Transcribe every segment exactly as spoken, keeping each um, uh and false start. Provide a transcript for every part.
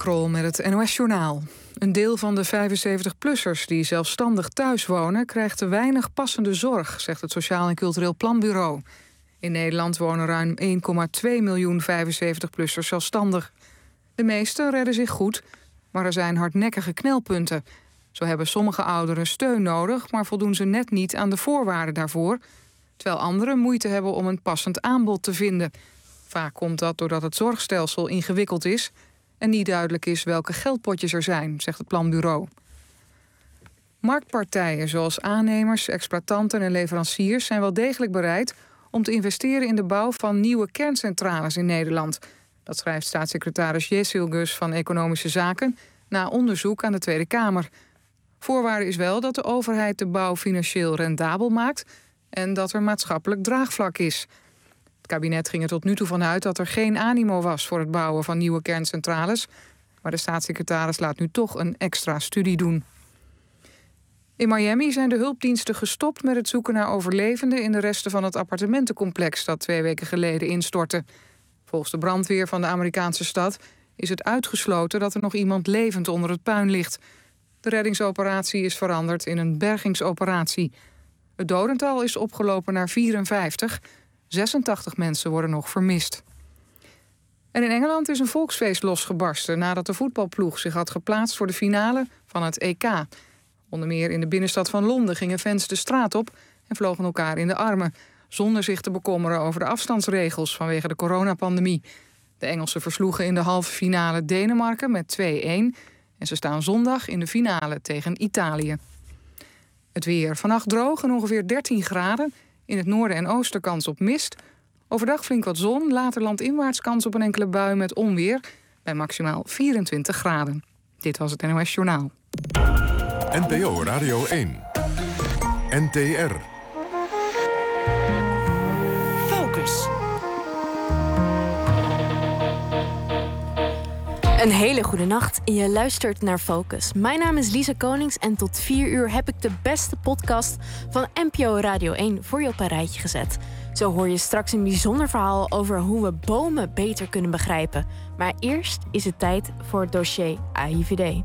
Krol met het N O S-journaal. Een deel van de vijfenzeventig-plussers die zelfstandig thuis wonen krijgt te weinig passende zorg, zegt het Sociaal en Cultureel Planbureau. In Nederland wonen ruim één komma twee miljoen vijfenzeventig-plussers zelfstandig. De meesten redden zich goed, maar er zijn hardnekkige knelpunten. Zo hebben sommige ouderen steun nodig, maar voldoen ze net niet aan de voorwaarden daarvoor, terwijl anderen moeite hebben om een passend aanbod te vinden. Vaak komt dat doordat het zorgstelsel ingewikkeld is en niet duidelijk is welke geldpotjes er zijn, zegt het planbureau. Marktpartijen zoals aannemers, exploitanten en leveranciers zijn wel degelijk bereid om te investeren in de bouw van nieuwe kerncentrales in Nederland. Dat schrijft staatssecretaris Jessilgus van Economische Zaken na onderzoek aan de Tweede Kamer. Voorwaarde is wel dat de overheid de bouw financieel rendabel maakt en dat er maatschappelijk draagvlak is. Het kabinet ging er tot nu toe vanuit dat er geen animo was voor het bouwen van nieuwe kerncentrales, maar de staatssecretaris laat nu toch een extra studie doen. In Miami zijn de hulpdiensten gestopt met het zoeken naar overlevenden in de resten van het appartementencomplex dat twee weken geleden instortte. Volgens de brandweer van de Amerikaanse stad is het uitgesloten dat er nog iemand levend onder het puin ligt. De reddingsoperatie is veranderd in een bergingsoperatie. Het dodental is opgelopen naar vierenvijftig. zesentachtig mensen worden nog vermist. En in Engeland is een volksfeest losgebarsten nadat de voetbalploeg zich had geplaatst voor de finale van het E K. Onder meer in de binnenstad van Londen gingen fans de straat op en vlogen elkaar in de armen, zonder zich te bekommeren over de afstandsregels vanwege de coronapandemie. De Engelsen versloegen in de halve finale Denemarken met twee-een en ze staan zondag in de finale tegen Italië. Het weer. Vannacht droog en ongeveer dertien graden. In het noorden en oosten kans op mist. Overdag flink wat zon, later landinwaarts kans op een enkele bui met onweer bij maximaal vierentwintig graden. Dit was het N O S-journaal. N P O Radio één. N T R. Focus. Een hele goede nacht en je luistert naar Focus. Mijn naam is Lisa Konings en tot vier uur heb ik de beste podcast van N P O Radio één voor je op een rijtje gezet. Zo hoor je straks een bijzonder verhaal over hoe we bomen beter kunnen begrijpen. Maar eerst is het tijd voor het dossier A I V D.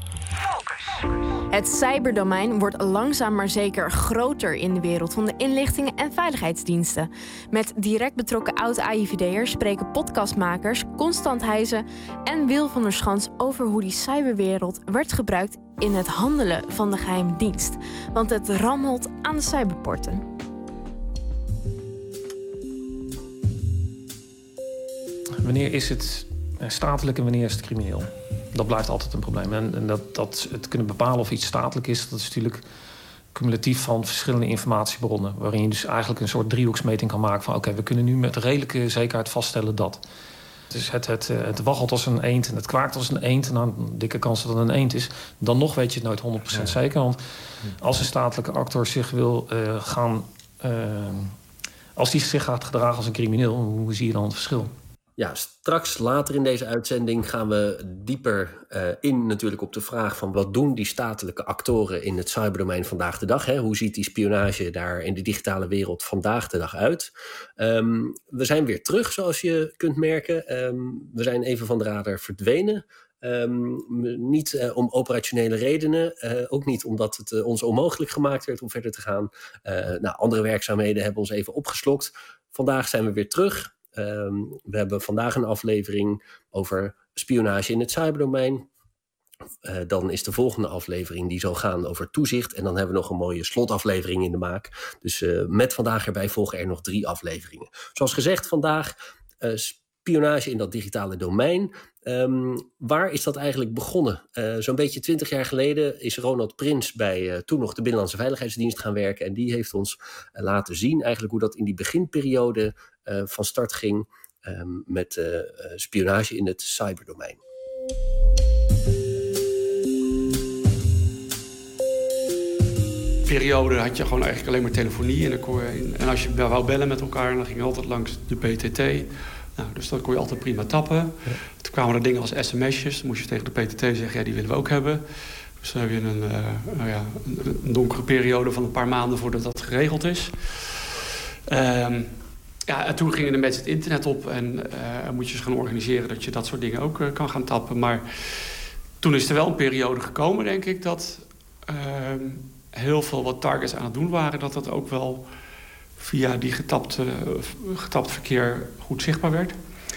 Het cyberdomein wordt langzaam maar zeker groter in de wereld van de inlichtingen en veiligheidsdiensten. Met direct betrokken oud-A I V D'ers spreken podcastmakers Constant Heijzen en Wil van der Schans over hoe die cyberwereld werd gebruikt in het handelen van de geheime dienst. Want het rammelt aan de cyberporten. Wanneer is het statelijk en wanneer is het crimineel? Dat blijft altijd een probleem. En, en dat, dat het kunnen bepalen of iets statelijk is, dat is natuurlijk cumulatief van verschillende informatiebronnen. Waarin je dus eigenlijk een soort driehoeksmeting kan maken van oké, okay, we kunnen nu met redelijke zekerheid vaststellen dat. Dus het, het, het waggelt als een eend en het kwaakt als een eend. En dan een dikke kans dat het een eend is. Dan nog weet je het nooit honderd procent ja. zeker. Want als een statelijke actor zich wil uh, gaan... Uh, als die zich gaat gedragen als een crimineel, hoe zie je dan het verschil? Ja, straks later in deze uitzending gaan we dieper uh, in natuurlijk op de vraag van wat doen die statelijke actoren in het cyberdomein vandaag de dag? Hè? Hoe ziet die spionage daar in de digitale wereld vandaag de dag uit? Um, we zijn weer terug, zoals je kunt merken. Um, we zijn even van de radar verdwenen. Um, niet uh, om operationele redenen, uh, ook niet omdat het uh, ons onmogelijk gemaakt werd om verder te gaan. Uh, nou, andere werkzaamheden hebben ons even opgeslokt. Vandaag zijn we weer terug. Um, we hebben vandaag een aflevering over spionage in het cyberdomein. Uh, dan is de volgende aflevering die zal gaan over toezicht. En dan hebben we nog een mooie slotaflevering in de maak. Dus uh, met vandaag erbij volgen er nog drie afleveringen. Zoals gezegd vandaag uh, spionage in dat digitale domein. Um, waar is dat eigenlijk begonnen? Uh, zo'n beetje twintig jaar geleden is Ronald Prins bij uh, toen nog de Binnenlandse Veiligheidsdienst gaan werken. En die heeft ons uh, laten zien eigenlijk hoe dat in die beginperiode uh, van start ging um, met uh, spionage in het cyberdomein. Periode had je gewoon eigenlijk alleen maar telefonie. En, dan kon je, en als je wou bellen met elkaar, dan ging je altijd langs de B T T. Nou, dus dat kon je altijd prima tappen. Ja. Toen kwamen er dingen als sms'jes. Dan moest je tegen de P T T zeggen, ja, die willen we ook hebben. Dus dan heb je een, uh, nou ja, een donkere periode van een paar maanden voordat dat geregeld is. Um, Ja, en toen gingen de mensen het internet op en uh, moet je eens gaan organiseren dat je dat soort dingen ook uh, kan gaan tappen. Maar toen is er wel een periode gekomen, denk ik, dat uh, heel veel wat targets aan het doen waren, dat dat ook wel via die getapte, getapt verkeer goed zichtbaar werd.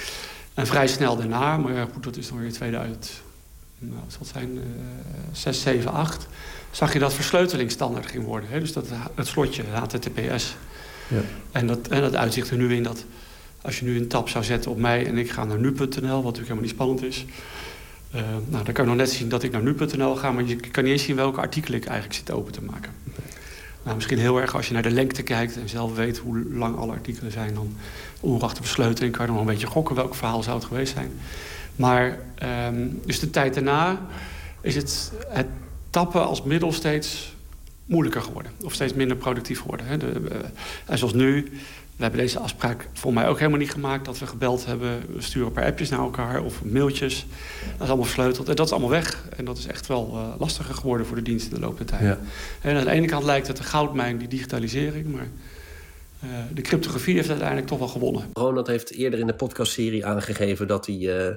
En vrij snel daarna, maar goed, dat is dan weer tweeduizend, nou, wat zal het zijn, uh, zes, zeven, acht, zag je dat versleuteling standaard ging worden. Hè? Dus dat het slotje, H T T P S. Ja. En, dat, en dat uitzicht er nu in dat als je nu een tab zou zetten op mij en ik ga naar nu punt n l, wat natuurlijk helemaal niet spannend is. Uh, nou, dan kan je nog net zien dat ik naar nu punt n l ga, maar je kan niet eens zien welke artikelen ik eigenlijk zit open te maken. Nou, misschien heel erg als je naar de lengte kijkt en zelf weet hoe lang alle artikelen zijn, dan ongeacht de versleuteling kan je nog een beetje gokken welk verhaal zou het geweest zijn. Maar um, dus de tijd daarna is het, het tappen als middel steeds moeilijker geworden. Of steeds minder productief geworden. Hè. De, uh, en zoals nu, we hebben deze afspraak volgens mij ook helemaal niet gemaakt, dat we gebeld hebben, we sturen een paar appjes naar elkaar of mailtjes. Dat is allemaal versleuteld en dat is allemaal weg. En dat is echt wel uh, lastiger geworden voor de dienst in de loop der tijd. Ja. En aan de ene kant lijkt het een goudmijn, die digitalisering, maar uh, de cryptografie heeft uiteindelijk toch wel gewonnen. Ronald heeft eerder in de podcastserie aangegeven dat hij uh,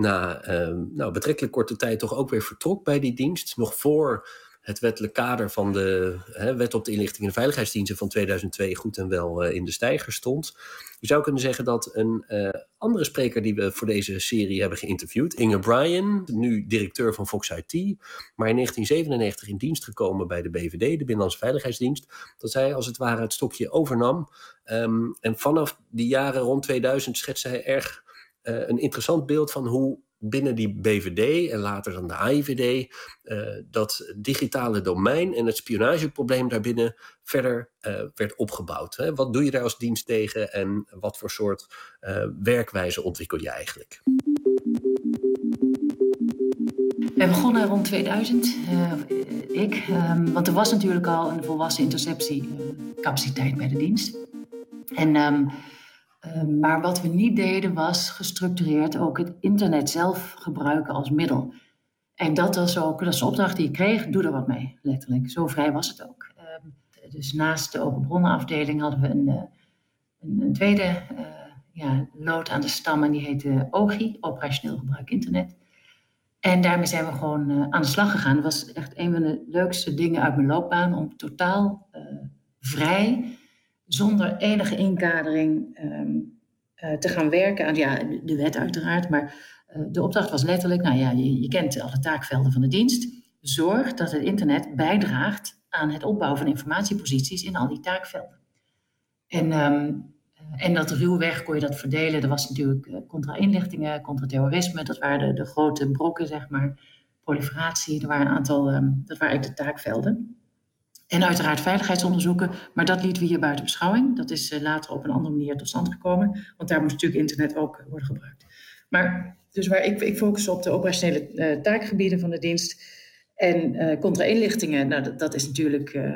na uh, nou, betrekkelijk korte tijd toch ook weer vertrok bij die dienst. Nog voor het wettelijk kader van de hè, Wet op de Inlichting en Veiligheidsdiensten van tweeduizend twee goed en wel uh, in de steiger stond. Je zou kunnen zeggen dat een uh, andere spreker die we voor deze serie hebben geïnterviewd, Inge Bryan, nu directeur van Fox I T, maar in negentien zevenennegentig in dienst gekomen bij de B V D, de Binnenlandse Veiligheidsdienst, dat zij als het ware het stokje overnam. Um, en vanaf die jaren rond tweeduizend schetste hij erg uh, een interessant beeld van hoe binnen die B V D en later dan de A I V D uh, dat digitale domein en het spionageprobleem daarbinnen verder uh, werd opgebouwd. Hè? Wat doe je daar als dienst tegen en wat voor soort uh, werkwijze ontwikkel je eigenlijk? We begonnen rond tweeduizend, uh, ik, um, want er was natuurlijk al een volwassen interceptiecapaciteit uh, bij de dienst. En um, Uh, maar wat we niet deden was gestructureerd ook het internet zelf gebruiken als middel. En dat was ook, dat is de opdracht die ik kreeg, doe er wat mee, letterlijk. Zo vrij was het ook. Uh, dus naast de open bronnenafdeling hadden we een, uh, een, een tweede uh, ja, lood aan de stam en die heette O G I, Operationeel Gebruik Internet. En daarmee zijn we gewoon uh, aan de slag gegaan. Dat was echt een van de leukste dingen uit mijn loopbaan om totaal uh, vrij, zonder enige inkadering um, uh, te gaan werken aan ja, de wet uiteraard. Maar uh, de opdracht was letterlijk, nou ja, je, je kent alle taakvelden van de dienst. Zorg dat het internet bijdraagt aan het opbouwen van informatieposities in al die taakvelden. En, um, uh, en dat ruwweg kon je dat verdelen. Er was natuurlijk uh, contra-inlichtingen, contra-terrorisme. Dat waren de, de grote brokken, zeg maar. Proliferatie, er waren een aantal, um, dat waren eigenlijk de taakvelden. En uiteraard veiligheidsonderzoeken, maar dat lieten we hier buiten beschouwing. Dat is uh, later op een andere manier tot stand gekomen, want daar moest natuurlijk internet ook worden gebruikt. Maar dus waar ik, ik focus op de operationele uh, taakgebieden van de dienst en uh, contra-inlichtingen, nou, dat, dat is natuurlijk uh,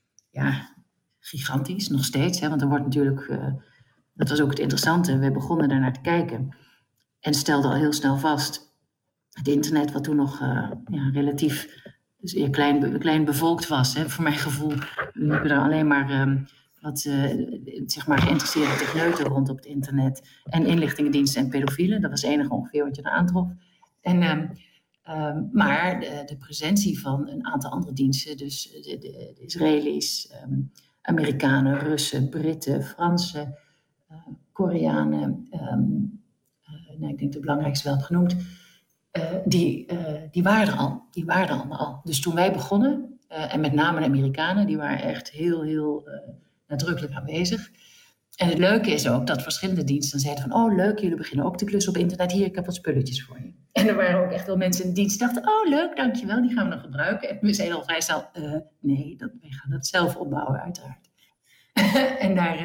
ja, gigantisch, nog steeds. Hè, want er wordt natuurlijk, uh, dat was ook het interessante, we begonnen daarnaar te kijken en stelden al heel snel vast, het internet wat toen nog uh, ja, relatief dus eer klein, klein bevolkt was. Hè. Voor mijn gevoel liepen er alleen maar um, wat uh, zeg maar geïnteresseerde techneuten rond op het internet. En inlichtingendiensten en pedofielen. Dat was het enige ongeveer wat je er aantrof. En, um, um, maar de, de presentie van een aantal andere diensten, dus de, de, de Israëli's, um, Amerikanen, Russen, Britten, Fransen, uh, Koreanen, um, uh, nou, ik denk de belangrijkste wel genoemd. Uh, die, uh, die waren er al. Die waren er allemaal al. Dus toen wij begonnen, uh, en met name de Amerikanen, die waren echt heel, heel uh, nadrukkelijk aanwezig. En het leuke is ook dat verschillende diensten zeiden van, oh leuk, jullie beginnen ook te klussen op internet. Hier, ik heb wat spulletjes voor je. En er waren ook echt wel mensen in de dienst die dachten, oh leuk, dankjewel, die gaan we dan gebruiken. En we zeiden al vrij snel, uh, nee, dat, wij gaan dat zelf opbouwen, uiteraard. en daar,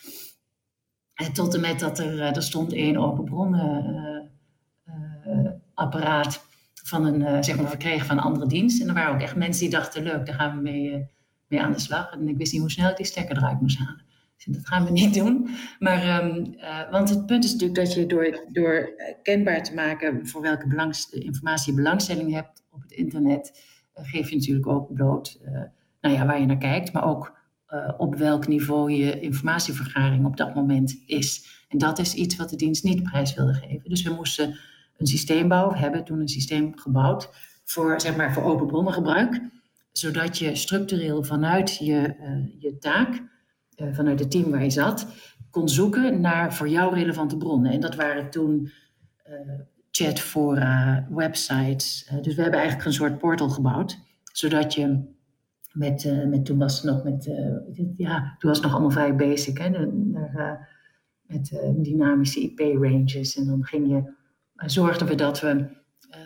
uh, tot en met dat er, uh, er stond één open bronnen uh, uh, apparaat van een, uh, zeg maar, verkregen van een andere dienst. En er waren ook echt mensen die dachten, leuk, daar gaan we mee, uh, mee aan de slag. En ik wist niet hoe snel ik die stekker eruit moest halen. Dus dat gaan we niet doen. Maar, um, uh, want het punt is natuurlijk dat je door, door uh, kenbaar te maken voor welke belangs, informatie je belangstelling hebt op het internet, uh, geef je natuurlijk ook bloot uh, nou ja, waar je naar kijkt, maar ook uh, op welk niveau je informatievergaring op dat moment is. En dat is iets wat de dienst niet prijs wilde geven. Dus we moesten een systeem bouwen, we hebben toen een systeem gebouwd voor, zeg maar, voor open bronnengebruik, zodat je structureel vanuit je, uh, je taak, uh, vanuit het team waar je zat, kon zoeken naar voor jou relevante bronnen. En dat waren toen uh, chatfora, websites. Uh, dus we hebben eigenlijk een soort portal gebouwd, zodat je met, uh, met toen was het nog met, uh, ja, toen was het nog allemaal vrij basic, hè, de, de, uh, met uh, dynamische I P-ranges. En dan ging je, uh, zorgden we dat we uh,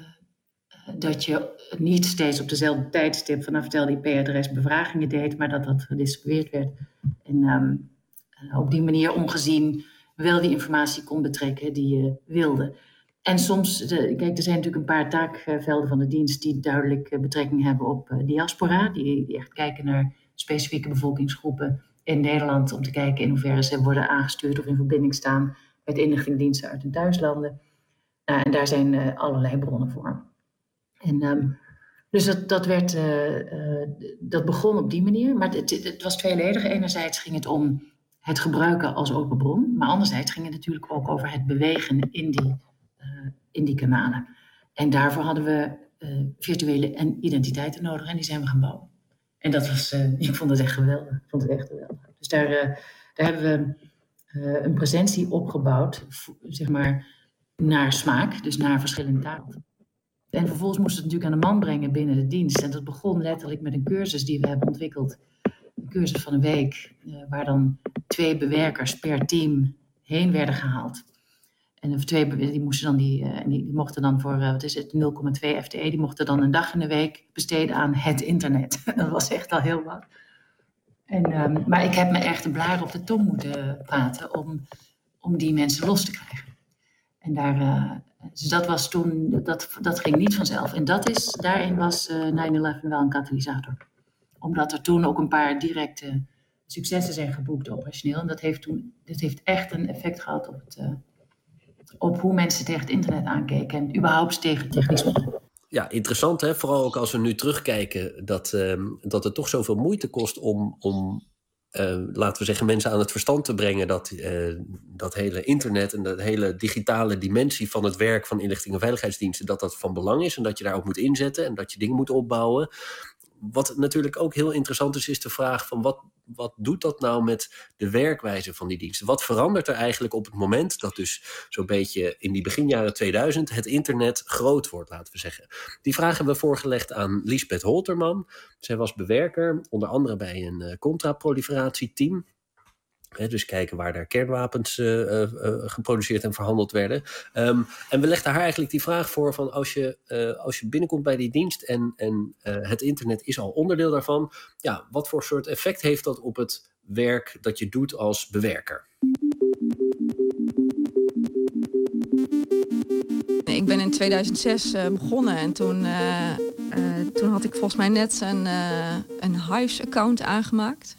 dat je niet steeds op dezelfde tijdstip vanaf tel I P-adres bevragingen deed, maar dat dat gedistribueerd werd. En um, op die manier ongezien wel die informatie kon betrekken die je wilde. En soms, de, kijk, er zijn natuurlijk een paar taakvelden van de dienst die duidelijk betrekking hebben op uh, diaspora, die, die echt kijken naar specifieke bevolkingsgroepen in Nederland om te kijken in hoeverre ze worden aangestuurd of in verbinding staan met inlichtingendiensten uit hun thuislanden. Uh, en daar zijn uh, allerlei bronnen voor. En, um, dus dat, dat, werd, uh, uh, dat begon op die manier, maar het, het was tweeledig. Enerzijds ging het om het gebruiken als open bron, maar anderzijds ging het natuurlijk ook over het bewegen in die, uh, in die kanalen. En daarvoor hadden we uh, virtuele identiteiten nodig en die zijn we gaan bouwen. En dat was, uh, ik vond het echt geweldig. Ik vond het echt geweldig. Dus daar, uh, daar hebben we uh, een presentie opgebouwd, zeg maar, naar smaak, dus naar verschillende talen. En vervolgens moesten we het natuurlijk aan de man brengen binnen de dienst. En dat begon letterlijk met een cursus die we hebben ontwikkeld. Een cursus van een week, uh, waar dan twee bewerkers per team heen werden gehaald. En de twee die moesten dan die, uh, die, die mochten dan voor, uh, wat is het, nul komma twee F T E, die mochten dan een dag in de week besteden aan het internet. Dat was echt al heel wat. En, um, maar ik heb me echt een blaar op de tong moeten praten om, om die mensen los te krijgen. En daar, uh, dus dat was toen, dat, dat ging niet vanzelf. En dat is, daarin was uh, nine eleven wel een katalysator. Omdat er toen ook een paar directe successen zijn geboekt operationeel. En dat heeft, toen, dat heeft echt een effect gehad op, het, uh, op hoe mensen tegen het internet aankeken. En überhaupt tegen technisch middelen. Ja, interessant hè. Vooral ook als we nu terugkijken dat, uh, dat het toch zoveel moeite kost om, om uh, laten we zeggen, mensen aan het verstand te brengen dat uh, dat hele internet en de hele digitale dimensie van het werk van inlichting en veiligheidsdiensten, dat dat van belang is en dat je daar ook moet inzetten en dat je dingen moet opbouwen. Wat natuurlijk ook heel interessant is, is de vraag van wat, wat doet dat nou met de werkwijze van die diensten? Wat verandert er eigenlijk op het moment dat dus zo'n beetje in die beginjaren tweeduizend het internet groot wordt, laten we zeggen. Die vraag hebben we voorgelegd aan Liesbeth Holterman. Zij was bewerker, onder andere bij een uh, contraproliferatieteam. He, dus kijken waar daar kernwapens uh, uh, geproduceerd en verhandeld werden. Um, en we legden haar eigenlijk die vraag voor van als je, uh, als je binnenkomt bij die dienst en, en uh, het internet is al onderdeel daarvan. Ja, wat voor soort effect heeft dat op het werk dat je doet als bewerker? Ik ben in tweeduizend zes uh, begonnen en toen, uh, uh, toen had ik volgens mij net een, uh, een Hives-account aangemaakt.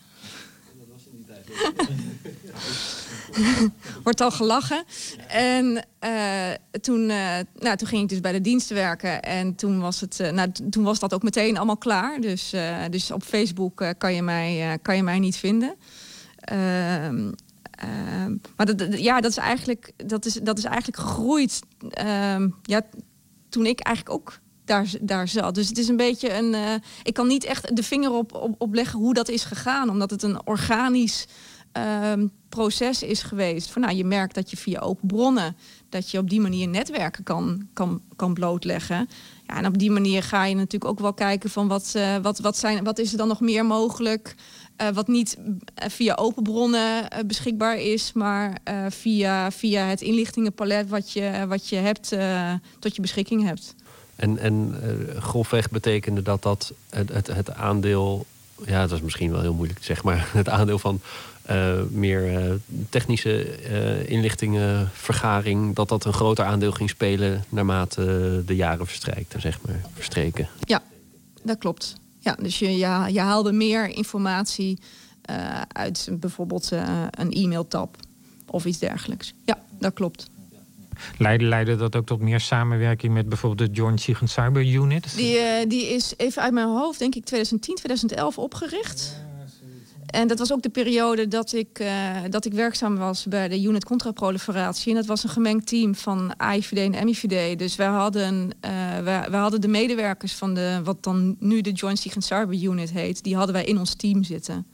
Wordt al gelachen. En uh, toen, uh, nou, toen ging ik dus bij de diensten werken. En toen was, het, uh, nou, toen was dat ook meteen allemaal klaar. Dus, uh, dus op Facebook uh, kan, je mij, uh, kan je mij niet vinden. Uh, uh, maar dat, ja, dat is eigenlijk, dat is, dat is eigenlijk gegroeid. Uh, ja, toen ik eigenlijk ook daar, daar zat. Dus het is een beetje een... Uh, ik kan niet echt de vinger op, op, op leggen hoe dat is gegaan. Omdat het een organisch um, proces is geweest. Van, nou, je merkt dat je via open bronnen, dat je op die manier netwerken kan, kan, kan blootleggen. Ja, en op die manier ga je natuurlijk ook wel kijken van wat, uh, wat, wat, zijn, wat is er dan nog meer mogelijk. Uh, wat niet uh, via open bronnen uh, beschikbaar is, maar uh, via, via het inlichtingenpalet wat je, wat je hebt, uh, tot je beschikking hebt. En, en uh, grofweg betekende dat dat het, het, het aandeel, ja, dat is misschien wel heel moeilijk te zeggen, maar het aandeel van uh, meer uh, technische uh, inlichtingenvergaring, dat dat een groter aandeel ging spelen naarmate uh, de jaren verstrijkten, zeg maar, verstreken. Ja, dat klopt. Ja, dus je, je, je haalde meer informatie uh, uit bijvoorbeeld uh, een e-mailtab of iets dergelijks. Ja, dat klopt. Leidde, leidde dat ook tot meer samenwerking met bijvoorbeeld de Joint Siegen Cyber Unit? Die, uh, die is even uit mijn hoofd, denk ik, twintig tien, twintig elf opgericht. En dat was ook de periode dat ik, uh, dat ik werkzaam was bij de unit contraproliferatie. En dat was een gemengd team van A I V D en M I V D. Dus wij hadden, uh, wij, wij hadden de medewerkers van de, wat dan nu de Joint Sig and Cyber Unit heet, die hadden wij in ons team zitten.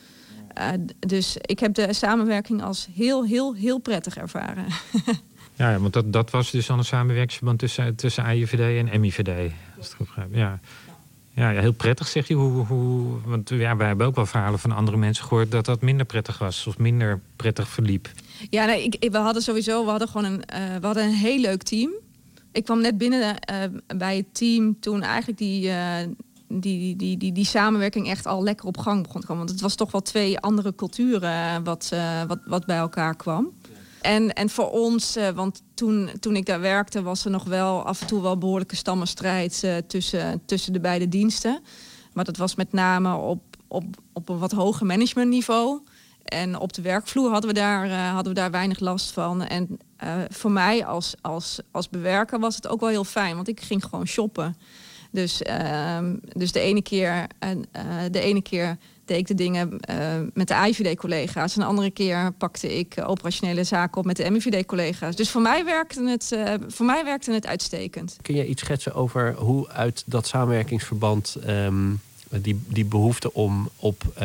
Uh, dus ik heb de samenwerking als heel, heel, heel prettig ervaren. Ja, ja, want dat, dat was dus dan een samenwerkingsverband tussen, tussen A I V D en M I V D. Als ik het begrijp. Ja. Ja, ja, heel prettig, zegt u. Hoe, hoe, want ja, wij hebben ook wel verhalen van andere mensen gehoord dat dat minder prettig was of minder prettig verliep. Ja, nee, ik, we hadden sowieso, we hadden gewoon een, uh, we hadden een heel leuk team. Ik kwam net binnen uh, bij het team toen eigenlijk die, uh, die, die, die, die, die samenwerking echt al lekker op gang begon te komen. Want het was toch wel twee andere culturen wat, uh, wat, wat bij elkaar kwam. En, en voor ons, uh, want toen, toen ik daar werkte, was er nog wel af en toe wel behoorlijke stammenstrijd uh, tussen, tussen de beide diensten. Maar dat was met name op, op, op een wat hoger managementniveau. En op de werkvloer hadden we daar, uh, hadden we daar weinig last van. En uh, voor mij als, als, als bewerker was het ook wel heel fijn, want ik ging gewoon shoppen. Dus, uh, dus de ene keer, uh, de ene keer deed ik de dingen uh, met de A I V D-collega's. En de andere keer pakte ik uh, operationele zaken op met de M I V D-collega's. Dus voor mij werkte het, uh, voor mij werkte het uitstekend. Kun je iets schetsen over hoe uit dat samenwerkingsverband um, die, die behoefte om op uh,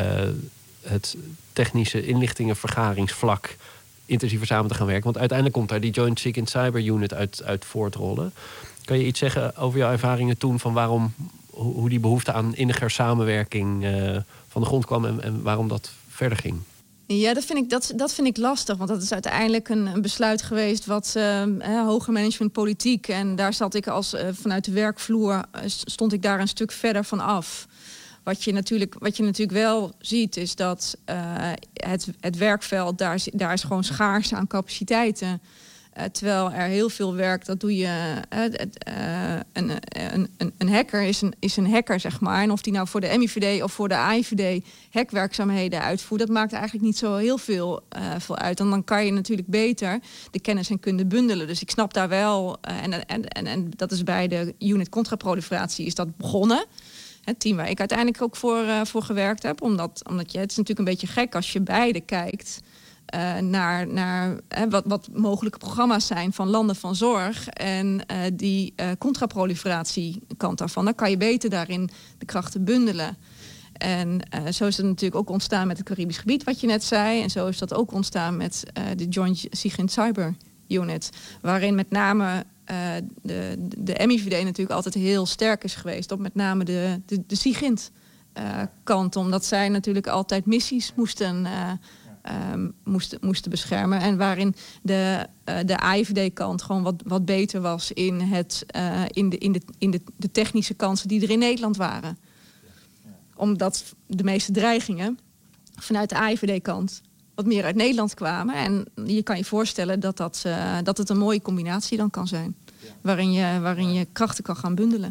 het technische inlichtingenvergaringsvlak intensiever samen te gaan werken? Want uiteindelijk komt daar die Joint Sig and Cyber Unit uit, uit voortrollen. Kan je iets zeggen over jouw ervaringen toen van waarom, hoe die behoefte aan inniger samenwerking uh, van de grond kwam en, en waarom dat verder ging? Ja, dat vind ik, dat, dat vind ik lastig. Want dat is uiteindelijk een, een besluit geweest wat uh, eh, hoger management politiek. En daar zat ik als uh, vanuit de werkvloer uh, stond ik daar een stuk verder van af. Wat je natuurlijk, wat je natuurlijk wel ziet is dat uh, het, het werkveld, daar is, daar is gewoon schaars aan capaciteiten. Uh, terwijl er heel veel werk, dat doe je. Uh, uh, een, een, een, een hacker is een, is een hacker, zeg maar. En of die nou voor de M I V D of voor de A I V D hackwerkzaamheden uitvoert, dat maakt eigenlijk niet zo heel veel, uh, veel uit. En dan kan je natuurlijk beter de kennis en kunde bundelen. Dus ik snap daar wel. Uh, en, en, en, en dat is bij de unit contraproliferatie is dat begonnen. Het team waar ik uiteindelijk ook voor, uh, voor gewerkt heb. Omdat, omdat je, het is natuurlijk een beetje gek als je beide kijkt. Uh, naar, naar uh, wat, wat mogelijke programma's zijn van landen van zorg en uh, die uh, contraproliferatiekant daarvan. Dan kan je beter daarin de krachten bundelen. En uh, zo is het natuurlijk ook ontstaan met het Caribisch gebied, wat je net zei. En zo is dat ook ontstaan met uh, de Joint Sig and Cyber Unit. Waarin met name uh, de, de M I V D natuurlijk altijd heel sterk is geweest. Op met name de, de, de SIGINT uh, kant. Omdat zij natuurlijk altijd missies moesten... Uh, Um, moesten, moesten beschermen. En waarin de, uh, de A I V D-kant gewoon wat, wat beter was in, het, uh, in, de, in, de, in de, de technische kansen die er in Nederland waren. Omdat de meeste dreigingen vanuit de A I V D-kant wat meer uit Nederland kwamen. En je kan je voorstellen dat, dat, uh, dat het een mooie combinatie dan kan zijn. Waarin je, waarin je krachten kan gaan bundelen.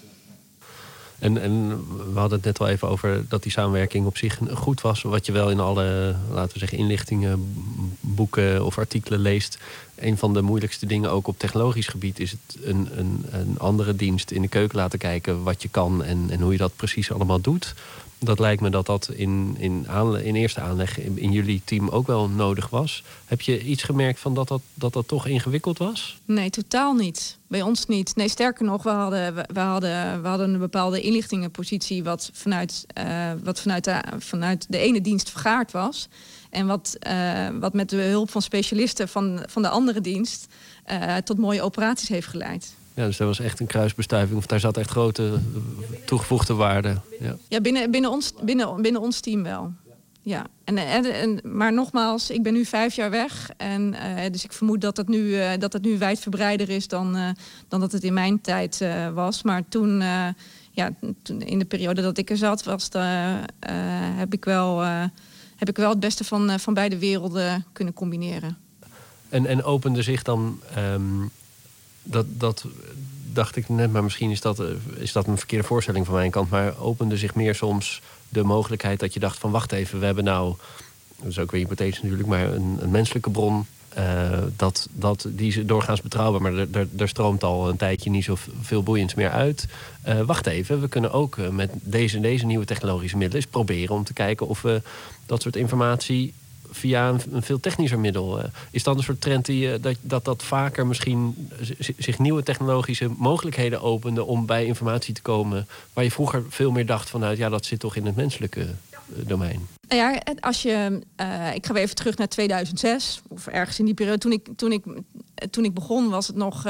En, en we hadden het net wel even over dat die samenwerking op zich goed was. Wat je wel in alle, laten we zeggen, inlichtingen, boeken of artikelen leest. Een van de moeilijkste dingen ook op technologisch gebied is het een, een, een andere dienst in de keuken laten kijken wat je kan en, en hoe je dat precies allemaal doet. Dat lijkt me dat dat in, in, aanle- in eerste aanleg in, in jullie team ook wel nodig was. Heb je iets gemerkt van dat dat, dat dat toch ingewikkeld was? Nee, totaal niet. Bij ons niet. Nee, sterker nog, we hadden, we hadden, we hadden een bepaalde inlichtingenpositie wat vanuit, uh, wat vanuit, de, vanuit de ene dienst vergaard was. En wat, uh, wat met de hulp van specialisten van, van de andere dienst uh, tot mooie operaties heeft geleid. Ja, dus dat was echt een kruisbestuiving. Of daar zat echt grote toegevoegde waarde. Ja, ja binnen, binnen, ons, binnen, binnen ons team wel. Ja. En, en, en, maar nogmaals, ik ben nu vijf jaar weg. En, uh, dus ik vermoed dat het nu, uh, dat het nu wijdverbreider is dan, uh, dan dat het in mijn tijd uh, was. Maar toen, uh, ja, toen, in de periode dat ik er zat, was de, uh, heb, ik wel, uh, heb ik wel het beste van, uh, van beide werelden kunnen combineren. En, en opende zich dan... Um... Dat, dat dacht ik net, maar misschien is dat, is dat een verkeerde voorstelling van mijn kant. Maar opende zich meer soms de mogelijkheid dat je dacht van wacht even, we hebben nou, dat is ook weer hypothetisch natuurlijk, maar een, een menselijke bron Uh, dat, dat, die is doorgaans betrouwbaar, maar er, er, er stroomt al een tijdje niet zoveel boeiends meer uit. Uh, wacht even, we kunnen ook uh, met deze, deze nieuwe technologische middelen eens proberen om te kijken of we dat soort informatie via een, een veel technischer middel. Uh, is dat een soort trend die, uh, dat, dat dat vaker misschien z- zich nieuwe technologische mogelijkheden opende om bij informatie te komen waar je vroeger veel meer dacht vanuit, ja, dat zit toch in het menselijke uh, domein? Nou ja, als je, uh, ik ga weer even terug naar tweeduizend zes, of ergens in die periode. Toen ik, toen ik, toen ik begon was het nog,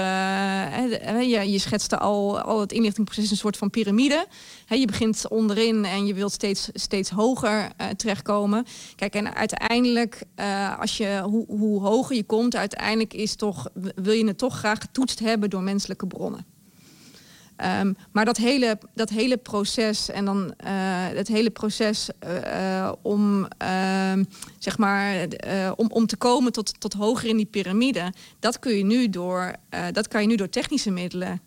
uh, je, je schetste al, al het inlichtingproces een soort van piramide. He, je begint onderin en je wilt steeds, steeds hoger uh, terechtkomen. Kijk, en uiteindelijk, uh, als je, hoe, hoe hoger je komt, uiteindelijk is toch, wil je het toch graag getoetst hebben door menselijke bronnen. Um, maar dat hele, dat hele proces en dan uh, het hele proces uh, om, uh, zeg maar, uh, om, om te komen tot, tot hoger in die piramide, dat kun je nu door, uh, dat kan je nu door technische middelen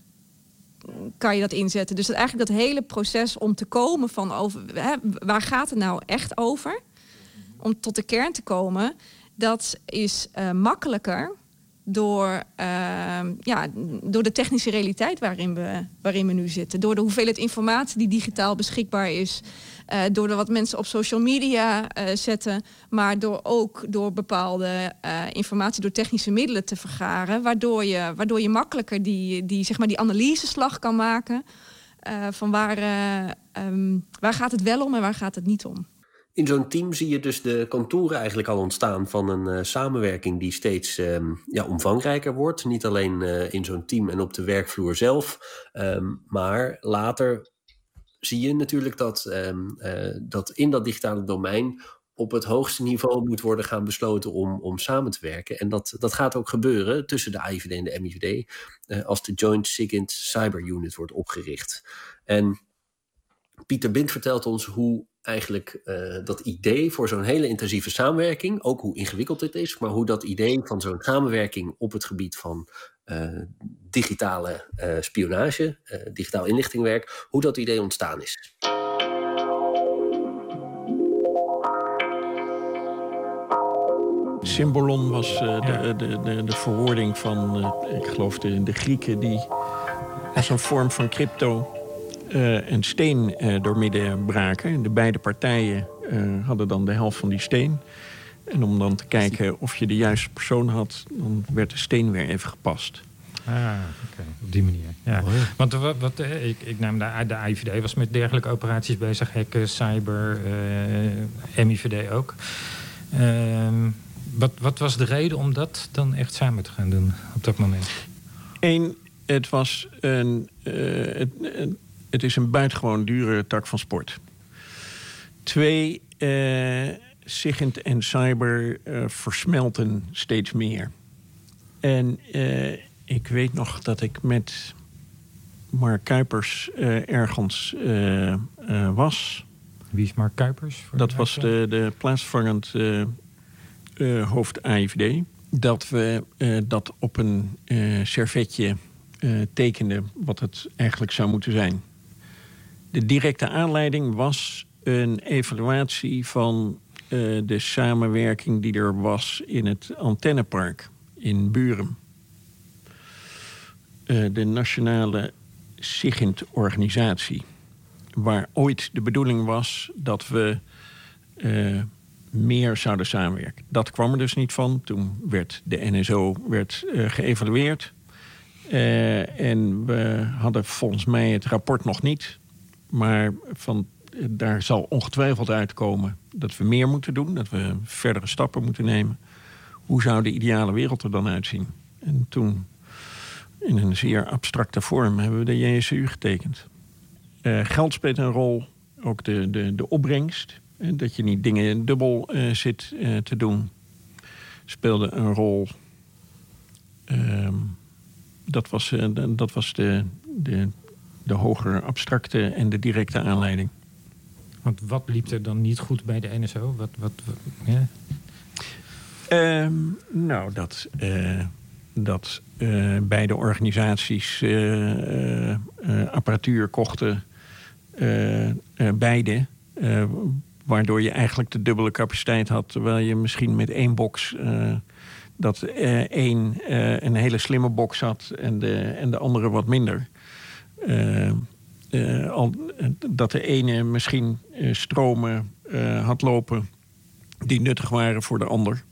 kan je dat inzetten. Dus dat eigenlijk dat hele proces om te komen van over, hè, waar gaat het nou echt over? Om tot de kern te komen, dat is uh, makkelijker. Door, uh, ja, door de technische realiteit waarin we, waarin we nu zitten. Door de hoeveelheid informatie die digitaal beschikbaar is. Uh, door de wat mensen op social media uh, zetten. Maar door ook door bepaalde uh, informatie, door technische middelen te vergaren. Waardoor je, waardoor je makkelijker die, die, zeg maar die analyseslag kan maken. Uh, van waar, uh, um, waar gaat het wel om en waar gaat het niet om. In zo'n team zie je dus de contouren eigenlijk al ontstaan van een uh, samenwerking die steeds um, ja, omvangrijker wordt. Niet alleen uh, in zo'n team en op de werkvloer zelf, um, maar later zie je natuurlijk dat, um, uh, dat in dat digitale domein op het hoogste niveau moet worden gaan besloten om, om samen te werken. En dat, dat gaat ook gebeuren tussen de A I V D en de M I V D uh, als de Joint SIGINT Cyber Unit wordt opgericht. En Pieter Bindt vertelt ons hoe eigenlijk uh, dat idee voor zo'n hele intensieve samenwerking, ook hoe ingewikkeld dit is, maar hoe dat idee van zo'n samenwerking op het gebied van uh, digitale uh, spionage, uh, digitaal inlichtingwerk, hoe dat idee ontstaan is. Symbolon was uh, de, de, de, de verwoording van, uh, ik geloof, de, de Grieken, die als een vorm van crypto Uh, een steen uh, doormidden braken. De beide partijen uh, hadden dan de helft van die steen. En om dan te kijken of je de juiste persoon had, dan werd de steen weer even gepast. Ah, oké. Okay. Op die manier. Ja. Oh, ja. Want wat, wat, ik, ik naam de, de A I V D was met dergelijke operaties bezig. Hacken, cyber, uh, M I V D ook. Uh, wat, wat was de reden om dat dan echt samen te gaan doen op dat moment? Eén, het was een... Uh, het, een Het is een buitengewoon dure tak van sport. Twee, uh, SIGINT en cyber uh, versmelten steeds meer. En uh, ik weet nog dat ik met Mark Kuipers uh, ergens uh, uh, was. Wie is Mark Kuipers? Dat was de, de plaatsvervangend uh, uh, hoofd A I V D. Dat we uh, dat op een uh, servetje uh, tekenden wat het eigenlijk zou moeten zijn. De directe aanleiding was een evaluatie van uh, de samenwerking die er was in het antennepark in Buren. Uh, de nationale SIGINT-organisatie. Waar ooit de bedoeling was dat we uh, meer zouden samenwerken. Dat kwam er dus niet van. Toen werd de N S O werd, uh, geëvalueerd. Uh, en we hadden volgens mij het rapport nog niet. Maar van, daar zal ongetwijfeld uitkomen dat we meer moeten doen. Dat we verdere stappen moeten nemen. Hoe zou de ideale wereld er dan uitzien? En toen, in een zeer abstracte vorm, hebben we de J S U getekend. Uh, geld speelt een rol. Ook de, de, de opbrengst. Uh, dat je niet dingen dubbel uh, zit uh, te doen. Speelde een rol. Uh, dat was, uh, dat was de... de De hogere abstracte en de directe aanleiding. Want wat liep er dan niet goed bij de N S O? Wat, wat, wat, ja? um, nou, dat, uh, dat uh, beide organisaties uh, uh, apparatuur kochten. Uh, uh, beide. Uh, waardoor je eigenlijk de dubbele capaciteit had. Terwijl je misschien met één box uh, dat uh, één uh, een hele slimme box had en de, en de andere wat minder. Uh, uh, al, dat de ene misschien uh, stromen uh, had lopen die nuttig waren voor de ander.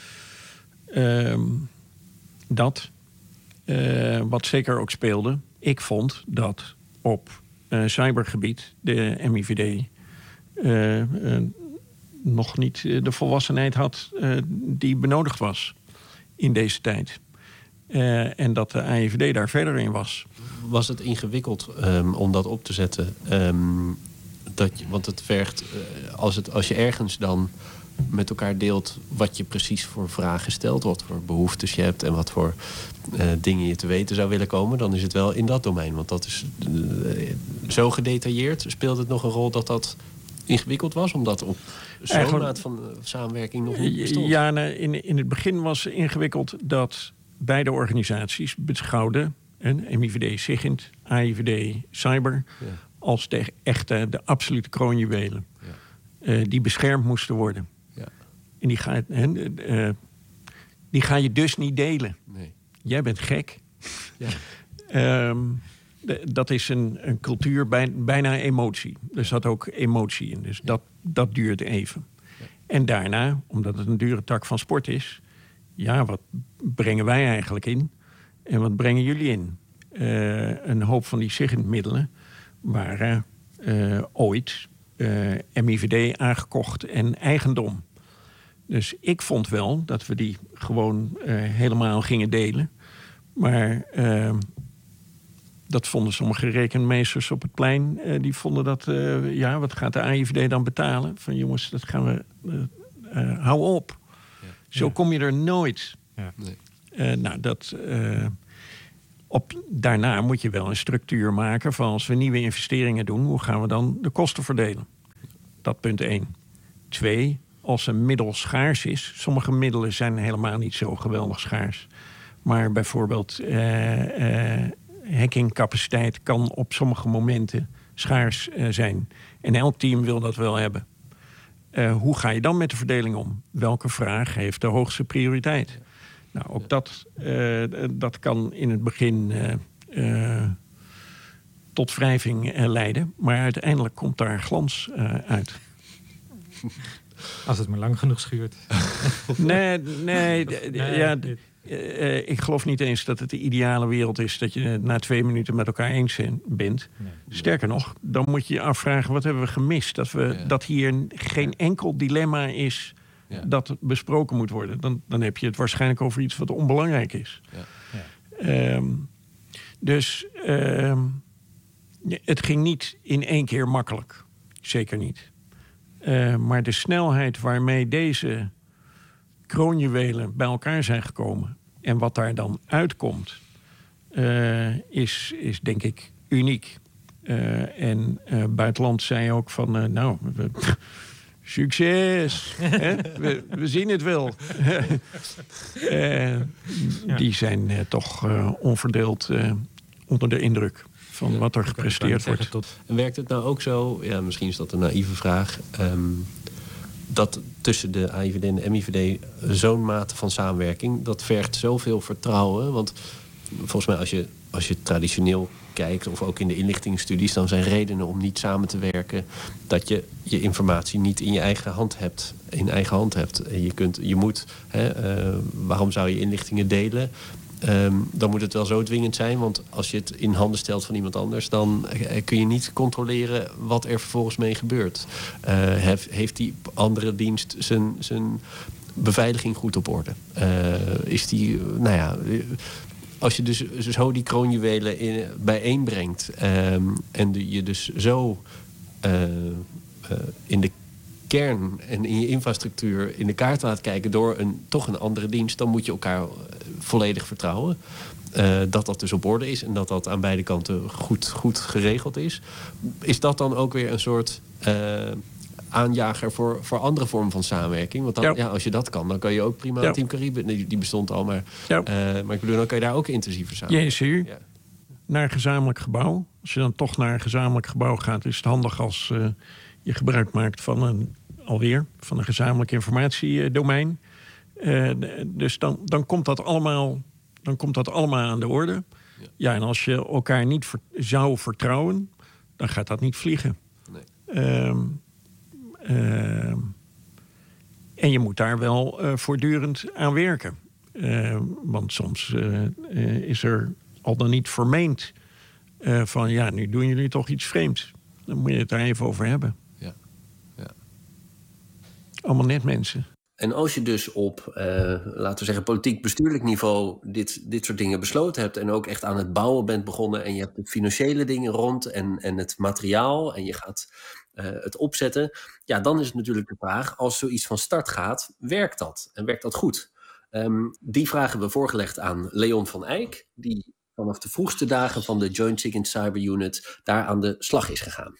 Uh, dat. Uh, wat zeker ook speelde. Ik vond dat op uh, cybergebied de M I V D uh, uh, nog niet de volwassenheid had uh, die benodigd was in deze tijd. Uh, en dat de A I V D daar verder in was. Was het ingewikkeld um, om dat op te zetten? Um, dat je, want het vergt, uh, als, het, als je ergens dan met elkaar deelt wat je precies voor vragen stelt, wat voor behoeftes je hebt en wat voor uh, dingen je te weten zou willen komen, dan is het wel in dat domein. Want dat is uh, zo gedetailleerd. Speelt het nog een rol dat dat ingewikkeld was, omdat op zo'n maat van uh, samenwerking nog niet bestond? Ja, in, in het begin was het ingewikkeld dat beide organisaties beschouwden, en M I V D SIGINT, A I V D Cyber, ja, als de echte, de absolute kroonjuwelen. Ja. Uh, die beschermd moesten worden. Ja. En die ga, uh, die ga je dus niet delen. Nee. Jij bent gek. Ja. um, de, dat is een, een cultuur, bij, bijna emotie. Er zat ook emotie in. Dus ja, dat, dat duurt even. Ja. En daarna, omdat het een dure tak van sport is, ja, wat brengen wij eigenlijk in? En wat brengen jullie in? Uh, een hoop van die SIGINT-middelen waren uh, ooit uh, M I V D aangekocht en eigendom. Dus ik vond wel dat we die gewoon uh, helemaal gingen delen. Maar uh, dat vonden sommige rekenmeesters op het plein. Uh, die vonden dat, uh, ja, wat gaat de A I V D dan betalen? Van jongens, dat gaan we, uh, uh, hou op. Ja. Zo ja. kom je er nooit. Ja. Nee. Uh, nou, dat... Uh, Op, daarna moet je wel een structuur maken van als we nieuwe investeringen doen, hoe gaan we dan de kosten verdelen? Dat punt één. Twee, als een middel schaars is, sommige middelen zijn helemaal niet zo geweldig schaars. Maar bijvoorbeeld uh, uh, hackingcapaciteit kan op sommige momenten schaars uh, zijn. En elk team wil dat wel hebben. Uh, hoe ga je dan met de verdeling om? Welke vraag heeft de hoogste prioriteit? Nou, ook dat, uh, dat kan in het begin uh, uh, tot wrijving uh, leiden. Maar uiteindelijk komt daar glans uh, uit. Als het maar lang genoeg schuurt. nee, nee, d- nee ja, d- uh, ik geloof niet eens dat het de ideale wereld is dat je na twee minuten met elkaar eens bent. Nee. Sterker nog, dan moet je je afvragen, wat hebben we gemist? Dat, we, ja. dat hier geen enkel dilemma is... Ja. dat besproken moet worden. Dan, dan heb je het waarschijnlijk over iets wat onbelangrijk is. Ja. Ja. Um, dus um, het ging niet in één keer makkelijk. Zeker niet. Uh, maar de snelheid waarmee deze kroonjuwelen bij elkaar zijn gekomen... en wat daar dan uitkomt, uh, is, is denk ik uniek. Uh, en uh, buitenland zei ook van... Uh, nou... We, Succes! we, we zien het wel. uh, die zijn uh, toch uh, onverdeeld uh, onder de indruk van wat er gepresteerd wordt. Tot... En werkt het nou ook zo, ja, misschien is dat een naïeve vraag... Um, dat tussen de A I V D en de M I V D zo'n mate van samenwerking... dat vergt zoveel vertrouwen. Want volgens mij als je, als je traditioneel... kijkt, of ook in de inlichtingenstudies... dan zijn redenen om niet samen te werken... dat je je informatie niet in je eigen hand hebt. In eigen hand hebt. En je, kunt, je moet... Hè, uh, waarom zou je inlichtingen delen? Um, dan moet het wel zo dwingend zijn. Want als je het in handen stelt van iemand anders... dan uh, kun je niet controleren wat er vervolgens mee gebeurt. Uh, heeft, heeft die andere dienst zijn, zijn beveiliging goed op orde? Uh, is die... Uh, nou ja... Als je dus zo die kroonjuwelen in, bijeenbrengt... Um, en de, je dus zo uh, uh, in de kern en in je infrastructuur... in de kaart laat kijken door een, toch een andere dienst... dan moet je elkaar volledig vertrouwen. Uh, dat dat dus op orde is en dat dat aan beide kanten goed, goed geregeld is. Is dat dan ook weer een soort... Uh, aanjager voor, voor andere vormen van samenwerking. Want dan, ja. Ja, als je dat kan, dan kan je ook prima... Ja. Team Caribe, die, die bestond al, maar, ja. uh, maar ik bedoel, dan kan je daar ook intensiever samenwerken. Ja, ja. Naar een gezamenlijk gebouw. Als je dan toch naar een gezamenlijk gebouw gaat... is het handig als uh, je gebruik maakt van een... alweer, van een gezamenlijk informatiedomein. Uh, dus dan, dan, komt dat allemaal, dan komt dat allemaal aan de orde. Ja, ja en als je elkaar niet ver, zou vertrouwen, dan gaat dat niet vliegen. Nee. Uh, uh, en je moet daar wel uh, voortdurend aan werken. Uh, want soms uh, uh, is er al dan niet vermeend uh, van... ja, nu doen jullie toch iets vreemds. Dan moet je het daar even over hebben. Ja. Ja. Allemaal net mensen. En als je dus op, uh, laten we zeggen, politiek-bestuurlijk niveau... Dit, dit soort dingen besloten hebt... en ook echt aan het bouwen bent begonnen... en je hebt de financiële dingen rond en, en het materiaal... en je gaat uh, het opzetten... ja, dan is het natuurlijk de vraag... als zoiets van start gaat, werkt dat? En werkt dat goed? Um, die vraag hebben we voorgelegd aan Leon van Eyck... die vanaf de vroegste dagen van de Joint SIGINT Cyber Unit... daar aan de slag is gegaan.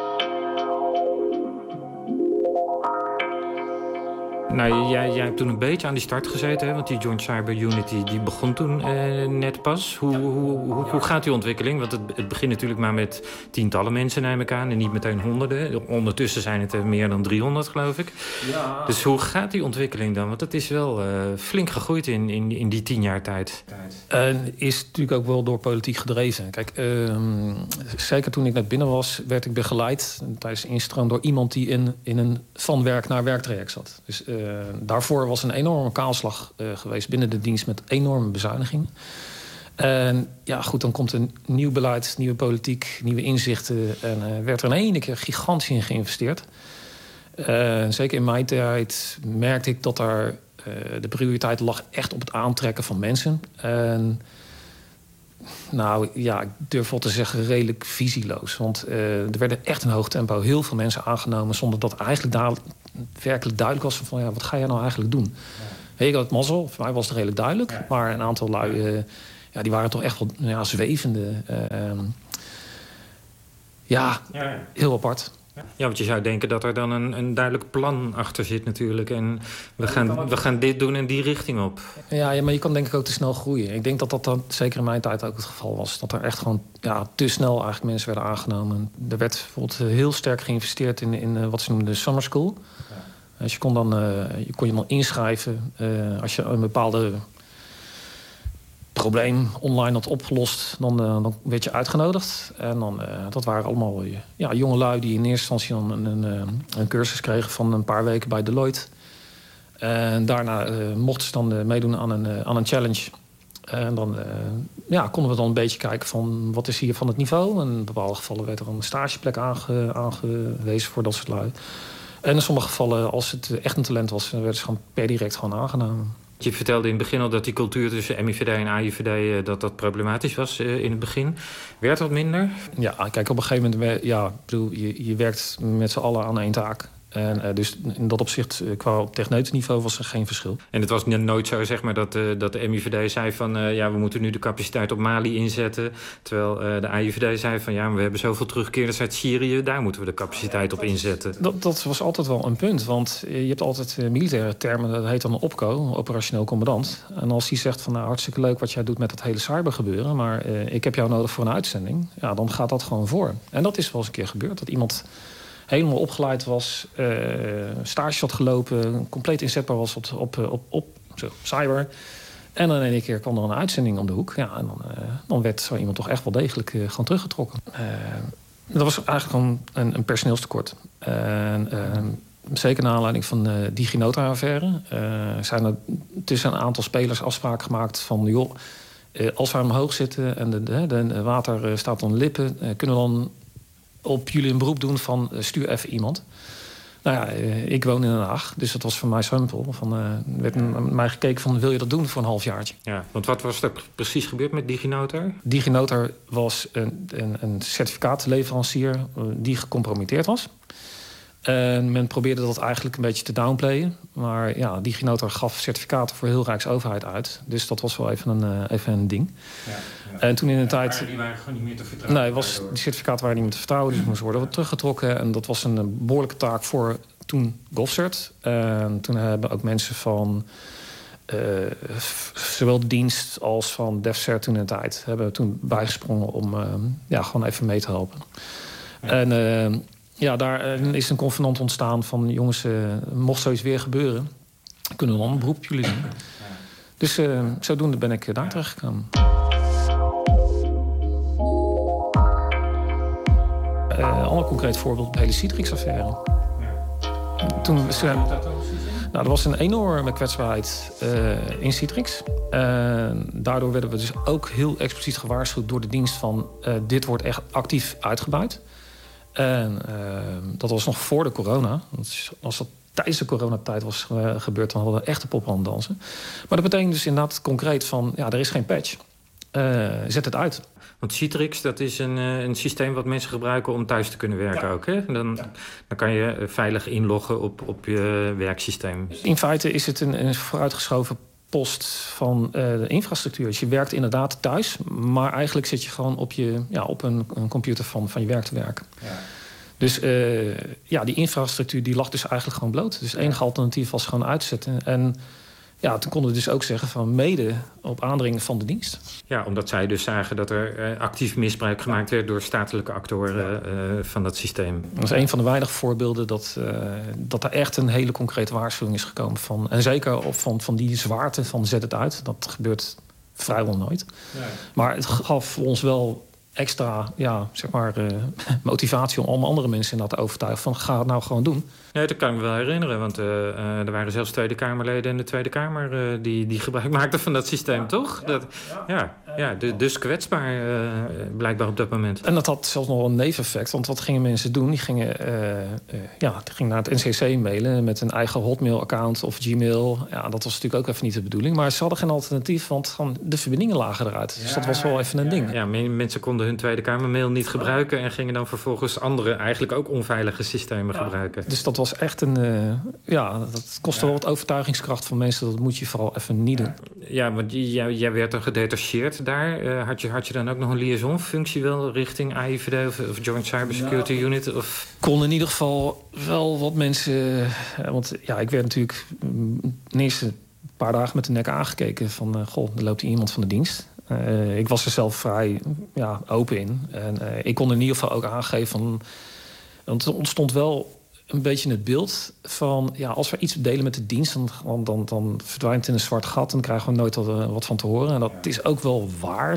Nou, jij, jij hebt toen een beetje aan die start gezeten, hè? Want die Joint Cyber Unit die, die begon toen eh, net pas. Hoe, hoe, hoe, hoe gaat die ontwikkeling? Want het, het begint natuurlijk maar met tientallen mensen, neem ik aan, en niet meteen honderden. Ondertussen zijn het er meer dan driehonderd, geloof ik. Ja. Dus hoe gaat die ontwikkeling dan? Want het is wel uh, flink gegroeid in, in, in die tien jaar tijd. Uh, is natuurlijk ook wel door politiek gedreven. Kijk, uh, zeker toen ik net binnen was, werd ik begeleid tijdens de instroom door iemand die in, in een van werk naar werktraject zat. Dus uh, Uh, daarvoor was een enorme kaalslag uh, geweest binnen de dienst met enorme bezuinigingen. En ja, goed, dan komt een nieuw beleid, nieuwe politiek, nieuwe inzichten. En uh, werd er in één keer gigantisch in geïnvesteerd. Uh, zeker in mijn tijd merkte ik dat daar uh, de prioriteit lag echt op het aantrekken van mensen. En nou ja, ik durf wel te zeggen redelijk visieloos. Want uh, er werden echt in hoog tempo heel veel mensen aangenomen... zonder dat eigenlijk daar werkelijk duidelijk was van... ja, wat ga jij nou eigenlijk doen? Ja. Ik had het mazzel, voor mij was het redelijk duidelijk. Ja. Maar een aantal lui, uh, ja, die waren toch echt wel ja, zwevende. Uh, um, ja, ja, ja, heel apart. Ja, want je zou denken dat er dan een, een duidelijk plan achter zit natuurlijk. En we gaan, we gaan dit doen en die richting op. Ja, ja, maar je kan denk ik ook te snel groeien. Ik denk dat dat dan zeker in mijn tijd ook het geval was. Dat er echt gewoon ja, te snel eigenlijk mensen werden aangenomen. Er werd bijvoorbeeld heel sterk geïnvesteerd in, in uh, wat ze noemden de summer school. Ja. Dus je kon, dan, uh, je kon je dan inschrijven uh, als je een bepaalde probleem online had opgelost, dan, uh, dan werd je uitgenodigd. En dan, uh, dat waren allemaal uh, ja, jonge lui die in eerste instantie dan een, een, een cursus kregen van een paar weken bij Deloitte. En daarna uh, mochten ze dan uh, meedoen aan een, uh, aan een challenge. En dan uh, ja, konden we dan een beetje kijken van wat is hier van het niveau. En in bepaalde gevallen werd er een stageplek aange, aangewezen voor dat soort lui. En in sommige gevallen, als het echt een talent was, werden ze gewoon per direct gewoon aangenomen. Je vertelde in het begin al dat die cultuur tussen M I V D en A I V D... dat dat problematisch was in het begin. Werd dat minder? Ja, kijk, op een gegeven moment... Ja, ik bedoel, je, je werkt met z'n allen aan één taak. En uh, dus in dat opzicht, uh, qua techneutniveau was er geen verschil. En het was nooit zo, zeg maar, dat, uh, dat de M I V D zei van... Uh, ja, we moeten nu de capaciteit op Mali inzetten. Terwijl uh, de A I V D zei van... ja, we hebben zoveel terugkeerders uit Syrië... daar moeten we de capaciteit op inzetten. Dat, dat was altijd wel een punt. Want je hebt altijd uh, militaire termen, dat heet dan een OPCO, een operationeel commandant. En als die zegt van, nou, hartstikke leuk wat jij doet met dat hele cybergebeuren... maar uh, ik heb jou nodig voor een uitzending... ja, dan gaat dat gewoon voor. En dat is wel eens een keer gebeurd, dat iemand... helemaal opgeleid was, uh, stage had gelopen... compleet inzetbaar was op, op, op, op zo, cyber. En dan in één keer kwam er een uitzending om de hoek. Ja, en dan, uh, dan werd zo iemand toch echt wel degelijk uh, gewoon teruggetrokken. Uh, dat was eigenlijk gewoon een, een personeelstekort. Uh, uh, zeker naar aanleiding van de DigiNota-affaire... Uh, zijn er tussen een aantal spelers afspraken gemaakt van... joh, uh, als wij omhoog zitten en de, de, de water staat aan de lippen... Uh, kunnen we dan... op jullie een beroep doen van uh, stuur even iemand. Nou ja, uh, ik woon in Den Haag, dus dat was voor mij simpel. Van, uh, werd naar mij gekeken van, wil je dat doen voor een halfjaartje? Ja, want wat was er precies gebeurd met DigiNotar? DigiNotar was een, een, een certificaatleverancier uh, die gecompromitteerd was. En men probeerde dat eigenlijk een beetje te downplayen. Maar ja, DigiNotar gaf certificaten voor heel Rijksoverheid uit. Dus dat was wel even een, uh, even een ding. Ja, ja. En toen in de ja, tijd... Die waren gewoon niet meer te vertrouwen. Nee, was, die certificaten waren niet meer te vertrouwen. Dus moesten worden teruggetrokken. En dat was een behoorlijke taak voor toen GovCert. En toen hebben ook mensen van... Uh, zowel de dienst als van DevCert toen in de tijd... hebben toen bijgesprongen om uh, ja, gewoon even mee te helpen. Ja. En... Uh, Ja, daar is een convenant ontstaan van... jongens, uh, mocht zoiets weer gebeuren... kunnen we dan een beroep op jullie doen. Dus uh, zodoende ben ik daar terechtgekomen. Uh, ander concreet voorbeeld, de hele Citrix-affaire. Toen uh, nou, er was een enorme kwetsbaarheid uh, in Citrix. Uh, daardoor werden we dus ook heel expliciet gewaarschuwd door de dienst van uh, dit wordt echt actief uitgebuit. En uh, dat was nog voor de corona. Als dat tijdens de coronatijd was uh, gebeurd, dan hadden we echt de pop aan het dansen. Maar dat betekent dus inderdaad concreet van, ja, er is geen patch. Uh, zet het uit. Want Citrix, dat is een, een systeem wat mensen gebruiken om thuis te kunnen werken ja. ook. Hè? Dan, ja. dan kan je veilig inloggen op, op je werksysteem. In feite is het een, een vooruitgeschoven post van uh, de infrastructuur. Dus je werkt inderdaad thuis, maar eigenlijk zit je gewoon op, je, ja, op een, een computer van, van je werk te werken. Ja. Dus uh, ja, die infrastructuur die lag dus eigenlijk gewoon bloot. Dus het enige alternatief was gewoon uitzetten. En ja, toen konden we dus ook zeggen van mede op aandringen van de dienst. Ja, omdat zij dus zagen dat er uh, actief misbruik gemaakt werd door statelijke actoren uh, van dat systeem. Dat is een van de weinige voorbeelden dat, uh, dat er echt een hele concrete waarschuwing is gekomen van. En zeker op van, van die zwaarte van zet het uit. Dat gebeurt vrijwel nooit. Nee. Maar het gaf ons wel extra ja, zeg maar, uh, motivatie om andere mensen inderdaad te overtuigen van ga het nou gewoon doen. Ja, dat kan ik me wel herinneren, want uh, uh, er waren zelfs Tweede Kamerleden in de Tweede Kamer uh, die, die gebruik maakten van dat systeem, ja, toch? Ja, dat, ja, ja, de, dus kwetsbaar uh, blijkbaar op dat moment. En dat had zelfs nog wel een neveneffect, want wat gingen mensen doen? Die gingen, uh, uh, ja, die gingen naar het N C C mailen met een eigen Hotmail-account of Gmail. Ja, dat was natuurlijk ook even niet de bedoeling, maar ze hadden geen alternatief, want gewoon de verbindingen lagen eruit. Dus ja, dat was wel even een ding. Ja, mensen konden hun Tweede Kamermail niet gebruiken en gingen dan vervolgens andere, eigenlijk ook onveilige systemen ja. gebruiken. Dus dat was echt een, uh, ja, dat kostte ja. wel wat overtuigingskracht van mensen. Dat moet je vooral even niet doen. Ja, want jij, jij werd dan gedetacheerd daar. Uh, had, je, had je dan ook nog een liaison-functie wel richting A I V D of, of Joint Cybersecurity nou, Unit? Of? Kon in ieder geval wel wat mensen. Uh, want ja, ik werd natuurlijk de eerste paar dagen met de nek aangekeken van uh, goh, er loopt hier iemand van de dienst. Uh, ik was er zelf vrij ja, open in. En uh, ik kon in ieder geval ook aangeven van. Want er ontstond wel een beetje het beeld van ja, als we iets delen met de dienst, dan, dan, dan verdwijnt het in een zwart gat en dan krijgen we nooit wat, wat van te horen. En dat ja. is ook wel waar.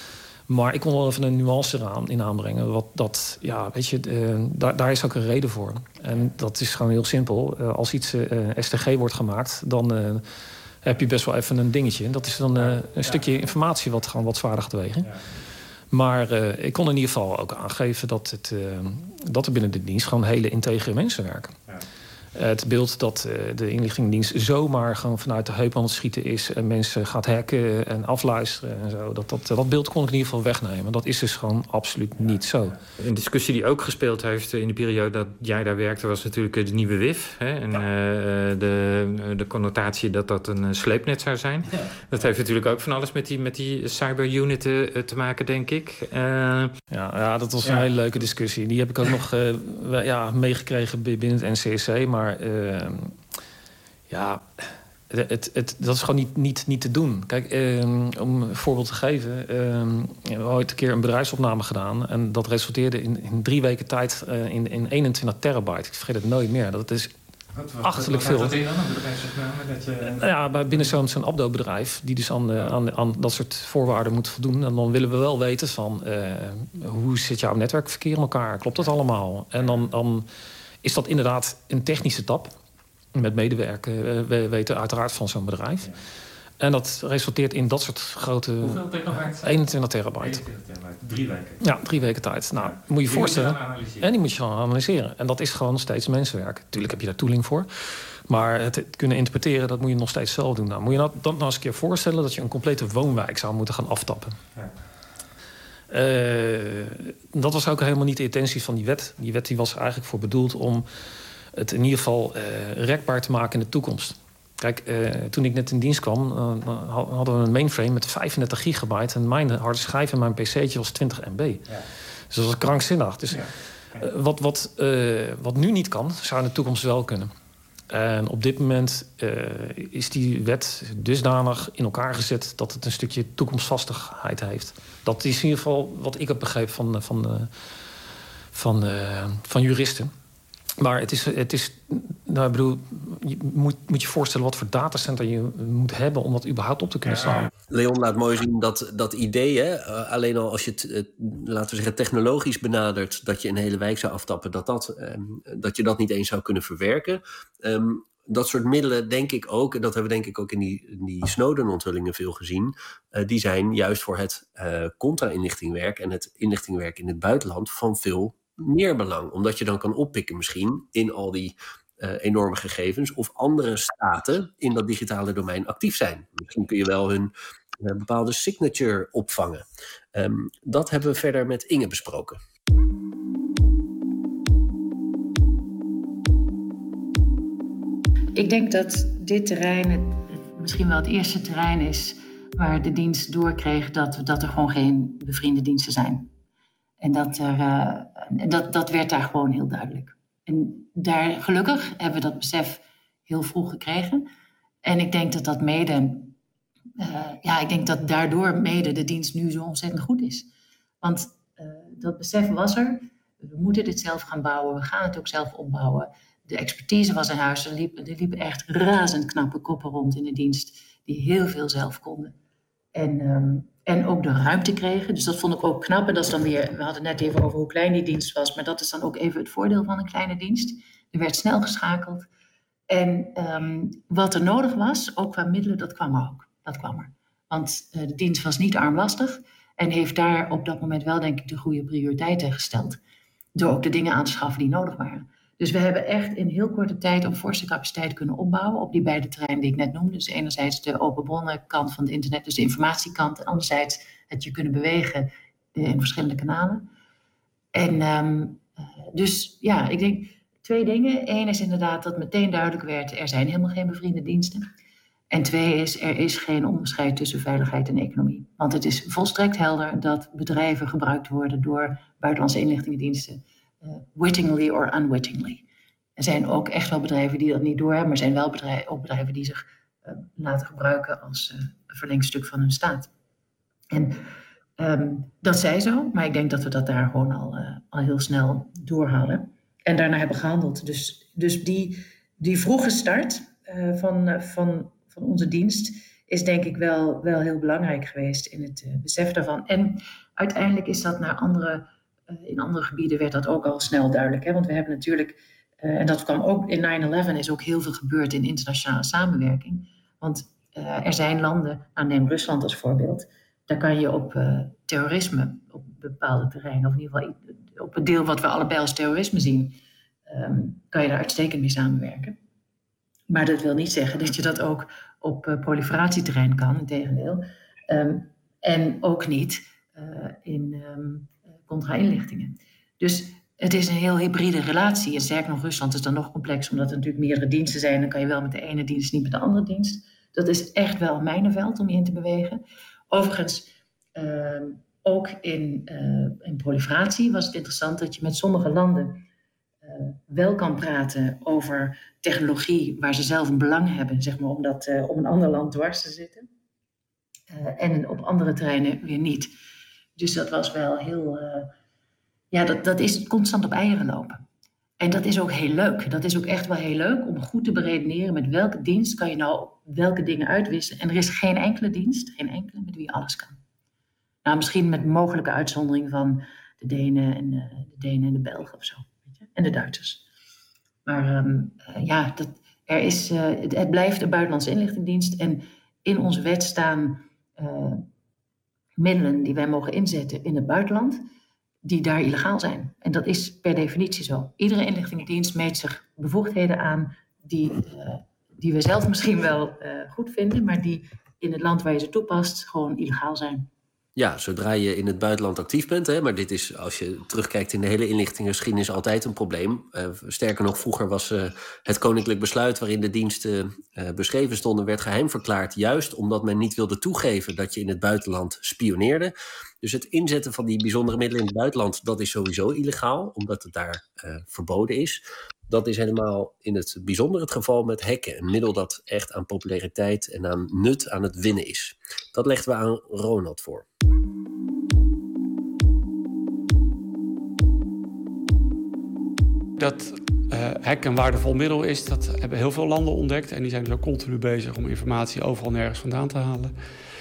Maar ik kon wel even een nuance eraan in aanbrengen. Wat dat, ja, weet je, uh, daar, daar is ook een reden voor. En dat is gewoon heel simpel. Uh, als iets uh, S T G wordt gemaakt, dan uh, heb je best wel even een dingetje. Dat is dan uh, een ja. stukje informatie wat gewoon wat zwaarder gaat wegen. Ja. Maar uh, ik kon in ieder geval ook aangeven dat, het, uh, dat er binnen de dienst gewoon hele integere mensen werken. Ja. Uh, het beeld dat uh, de inlichtingendienst zomaar gewoon vanuit de heup aan het schieten is en mensen gaat hacken en afluisteren en zo. Dat, dat, dat beeld kon ik in ieder geval wegnemen. Dat is dus gewoon absoluut niet zo. Een discussie die ook gespeeld heeft in de periode dat jij daar werkte was natuurlijk de nieuwe W I F. Hè? En uh, de, de connotatie dat dat een sleepnet zou zijn. Ja. Dat heeft natuurlijk ook van alles met die, met die cyberunit uh, te maken, denk ik. Uh, ja, ja, dat was een ja. hele leuke discussie. Die heb ik ook nog uh, ja, meegekregen binnen het N C C. Maar Maar uh, ja, het, het, dat is gewoon niet, niet, niet te doen. Kijk, uh, om een voorbeeld te geven. Uh, we hebben ooit een keer een bedrijfsopname gedaan. En dat resulteerde in, in drie weken tijd uh, in, in eenentwintig terabyte. Ik vergeet het nooit meer. Dat is wat, wat, achterlijk wat, wat veel. Wat een bedrijfsopname? Dat je... nou ja, binnen zo'n zo'n Abdo-bedrijf die dus aan, de, aan, aan dat soort voorwaarden moet voldoen. En dan willen we wel weten van uh, hoe zit jouw netwerkverkeer in elkaar? Klopt dat allemaal? En dan... dan is dat inderdaad een technische tap met medewerken. We weten uiteraard van zo'n bedrijf. Ja. En dat resulteert in dat soort grote... Hoeveel terabyte? eenentwintig terabyte. eenentwintig terabyte. Drie weken? Ja, drie weken tijd. Nou, ja. moet je je voorstellen. Moet en die moet je gewoon analyseren. En dat is gewoon nog steeds mensenwerk. Tuurlijk heb je daar tooling voor. Maar het kunnen interpreteren, dat moet je nog steeds zelf doen. Nou, moet je dat, dat nou eens een keer voorstellen dat je een complete woonwijk zou moeten gaan aftappen. Ja. Uh, dat was ook helemaal niet de intentie van die wet. Die wet die was eigenlijk voor bedoeld om het in ieder geval uh, rekbaar te maken in de toekomst. Kijk, uh, toen ik net in dienst kwam, uh, hadden we een mainframe met vijfendertig gigabyte. En mijn harde schijf en mijn pc'tje was twintig megabyte. Ja. Dus dat was krankzinnig. Dus ja. uh, wat, wat, uh, wat nu niet kan, zou in de toekomst wel kunnen. En op dit moment uh, is die wet dusdanig in elkaar gezet dat het een stukje toekomstvastigheid heeft. Dat is in ieder geval wat ik heb begrepen van, van, uh, van, uh, van juristen. Maar het is, het is Nou, ik bedoel, je moet, moet je voorstellen wat voor datacenter je moet hebben om dat überhaupt op te kunnen slaan. Leon laat mooi zien dat dat idee, hè, uh, alleen al als je het, uh, laten we zeggen, technologisch benadert, dat je een hele wijk zou aftappen, dat, dat, um, dat je dat niet eens zou kunnen verwerken. Um, dat soort middelen, denk ik ook, en dat hebben we denk ik ook in die, in die Snowden-onthullingen veel gezien, uh, die zijn juist voor het uh, contra-inlichtingwerk en het inlichtingwerk in het buitenland van veel meer belang. Omdat je dan kan oppikken misschien in al die Uh, enorme gegevens of andere staten in dat digitale domein actief zijn. Misschien kun je wel hun uh, bepaalde signature opvangen. Um, dat hebben we verder met Inge besproken. Ik denk dat dit terrein het, het misschien wel het eerste terrein is waar de dienst doorkreeg dat, dat er gewoon geen bevriende diensten zijn. En dat, er, uh, dat, dat werd daar gewoon heel duidelijk. En daar, gelukkig hebben we dat besef heel vroeg gekregen. En ik denk dat dat mede, uh, ja, ik denk dat daardoor mede de dienst nu zo ontzettend goed is. Want uh, dat besef was er. We moeten dit zelf gaan bouwen. We gaan het ook zelf opbouwen. De expertise was in huis. Er liepen, er liepen echt razend knappe koppen rond in de dienst. Die heel veel zelf konden. En, um, en ook de ruimte kregen. Dus dat vond ik ook knap. En dat is dan weer, we hadden het net even over hoe klein die dienst was. Maar dat is dan ook even het voordeel van een kleine dienst. Er werd snel geschakeld. En um, wat er nodig was, ook qua middelen, dat kwam er ook. Dat kwam er. Want uh, de dienst was niet armlastig. En heeft daar op dat moment wel, denk ik, de goede prioriteiten gesteld. Door ook de dingen aan te schaffen die nodig waren. Dus we hebben echt in heel korte tijd een forse capaciteit kunnen opbouwen op die beide terreinen die ik net noemde. Dus enerzijds de open bronnen kant van het internet, dus de informatiekant. En anderzijds het je kunnen bewegen in verschillende kanalen. En um, dus ja, ik denk twee dingen. Eén is inderdaad dat meteen duidelijk werd, er zijn helemaal geen bevriende diensten. En twee is, er is geen onderscheid tussen veiligheid en economie. Want het is volstrekt helder dat bedrijven gebruikt worden door buitenlandse inlichtingendiensten. Uh, wittingly or unwittingly. Er zijn ook echt wel bedrijven die dat niet doorhebben, maar er zijn wel bedrijven, ook bedrijven die zich uh, laten gebruiken als uh, een verlengstuk van hun staat. En um, dat zij zo, maar ik denk dat we dat daar gewoon al, uh, al heel snel doorhalen. En daarna hebben gehandeld. Dus, dus die, die vroege start uh, van, uh, van, van onze dienst is denk ik wel, wel heel belangrijk geweest in het uh, besef daarvan. En uiteindelijk is dat naar andere... In andere gebieden werd dat ook al snel duidelijk. Hè? Want we hebben natuurlijk, uh, en dat kwam ook in nine eleven, is ook heel veel gebeurd in internationale samenwerking. Want uh, er zijn landen, nou neem Rusland als voorbeeld, daar kan je op uh, terrorisme, op bepaalde terreinen, of in ieder geval op het deel wat we allebei als terrorisme zien, um, kan je daar uitstekend mee samenwerken. Maar dat wil niet zeggen dat je dat ook op uh, proliferatieterrein kan, integendeel. Um, en ook niet uh, in... Um, contra-inlichtingen. Dus het is een heel hybride relatie. En sterker nog, Rusland is dan nog complex, omdat er natuurlijk meerdere diensten zijn. Dan kan je wel met de ene dienst, niet met de andere dienst. Dat is echt wel een mijnenveld om je in te bewegen. Overigens, uh, ook in, uh, in proliferatie was het interessant dat je met sommige landen uh, wel kan praten over technologie waar ze zelf een belang hebben, zeg maar, om, dat, uh, om een ander land dwars te zitten. Uh, en op andere terreinen weer niet. Dus dat was wel heel... Uh, ja, dat, dat is constant op eieren lopen. En dat is ook heel leuk. Dat is ook echt wel heel leuk om goed te beredeneren met welke dienst kan je nou welke dingen uitwisselen. En er is geen enkele dienst, geen enkele met wie je alles kan. Nou, misschien met mogelijke uitzondering van de Denen en de, de, Denen en de Belgen of zo. Weet je? En de Duitsers. Maar um, uh, ja, dat, er is, uh, het, het blijft een buitenlandse inlichtingendienst. En in onze wet staan... Uh, middelen die wij mogen inzetten in het buitenland, die daar illegaal zijn. En dat is per definitie zo. Iedere inlichtingendienst meet zich bevoegdheden aan die, uh, die we zelf misschien wel uh, goed vinden, maar die in het land waar je ze toepast gewoon illegaal zijn. Ja, zodra je in het buitenland actief bent, hè, maar dit is, als je terugkijkt in de hele inlichtingengeschiedenis, altijd een probleem. Uh, sterker nog, vroeger was uh, het koninklijk besluit waarin de diensten uh, beschreven stonden, werd geheim verklaard, juist omdat men niet wilde toegeven dat je in het buitenland spioneerde. Dus het inzetten van die bijzondere middelen in het buitenland, dat is sowieso illegaal, omdat het daar uh, verboden is. Dat is helemaal in het bijzonder het geval met hacken. Een middel dat echt aan populariteit en aan nut aan het winnen is. Dat legden we aan Ronald voor. dat uh, hack een waardevol middel is, dat hebben heel veel landen ontdekt. En die zijn dus ook continu bezig om informatie overal nergens vandaan te halen.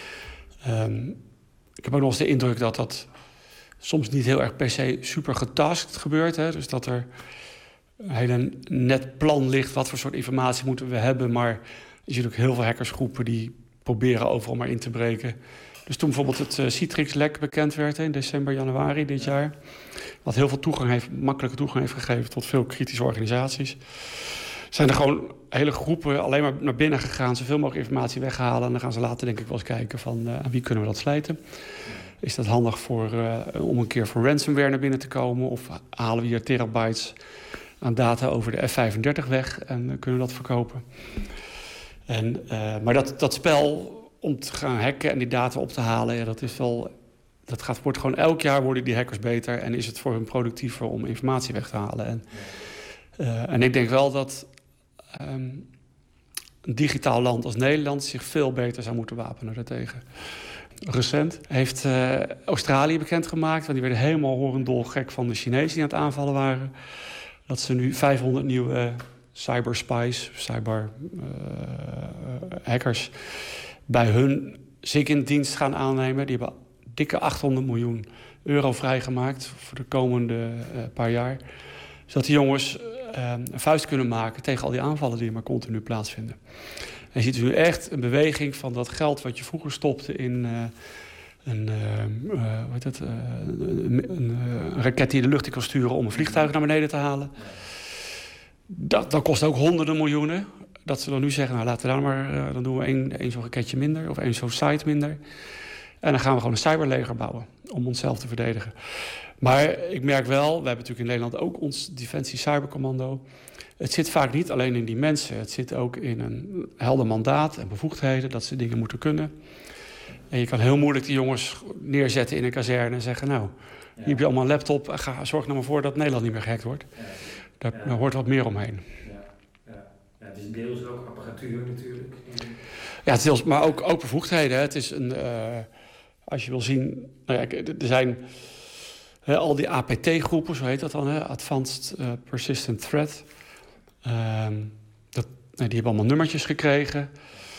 Um, ik heb ook nog eens de indruk dat dat soms niet heel erg per se super getasked gebeurt. Hè? Dus dat er een hele net plan ligt, wat voor soort informatie moeten we hebben. Maar je ziet ook heel veel hackersgroepen die proberen overal maar in te breken. Dus toen bijvoorbeeld het uh, Citrix-lek bekend werd hè, in december, januari dit jaar. Wat heel veel toegang heeft, makkelijke toegang heeft gegeven tot veel kritische organisaties. Zijn er gewoon hele groepen alleen maar naar binnen gegaan, zoveel mogelijk informatie weghalen. En dan gaan ze later denk ik wel eens kijken van uh, aan wie kunnen we dat slijten. Is dat handig voor, uh, om een keer voor ransomware naar binnen te komen? Of halen we hier terabytes aan data over de F vijfendertig weg en uh, kunnen we dat verkopen? En, uh, maar dat, dat spel om te gaan hacken en die data op te halen, ja, dat is wel, dat gaat, wordt gewoon elk jaar worden die hackers beter en is het voor hun productiever om informatie weg te halen. En, uh, en ik denk wel dat um, een digitaal land als Nederland zich veel beter zou moeten wapenen daartegen. Recent heeft uh, Australië bekendgemaakt, want die werden helemaal horendol gek van de Chinezen die aan het aanvallen waren, dat ze nu vijfhonderd nieuwe cyberspies, cyber uh, hackers bij hun Z I G I N dienst gaan aannemen. Die hebben dikke achthonderd miljoen euro vrijgemaakt voor de komende uh, paar jaar. Zodat die jongens uh, een vuist kunnen maken tegen al die aanvallen die maar continu plaatsvinden. En je ziet nu echt een beweging van dat geld wat je vroeger stopte in uh, een, uh, uh, hoe heet het, uh, een, een, een raket die je de lucht in kan sturen om een vliegtuig naar beneden te halen. Dat, dat kost ook honderden miljoenen. Dat ze dan nu zeggen, nou laten we daar maar, uh, dan doen we één, één zo'n raketje minder of één zo'n site minder. En dan gaan we gewoon een cyberleger bouwen om onszelf te verdedigen. Maar ik merk wel, we hebben natuurlijk in Nederland ook ons Defensie Cybercommando. Het zit vaak niet alleen in die mensen. Het zit ook in een helder mandaat en bevoegdheden dat ze dingen moeten kunnen. En je kan heel moeilijk die jongens neerzetten in een kazerne en zeggen, nou, hier heb je allemaal een laptop. Ga, zorg nou maar voor dat Nederland niet meer gehackt wordt. Daar, daar hoort wat meer omheen. Het is deels ook apparatuur natuurlijk. Ja, het is deels, maar ook, ook bevoegdheden. Het is een, uh, als je wil zien, nou ja, er zijn hè, al die A P T-groepen, zo heet dat dan, hè, Advanced uh, Persistent Threat. Uh, dat, nee, die hebben allemaal nummertjes gekregen.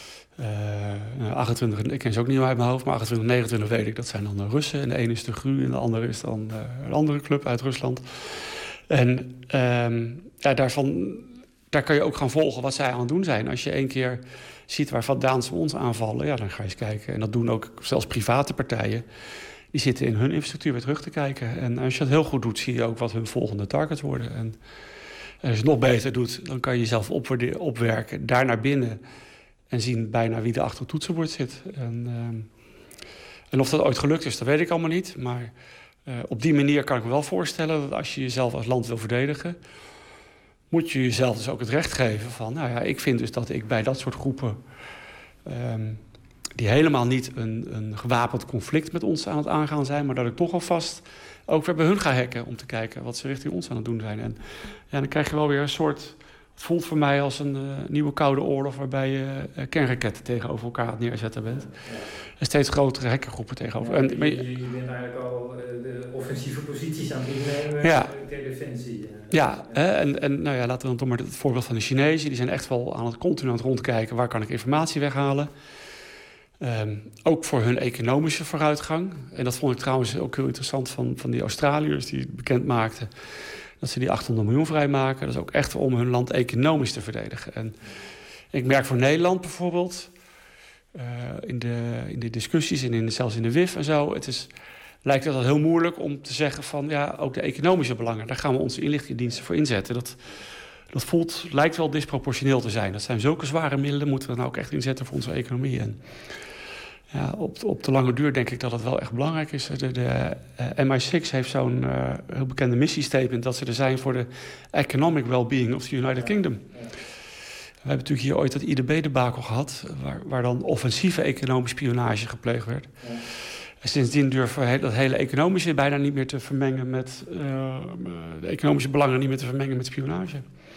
Uh, achtentwintig, ik ken ze ook niet uit mijn hoofd, maar achtentwintig, negenentwintig weet ik, dat zijn dan de Russen. En de ene is de G R U en de andere is dan uh, een andere club uit Rusland. En uh, ja, daarvan... Daar kan je ook gaan volgen wat zij aan het doen zijn. Als je één keer ziet waar vandaan ze ons aanvallen, ja, dan ga je eens kijken. En dat doen ook zelfs private partijen. Die zitten in hun infrastructuur weer terug te kijken. En als je dat heel goed doet, zie je ook wat hun volgende targets worden. En als je het nog beter doet, dan kan je jezelf opwerken, daar naar binnen en zien bijna wie er achter het toetsenbord zit. En, uh, en of dat ooit gelukt is, dat weet ik allemaal niet. Maar uh, op die manier kan ik me wel voorstellen dat als je jezelf als land wil verdedigen, moet je jezelf dus ook het recht geven van, nou ja, ik vind dus dat ik bij dat soort groepen um, die helemaal niet een, een gewapend conflict met ons aan het aangaan zijn, maar dat ik toch alvast ook weer bij hun ga hacken om te kijken wat ze richting ons aan het doen zijn. En ja, dan krijg je wel weer een soort, het voelt voor mij als een uh, nieuwe koude oorlog waarbij je uh, kernraketten tegenover elkaar aan het neerzetten bent. En steeds grotere hackergroepen tegenover. Ja, en, je, maar, je, je bent eigenlijk al uh, de offensieve posities aan het innemen ja. ter defensie. Uh, ja, uh, en, en nou ja, laten we dan toch maar het voorbeeld van de Chinezen. Die zijn echt wel aan het continu aan het rondkijken, waar kan ik informatie weghalen. Um, ook voor hun economische vooruitgang. En dat vond ik trouwens ook heel interessant van, van die Australiërs die bekend maakten dat ze die achthonderd miljoen vrijmaken. Dat is ook echt om hun land economisch te verdedigen. En ik merk voor Nederland bijvoorbeeld, uh, in, de, in de discussies en in, zelfs in de W I F en zo, het is, lijkt het al heel moeilijk om te zeggen van ja, ook de economische belangen, daar gaan we onze inlichtingendiensten voor inzetten. Dat, dat voelt, lijkt wel disproportioneel te zijn. Dat zijn zulke zware middelen, moeten we nou ook echt inzetten voor onze economie. En ja, op, op de lange duur denk ik dat het wel echt belangrijk is. De, de uh, M I zes heeft zo'n uh, heel bekende missiestatement dat ze er zijn voor de economic well-being of the United Kingdom. We hebben natuurlijk hier ooit dat I D B-debakel gehad, waar, waar dan offensieve economische spionage gepleegd werd. Ja. En sindsdien durven we dat hele economische bijna niet meer te vermengen met uh, de economische belangen niet meer te vermengen met spionage.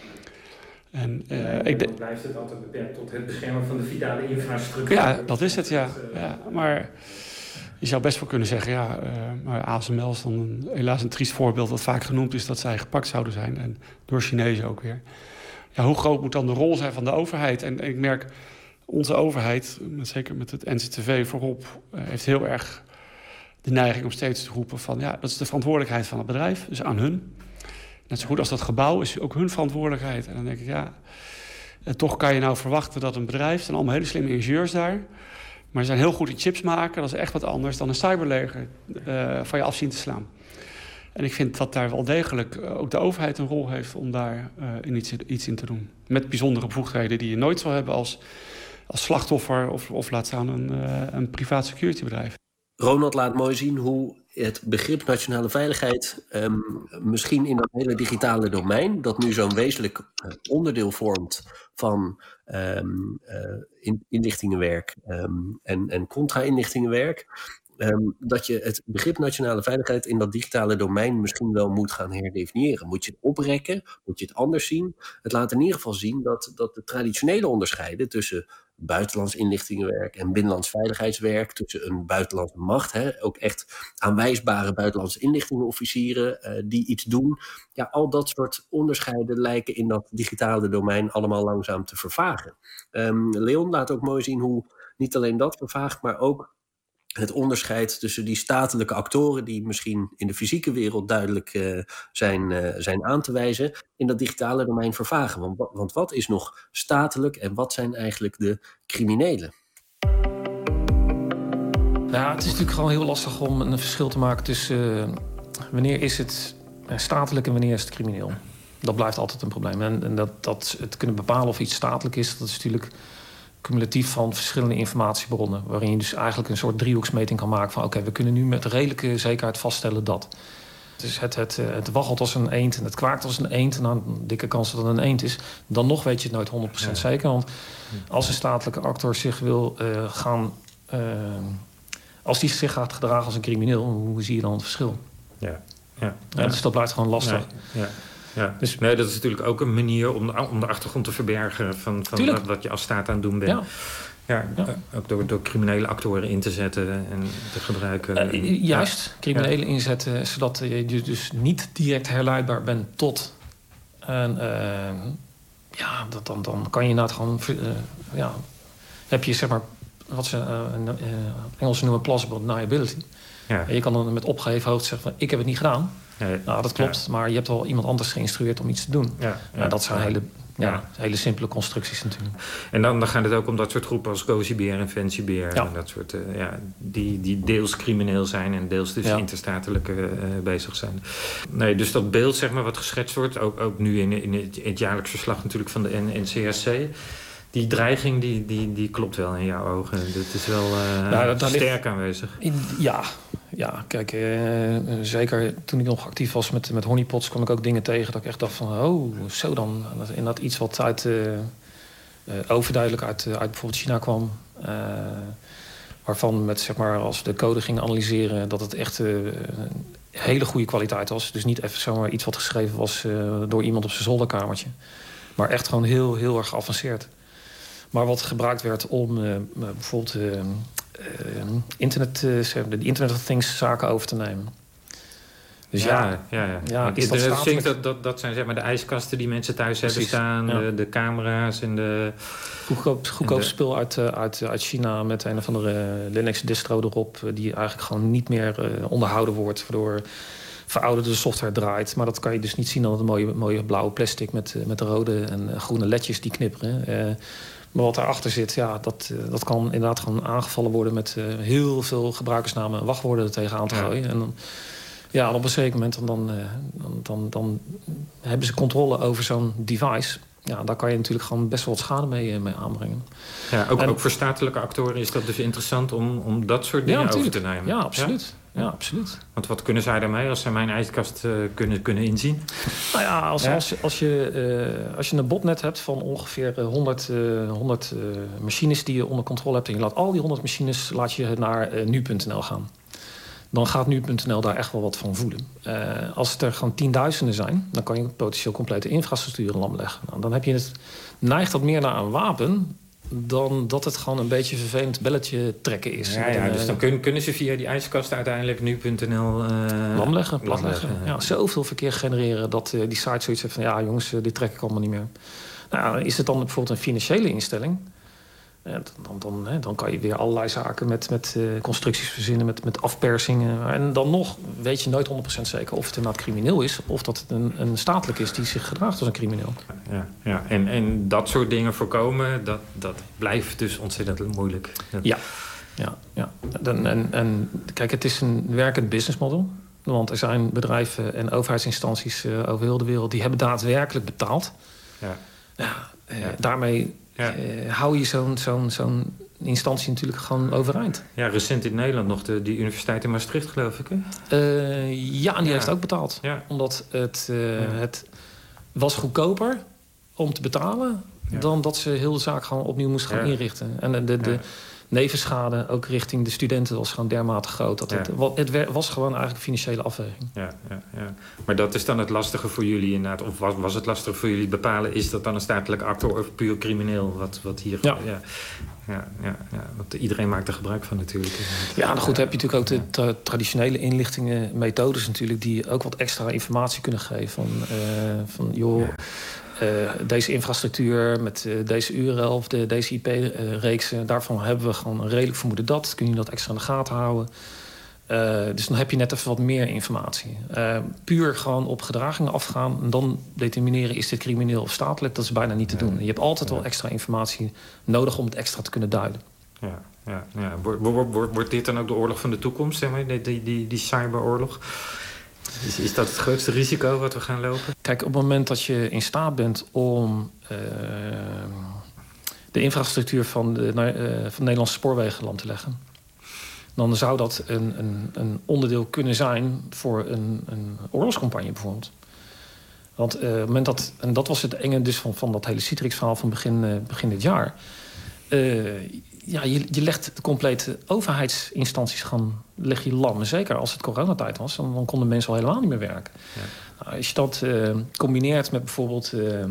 En, uh, ja, ik de... blijft het altijd beperkt tot het beschermen van de vitale infrastructuur. Ja, dat is het, ja. ja maar je zou best wel kunnen zeggen, ja, uh, A S M L is dan een, helaas een triest voorbeeld dat vaak genoemd is dat zij gepakt zouden zijn. En door Chinezen ook weer. Ja, hoe groot moet dan de rol zijn van de overheid? En, en ik merk, onze overheid, met, zeker met het N C T V voorop, uh, heeft heel erg de neiging om steeds te roepen van, ja, dat is de verantwoordelijkheid van het bedrijf, dus aan hun. Net zo goed als dat gebouw is ook hun verantwoordelijkheid. En dan denk ik, ja, en toch kan je nou verwachten dat een bedrijf, er zijn allemaal hele slimme ingenieurs daar, maar ze zijn heel goed in chips maken. Dat is echt wat anders dan een cyberleger uh, van je af zien te slaan. En ik vind dat daar wel degelijk uh, ook de overheid een rol heeft om daar uh, in iets, iets in te doen. Met bijzondere bevoegdheden die je nooit zal hebben als, als slachtoffer of, of laat staan een, uh, een privaat securitybedrijf. Ronald laat mooi zien hoe het begrip nationale veiligheid um, misschien in dat hele digitale domein, dat nu zo'n wezenlijk uh, onderdeel vormt van um, uh, in, inlichtingenwerk um, en, en contra-inlichtingenwerk, um, dat je het begrip nationale veiligheid in dat digitale domein misschien wel moet gaan herdefiniëren. Moet je het oprekken? Moet je het anders zien? Het laat in ieder geval zien dat, dat de traditionele onderscheiden tussen buitenlands inlichtingenwerk en binnenlands veiligheidswerk, tussen een buitenlandse macht, hè, ook echt aanwijsbare buitenlandse inlichtingenofficieren uh, die iets doen. Ja, al dat soort onderscheiden lijken in dat digitale domein allemaal langzaam te vervagen. Um, Leon laat ook mooi zien hoe niet alleen dat vervaagt, maar ook het onderscheid tussen die statelijke actoren die misschien in de fysieke wereld duidelijk uh, zijn, uh, zijn aan te wijzen, in dat digitale domein vervagen. Want, want wat is nog statelijk en wat zijn eigenlijk de criminelen? Ja, het is natuurlijk gewoon heel lastig om een verschil te maken tussen uh, wanneer is het statelijk en wanneer is het crimineel. Dat blijft altijd een probleem. En, en dat, dat het kunnen bepalen of iets statelijk is, dat is natuurlijk cumulatief van verschillende informatiebronnen, waarin je dus eigenlijk een soort driehoeksmeting kan maken van oké, okay, we kunnen nu met redelijke zekerheid vaststellen dat. Dus het, het, het waggelt als een eend en het kwaakt als een eend, en dan een dikke kans dat het een eend is. Dan nog weet je het nooit honderd procent ja. zeker, want als een statelijke actor zich wil uh, gaan, uh, als die zich gaat gedragen als een crimineel, hoe zie je dan het verschil? Ja. Ja. Ja, dus dat blijft gewoon lastig. Ja. Ja. Ja, dus nee, dat is natuurlijk ook een manier om de, om de achtergrond te verbergen van, van wat, wat je als staat aan het doen bent. Ja. Ja, ja. Ook door, door criminele actoren in te zetten en te gebruiken. Uh, juist, ja. criminelen ja. inzetten, zodat je dus niet direct herleidbaar bent tot. En uh, ja, dat, dan, dan kan je inderdaad gewoon. Uh, ja, heb je zeg maar wat ze uh, in uh, Engels noemen plausible deniability. Ja. En je kan dan met opgeheven hoofd zeggen van ik heb het niet gedaan. Nee, nou, dat klopt, ja. maar je hebt wel iemand anders geïnstrueerd om iets te doen. Ja, ja, ja, dat zijn ja. hele, ja, ja. hele simpele constructies natuurlijk. En dan, dan gaat het ook om dat soort groepen als Cozy Bear en Fancy Bear. Ja. En dat soort, uh, ja, die, die deels crimineel zijn en deels dus ja. interstatelijk uh, bezig zijn. Nee, dus dat beeld zeg maar, wat geschetst wordt, ook, ook nu in, in het, het jaarlijks verslag natuurlijk van de N C S C. Die dreiging, die, die, die klopt wel in jouw ogen. Dat is wel uh, nou, dat, sterk ligt aanwezig. In, ja, ja, kijk, uh, zeker toen ik nog actief was met, met honeypots, kwam ik ook dingen tegen dat ik echt dacht van, oh, zo dan. En dat iets wat uit, uh, uh, overduidelijk uit, uit bijvoorbeeld China kwam. Uh, waarvan met, zeg maar, als we de code gingen analyseren, dat het echt uh, hele goede kwaliteit was. Dus niet even zomaar iets wat geschreven was uh, door iemand op zijn zolderkamertje. Maar echt gewoon heel, heel erg geavanceerd. Maar wat gebruikt werd om uh, bijvoorbeeld uh, uh, internet, uh, de Internet of Things zaken over te nemen. Dus ja, ja, ja. ja. ja is dat, dat, statelijk... dat, dat, dat zijn zeg maar de ijskasten die mensen thuis Precies, hebben staan, ja. de, de camera's en de goedkoop, goedkoop de... spul uit, uit, uit China met een of andere Linux distro erop, die eigenlijk gewoon niet meer uh, onderhouden wordt, waardoor verouderde software draait. Maar dat kan je dus niet zien dan het mooie, mooie blauwe plastic met, met de rode en groene ledjes die knipperen. Uh, Maar wat daarachter zit, ja, dat, dat kan inderdaad gewoon aangevallen worden met uh, heel veel gebruikersnamen en wachtwoorden er tegenaan te gooien. Ja. En dan, ja, op een zeker moment dan, dan, dan, dan hebben ze controle over zo'n device. Ja, daar kan je natuurlijk gewoon best wel wat schade mee, mee aanbrengen. Ja, ook, en, ook voor statelijke actoren is dat dus interessant om, om dat soort dingen ja, over te nemen. Ja, absoluut. Ja? Ja, absoluut. Want wat kunnen zij daarmee als zij mijn ijskast uh, kunnen, kunnen inzien? Nou ja, als, ja. als, als, je, uh, als je een botnet hebt van ongeveer honderd, uh, honderd uh, machines die je onder controle hebt en je laat al die honderd machines laat je naar uh, nu punt n l gaan. Dan gaat nu punt n l daar echt wel wat van voelen. Uh, als het er gewoon tienduizenden zijn, dan kan je potentieel complete infrastructuur lam leggen. Nou, dan heb je het, neigt dat meer naar een wapen dan dat het gewoon een beetje een vervelend belletje trekken is. Ja, ja, dus dan kun, kunnen ze via die ijskast uiteindelijk nu punt n l... Uh, lam leggen, plat leggen. leggen. Ja, zoveel verkeer genereren dat uh, die site zoiets heeft van... ja jongens, uh, dit trek ik allemaal niet meer. Nou, is het dan bijvoorbeeld een financiële instelling... Ja, dan, dan, hè, dan kan je weer allerlei zaken met, met uh, constructies verzinnen, met, met afpersingen. En dan nog weet je nooit honderd procent zeker of het inderdaad crimineel is... of dat het een, een statelijk is die zich gedraagt als een crimineel. Ja, ja. En, en dat soort dingen voorkomen, dat, dat blijft dus ontzettend moeilijk. Dat... Ja, ja, ja. En, en, en kijk, het is een werkend businessmodel. Want er zijn bedrijven en overheidsinstanties uh, over heel de wereld... die hebben daadwerkelijk betaald. Ja. Ja, uh, ja. Daarmee... Ja. Uh, hou je zo'n zo'n zo'n instantie natuurlijk gewoon overeind. Ja, recent in Nederland nog de, die universiteit in Maastricht, geloof ik, hè? Uh, ja, en die ja. heeft ook betaald. Ja. Omdat het, uh, ja. het was goedkoper om te betalen... Ja. dan dat ze heel de zaak gewoon opnieuw moesten gaan ja. inrichten. En de, de, de ja. nevenschade, ook richting de studenten, was gewoon dermate groot. Dat ja. het, het was gewoon eigenlijk een financiële afweging. Ja, ja, ja. Maar dat is dan het lastige voor jullie inderdaad. Of was, was het lastig voor jullie bepalen... is dat dan een statelijke actor of puur crimineel? Wat, wat hier... Ja. Ja, ja, ja, ja. Want iedereen maakt er gebruik van natuurlijk. Ja, nou goed, heb je natuurlijk ook de tra- traditionele inlichtingenmethodes natuurlijk... die ook wat extra informatie kunnen geven. Van, uh, van joh... Ja. Uh, deze infrastructuur met uh, deze U R L of de, deze I P-reeksen... Uh, daarvan hebben we gewoon een redelijk vermoeden dat. Kun je dat extra in de gaten houden. Uh, dus dan heb je net even wat meer informatie. Uh, puur gewoon op gedragingen afgaan... en dan determineren is dit crimineel of statelijk... dat is bijna niet te doen. Je hebt altijd wel extra informatie nodig om het extra te kunnen duiden. Ja, ja, ja. Wordt, wordt, wordt dit dan ook de oorlog van de toekomst, zeg maar? Die, die, die, die cyberoorlog? Is, is dat het grootste risico wat we gaan lopen? Kijk, op het moment dat je in staat bent om uh, de infrastructuur van de, uh, van de Nederlandse spoorwegen lam te leggen... dan zou dat een, een, een onderdeel kunnen zijn voor een, een oorlogscampagne bijvoorbeeld. Want uh, op het moment dat, en dat was het enge dus van, van dat hele Citrix-verhaal van begin, uh, begin dit jaar... Uh, Ja, je, je legt de complete overheidsinstanties gaan leg je lam. Zeker als het coronatijd was, dan, dan konden mensen al helemaal niet meer werken. Ja. Nou, als je dat uh, combineert met bijvoorbeeld... Uh, uh,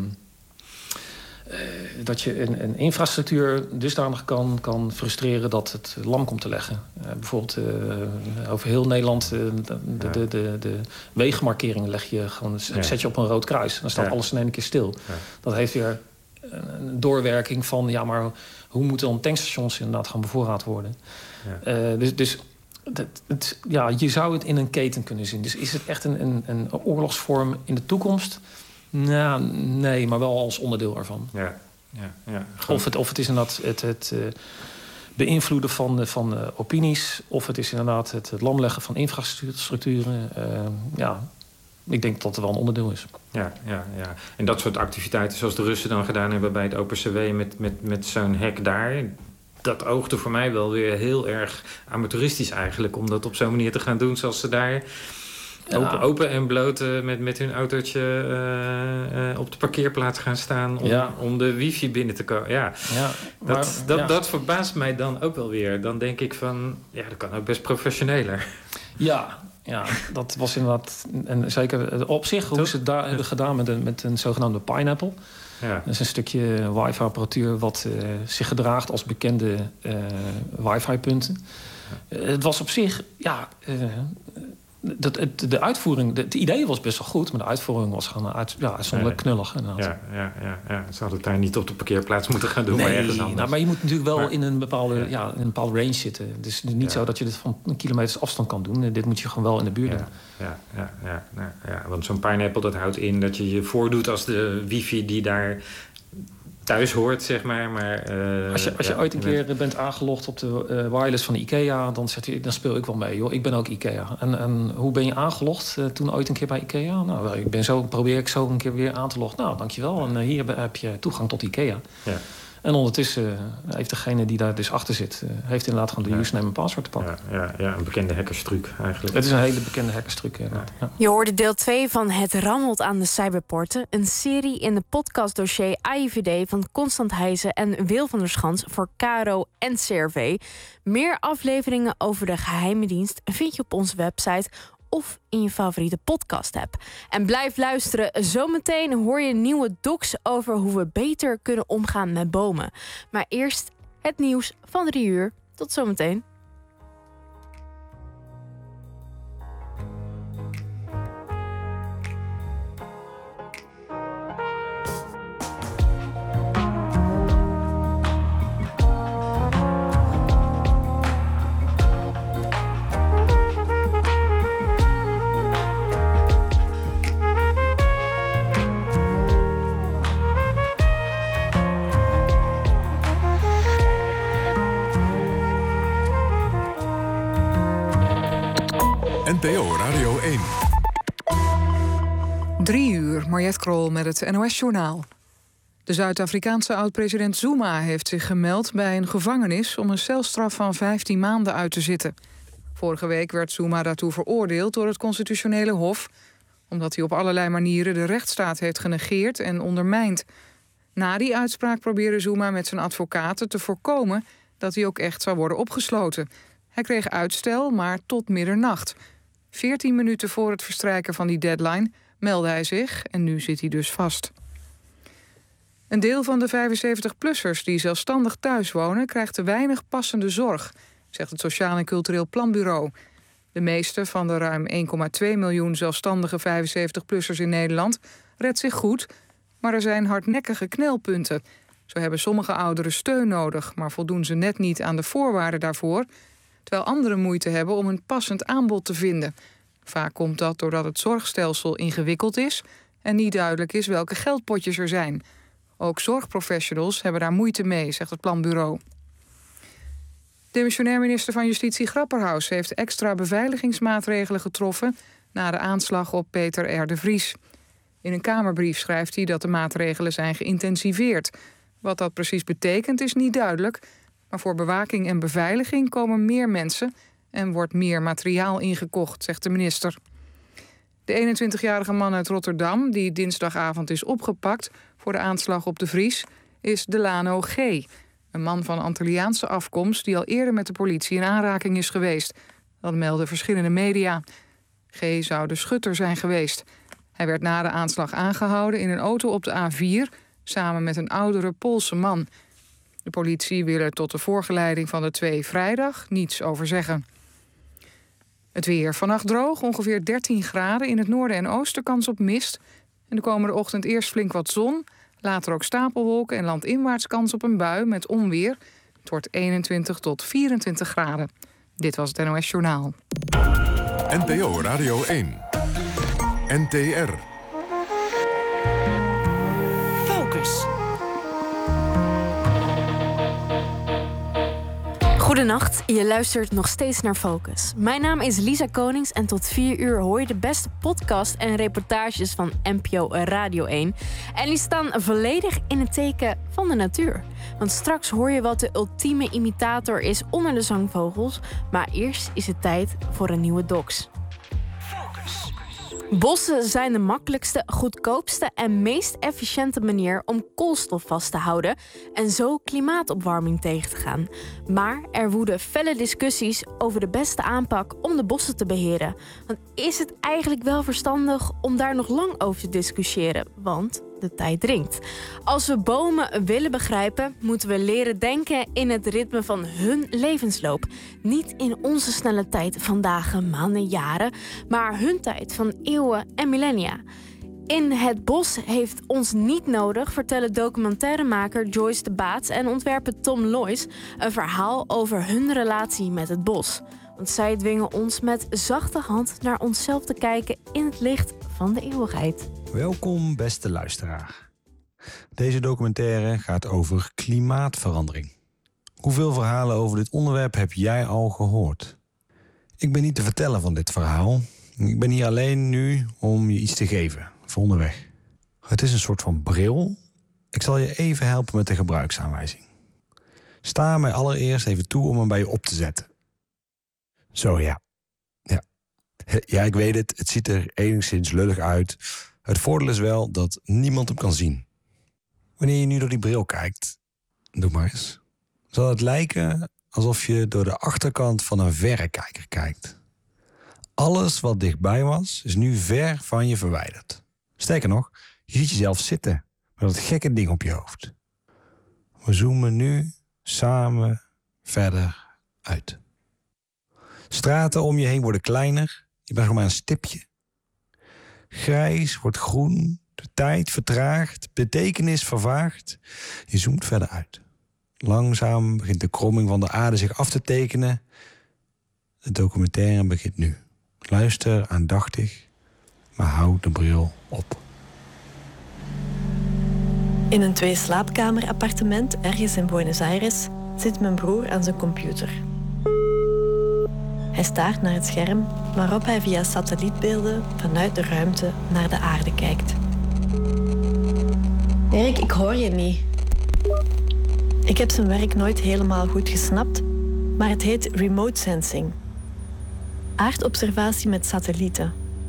dat je een, een infrastructuur dusdanig kan, kan frustreren dat het lam komt te leggen. Uh, bijvoorbeeld uh, over heel Nederland uh, de, de, de, de, de wegenmarkeringen leg je gewoon, ja. zet je op een rood kruis. Dan staat ja. alles in één keer stil. Ja. Dat heeft weer een doorwerking van... ja, maar hoe moeten dan tankstations inderdaad gaan bevoorraad worden? Ja. Uh, dus dus het, het, ja, je zou het in een keten kunnen zien. Dus is het echt een, een, een oorlogsvorm in de toekomst? Nou, nee, maar wel als onderdeel ervan. Ja. Ja, ja, of, het, of het is inderdaad het, het uh, beïnvloeden van, uh, van uh, opinies... of het is inderdaad het, het lamleggen van infrastructuren. Uh, ja, ik denk dat het wel een onderdeel is. Ja, ja, ja. En dat soort activiteiten zoals de Russen dan gedaan hebben bij het O P C W... met, met, met zo'n hek daar... dat oogde voor mij wel weer heel erg amateuristisch eigenlijk... om dat op zo'n manier te gaan doen zoals ze daar... Ja. Open, open en bloot uh, met, met hun autootje uh, uh, op de parkeerplaats gaan staan... om, ja. om de wifi binnen te komen. Ja, ja, maar, dat, dat, ja. dat verbaast mij dan ook wel weer. Dan denk ik van, ja, dat kan ook best professioneler. Ja, ja, dat was inderdaad... En zeker op zich, hoe ze het daar hebben gedaan met een, met een zogenaamde Pineapple. Ja. Dat is een stukje wifi-apparatuur wat uh, zich gedraagt als bekende uh, wifi-punten. Ja. Uh, het was op zich, ja... Uh, Dat, het, de uitvoering, het idee was best wel goed, maar de uitvoering was gewoon uit, ja, uitzonderlijk knullig. Ja, ja, ja, ja. Ze hadden het daar niet op de parkeerplaats moeten gaan doen, nee, maar ergens anders. Nou, maar je moet natuurlijk wel maar, in een bepaalde, ja. ja, in een bepaalde range zitten. Het is niet ja. zo dat je dit van een kilometers afstand kan doen. Dit moet je gewoon wel in de buurt ja. doen. Ja, ja, ja, ja, ja. Want zo'n Pineapple dat houdt in dat je je voordoet als de wifi die daar thuis hoort, zeg maar. maar uh, als je, als je ja, ooit een keer bent, bent aangelogd op de uh, wireless van de IKEA... Dan, zet je, dan speel ik wel mee, joh. Ik ben ook IKEA. En, en hoe ben je aangelogd uh, toen ooit een keer bij IKEA? Nou, ik ben zo, probeer ik zo een keer weer aan te loggen. Nou, dankjewel. En uh, hier heb je toegang tot IKEA. Ja. En ondertussen uh, heeft degene die daar dus achter zit... Uh, heeft inderdaad gewoon de ja. username en password te pakken. Ja, ja, ja, een bekende hackerstruc eigenlijk. Het is een hele bekende hackerstruc, ja. Ja. Je hoorde deel twee van Het rammelt aan de cyberporten. Een serie in de podcastdossier A I V D van Constant Heijzen en Wil van der Schans voor K R O en C R V. Meer afleveringen over de geheime dienst vind je op onze website of in je favoriete podcast-app. En blijf luisteren, zometeen hoor je nieuwe docs over hoe we beter kunnen omgaan met bomen. Maar eerst het nieuws van drie uur. Tot zometeen. N P O Radio één. Drie uur, Mariette Krol met het N O S-journaal. De Zuid-Afrikaanse oud-president Zuma heeft zich gemeld bij een gevangenis om een celstraf van vijftien maanden uit te zitten. Vorige week werd Zuma daartoe veroordeeld door het Constitutionele Hof, omdat hij op allerlei manieren de rechtsstaat heeft genegeerd en ondermijnd. Na die uitspraak probeerde Zuma met zijn advocaten te voorkomen dat hij ook echt zou worden opgesloten. Hij kreeg uitstel, maar tot middernacht. Veertien minuten voor het verstrijken van die deadline meldde hij zich en nu zit hij dus vast. Een deel van de vijfenzeventig-plussers die zelfstandig thuis wonen krijgt te weinig passende zorg, zegt het Sociaal en Cultureel Planbureau. De meeste van de ruim één komma twee miljoen zelfstandige vijfenzeventig-plussers in Nederland redt zich goed, maar er zijn hardnekkige knelpunten. Zo hebben sommige ouderen steun nodig, maar voldoen ze net niet aan de voorwaarden daarvoor, terwijl anderen moeite hebben om een passend aanbod te vinden. Vaak komt dat doordat het zorgstelsel ingewikkeld is en niet duidelijk is welke geldpotjes er zijn. Ook zorgprofessionals hebben daar moeite mee, zegt het planbureau. Demissionair minister van Justitie Grapperhaus heeft extra beveiligingsmaatregelen getroffen na de aanslag op Peter R. de Vries. In een Kamerbrief schrijft hij dat de maatregelen zijn geïntensiveerd. Wat dat precies betekent is niet duidelijk, maar voor bewaking en beveiliging komen meer mensen en wordt meer materiaal ingekocht, zegt de minister. De eenentwintigjarige man uit Rotterdam, die dinsdagavond is opgepakt voor de aanslag op de Vries, is Delano G., een man van Antilliaanse afkomst die al eerder met de politie in aanraking is geweest. Dat melden verschillende media. G. zou de schutter zijn geweest. Hij werd na de aanslag aangehouden in een auto op de A vier samen met een oudere Poolse man. De politie wil er tot de voorgeleiding van de twee vrijdag niets over zeggen. Het weer. Vannacht droog, ongeveer dertien graden. In het noorden en oosten kans op mist. En de komende ochtend eerst flink wat zon. Later ook stapelwolken en landinwaarts kans op een bui met onweer. Het wordt eenentwintig tot vierentwintig graden. Dit was het N O S Journaal. N P O Radio één. N T R. Focus. Goedenacht, je luistert nog steeds naar Focus. Mijn naam is Lisa Konings en tot vier uur hoor je de beste podcast en reportages van N P O Radio één. En die staan volledig in het teken van de natuur. Want straks hoor je wat de ultieme imitator is onder de zangvogels. Maar eerst is het tijd voor een nieuwe docs. Bossen zijn de makkelijkste, goedkoopste en meest efficiënte manier om koolstof vast te houden en zo klimaatopwarming tegen te gaan. Maar er woeden felle discussies over de beste aanpak om de bossen te beheren. Want is het eigenlijk wel verstandig om daar nog lang over te discussiëren? Want de tijd dringt. Als we bomen willen begrijpen, moeten we leren denken in het ritme van hun levensloop. Niet in onze snelle tijd van dagen, maanden, jaren, maar hun tijd van eeuwen en millennia. In Het Bos heeft ons niet nodig, vertellen documentairemaker Joyce de Baats en ontwerper Tom Loijs een verhaal over hun relatie met het bos. Want zij dwingen ons met zachte hand naar onszelf te kijken in het licht van de eeuwigheid. Welkom, beste luisteraar. Deze documentaire gaat over klimaatverandering. Hoeveel verhalen over dit onderwerp heb jij al gehoord? Ik ben niet te vertellen van dit verhaal. Ik ben hier alleen nu om je iets te geven, voor onderweg. Het is een soort van bril. Ik zal je even helpen met de gebruiksaanwijzing. Sta mij allereerst even toe om hem bij je op te zetten. Zo, ja. Ja, ja ik weet het. Het ziet er enigszins lullig uit. Het voordeel is wel dat niemand hem kan zien. Wanneer je nu door die bril kijkt, doe maar eens, zal het lijken alsof je door de achterkant van een verrekijker kijkt. Alles wat dichtbij was, is nu ver van je verwijderd. Sterker nog, je ziet jezelf zitten met dat gekke ding op je hoofd. We zoomen nu samen verder uit. Straten om je heen worden kleiner. Je bent gewoon maar een stipje. Grijs wordt groen. De tijd vertraagt. Betekenis vervaagt. Je zoomt verder uit. Langzaam begint de kromming van de aarde zich af te tekenen. De documentaire begint nu. Luister aandachtig, maar houd de bril op. In een twee-slaapkamer-appartement ergens in Buenos Aires zit mijn broer aan zijn computer. Hij staart naar het scherm waarop hij via satellietbeelden vanuit de ruimte naar de aarde kijkt. Erik, ik hoor je niet. Ik heb zijn werk nooit helemaal goed gesnapt, maar het heet remote sensing. Aardobservatie met satellieten.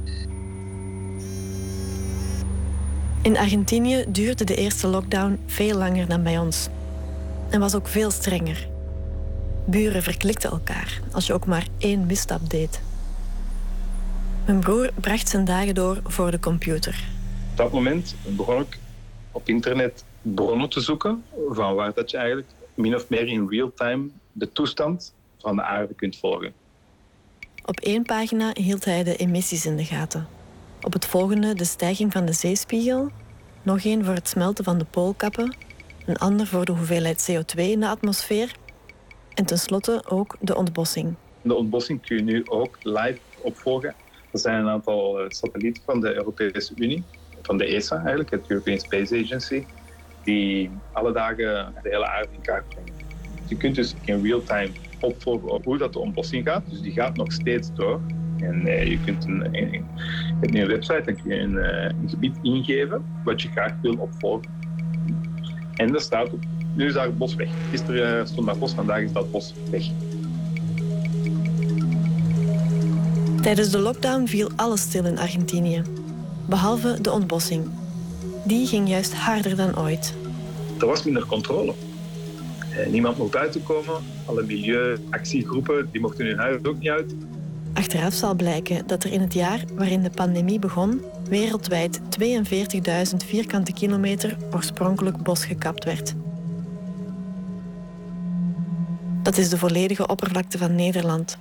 In Argentinië duurde de eerste lockdown veel langer dan bij ons. En was ook veel strenger. Buren verklikten elkaar als je ook maar één misstap deed. Mijn broer bracht zijn dagen door voor de computer. Op dat moment begon ik op internet bronnen te zoeken van waar dat je eigenlijk min of meer in real time de toestand van de aarde kunt volgen. Op één pagina hield hij de emissies in de gaten. Op het volgende de stijging van de zeespiegel, nog één voor het smelten van de poolkappen, een ander voor de hoeveelheid C O twee in de atmosfeer en tenslotte ook de ontbossing. De ontbossing kun je nu ook live opvolgen. Er zijn een aantal satellieten van de Europese Unie, van de E S A eigenlijk, het European Space Agency, die alle dagen de hele aarde in kaart brengen. Je kunt dus in real time opvolgen hoe dat de ontbossing gaat. Dus die gaat nog steeds door. En uh, je kunt een, een, een, een, een website, dan kun je een, uh, een gebied ingeven wat je graag wil opvolgen. En er staat op, nu is daar het bos weg. Gisteren uh, stond dat bos, vandaag is dat bos weg. Tijdens de lockdown viel alles stil in Argentinië. Behalve de ontbossing. Die ging juist harder dan ooit. Er was minder controle. Uh, niemand mocht buiten komen. Alle milieuactiegroepen die mochten hun huis ook niet uit. Achteraf zal blijken dat er in het jaar waarin de pandemie begon wereldwijd tweeënveertigduizend vierkante kilometer oorspronkelijk bos gekapt werd. Dat is de volledige oppervlakte van Nederland.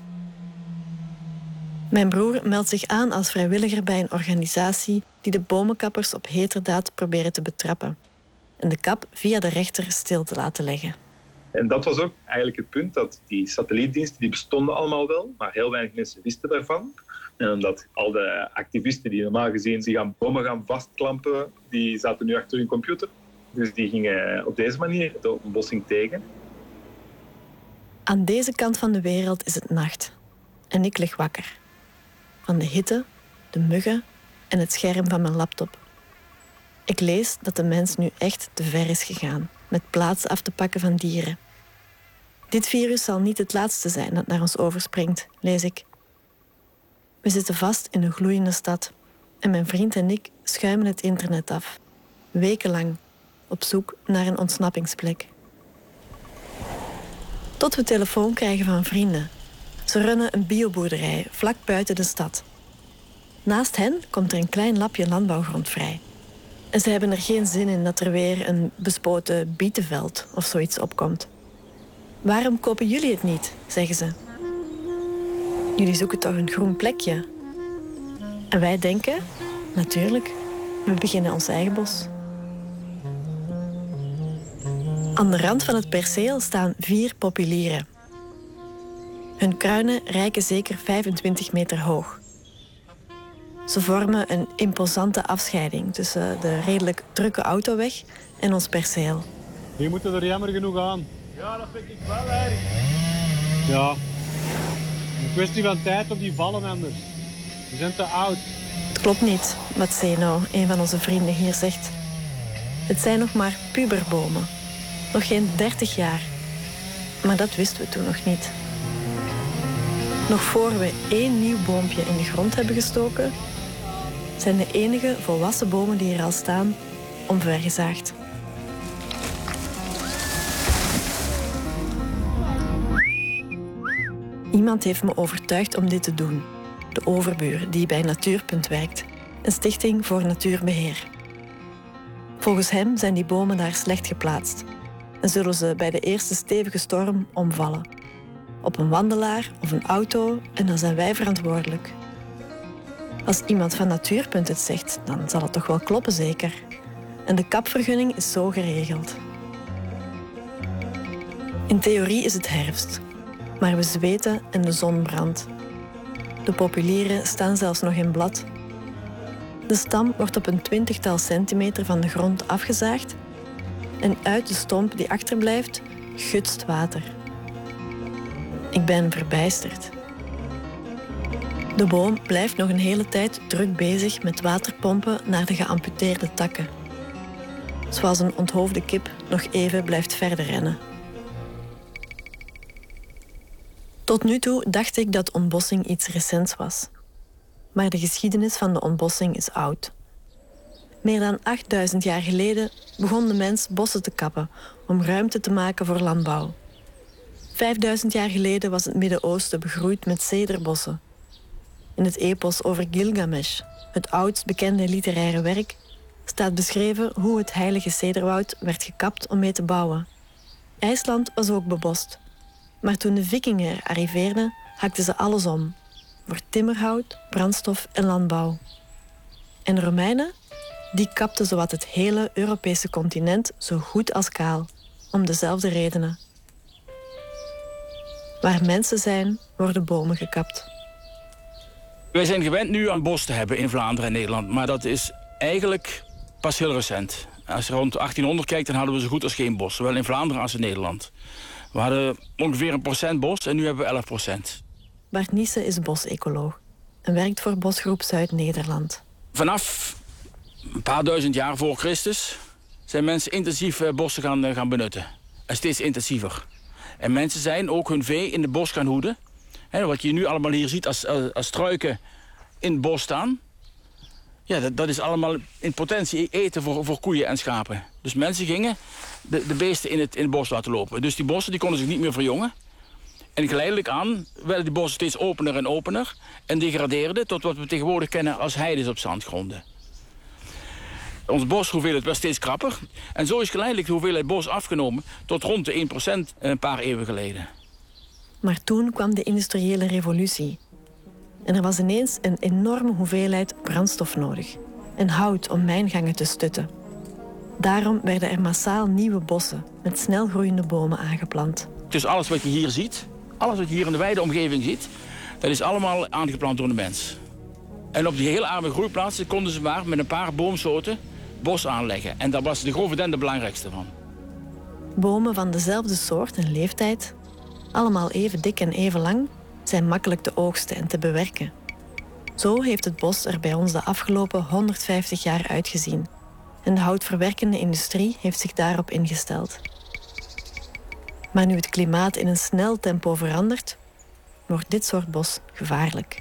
Mijn broer meldt zich aan als vrijwilliger bij een organisatie die de bomenkappers op heterdaad proberen te betrappen en de kap via de rechter stil te laten leggen. En dat was ook eigenlijk het punt, dat die satellietdiensten die bestonden allemaal wel, maar heel weinig mensen wisten daarvan. En omdat al de activisten die normaal gezien zich aan bomen gaan vastklampen, die zaten nu achter hun computer. Dus die gingen op deze manier de ontbossing tegen. Aan deze kant van de wereld is het nacht. En ik lig wakker. Van de hitte, de muggen en het scherm van mijn laptop. Ik lees dat de mens nu echt te ver is gegaan met plaats af te pakken van dieren. Dit virus zal niet het laatste zijn dat naar ons overspringt, lees ik. We zitten vast in een gloeiende stad en mijn vriend en ik schuimen het internet af. Wekenlang, op zoek naar een ontsnappingsplek. Tot we telefoon krijgen van vrienden. Ze runnen een bioboerderij vlak buiten de stad. Naast hen komt er een klein lapje landbouwgrond vrij. En ze hebben er geen zin in dat er weer een bespoten bietenveld of zoiets opkomt. Waarom kopen jullie het niet, zeggen ze. Jullie zoeken toch een groen plekje? En wij denken, natuurlijk, we beginnen ons eigen bos. Aan de rand van het perceel staan vier populieren. Hun kruinen reiken zeker vijfentwintig meter hoog. Ze vormen een imposante afscheiding tussen de redelijk drukke autoweg en ons perceel. Die moeten er jammer genoeg aan. Ja, dat vind ik wel erg. Ja. Een kwestie van tijd of die vallen anders. We zijn te oud. Het klopt niet, wat Zeno, een van onze vrienden, hier zegt. Het zijn nog maar puberbomen. Nog geen dertig jaar. Maar dat wisten we toen nog niet. Nog voor we één nieuw boompje in de grond hebben gestoken, zijn de enige volwassen bomen die er al staan omvergezaagd. Iemand heeft me overtuigd om dit te doen. de overbuur die bij Natuurpunt werkt, een stichting voor natuurbeheer. Volgens hem zijn die bomen daar slecht geplaatst en zullen ze bij de eerste stevige storm omvallen. Op een wandelaar of een auto en dan zijn wij verantwoordelijk. Als iemand van Natuurpunt het zegt, dan zal het toch wel kloppen zeker. En de kapvergunning is zo geregeld. In theorie is het herfst, maar we zweten en de zon brandt. De populieren staan zelfs nog in blad. De stam wordt op een twintigtal centimeter van de grond afgezaagd en uit de stomp die achterblijft gutst water. Ik ben verbijsterd. De boom blijft nog een hele tijd druk bezig met waterpompen naar de geamputeerde takken. Zoals een onthoofde kip nog even blijft verder rennen. Tot nu toe dacht ik dat ontbossing iets recents was. Maar de geschiedenis van de ontbossing is oud. Meer dan achtduizend jaar geleden begon de mens bossen te kappen om ruimte te maken voor landbouw. Vijfduizend jaar geleden was het Midden-Oosten begroeid met cederbossen. In het epos over Gilgamesh, het oudst bekende literaire werk, staat beschreven hoe het heilige cederwoud werd gekapt om mee te bouwen. IJsland was ook bebost. Maar toen de vikingen er arriveerden, hakten ze alles om. Voor timmerhout, brandstof en landbouw. En de Romeinen? Die kapten zowat het hele Europese continent zo goed als kaal. Om dezelfde redenen. Waar mensen zijn, worden bomen gekapt. Wij zijn gewend nu aan bos te hebben in Vlaanderen en Nederland. Maar dat is eigenlijk pas heel recent. Als je rond achttienhonderd kijkt, dan hadden we zo goed als geen bos. Zowel in Vlaanderen als in Nederland. We hadden ongeveer een procent bos en nu hebben we elf procent. Bart Niesse is bosecoloog en werkt voor Bosgroep Zuid-Nederland. Vanaf een paar duizend jaar voor Christus zijn mensen intensief bossen gaan, gaan benutten. En steeds intensiever. En mensen zijn ook hun vee in het bos gaan hoeden. He, wat je nu allemaal hier ziet als, als, als struiken in het bos staan. Ja, dat, dat is allemaal in potentie eten voor, voor koeien en schapen. Dus mensen gingen de, de beesten in het, in het bos laten lopen. Dus die bossen die konden zich niet meer verjongen. En geleidelijk aan werden die bossen steeds opener en opener. En degradeerden tot wat we tegenwoordig kennen als heides op zandgronden. Ons boshoeveelheid werd steeds krapper. En zo is geleidelijk de hoeveelheid bos afgenomen tot rond de één procent een paar eeuwen geleden. Maar toen kwam de industriële revolutie. En er was ineens een enorme hoeveelheid brandstof nodig. En hout om mijngangen te stutten. Daarom werden er massaal nieuwe bossen met snel groeiende bomen aangeplant. Dus alles wat je hier ziet, alles wat je hier in de wijde omgeving ziet, dat is allemaal aangeplant door de mens. En op die heel arme groeiplaatsen konden ze maar met een paar boomsoorten bos aanleggen. En daar was de grove den de belangrijkste van. Bomen van dezelfde soort en leeftijd, allemaal even dik en even lang, zijn makkelijk te oogsten en te bewerken. Zo heeft het bos er bij ons de afgelopen honderdvijftig jaar uitgezien. En de houtverwerkende industrie heeft zich daarop ingesteld. Maar nu het klimaat in een snel tempo verandert, wordt dit soort bos gevaarlijk.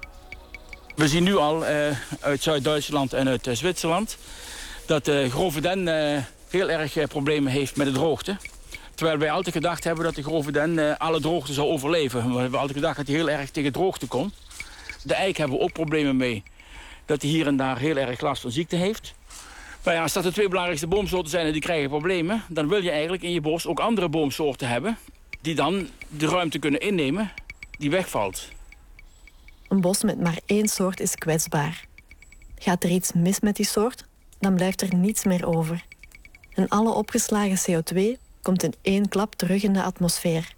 We zien nu al uh, uit Zuid-Duitsland en uit uh, Zwitserland dat de uh, grove den uh, heel erg uh, problemen heeft met de droogte. Terwijl wij altijd gedacht hebben dat de grove den uh, alle droogte zou overleven. We hebben altijd gedacht dat hij heel erg tegen droogte kon. De eik hebben we ook problemen mee dat hij hier en daar heel erg last van ziekte heeft. Maar ja, als dat de twee belangrijkste boomsoorten zijn en die krijgen problemen, dan wil je eigenlijk in je bos ook andere boomsoorten hebben die dan de ruimte kunnen innemen die wegvalt. Een bos met maar één soort is kwetsbaar. Gaat er iets mis met die soort, dan blijft er niets meer over. En alle opgeslagen C O twee komt in één klap terug in de atmosfeer.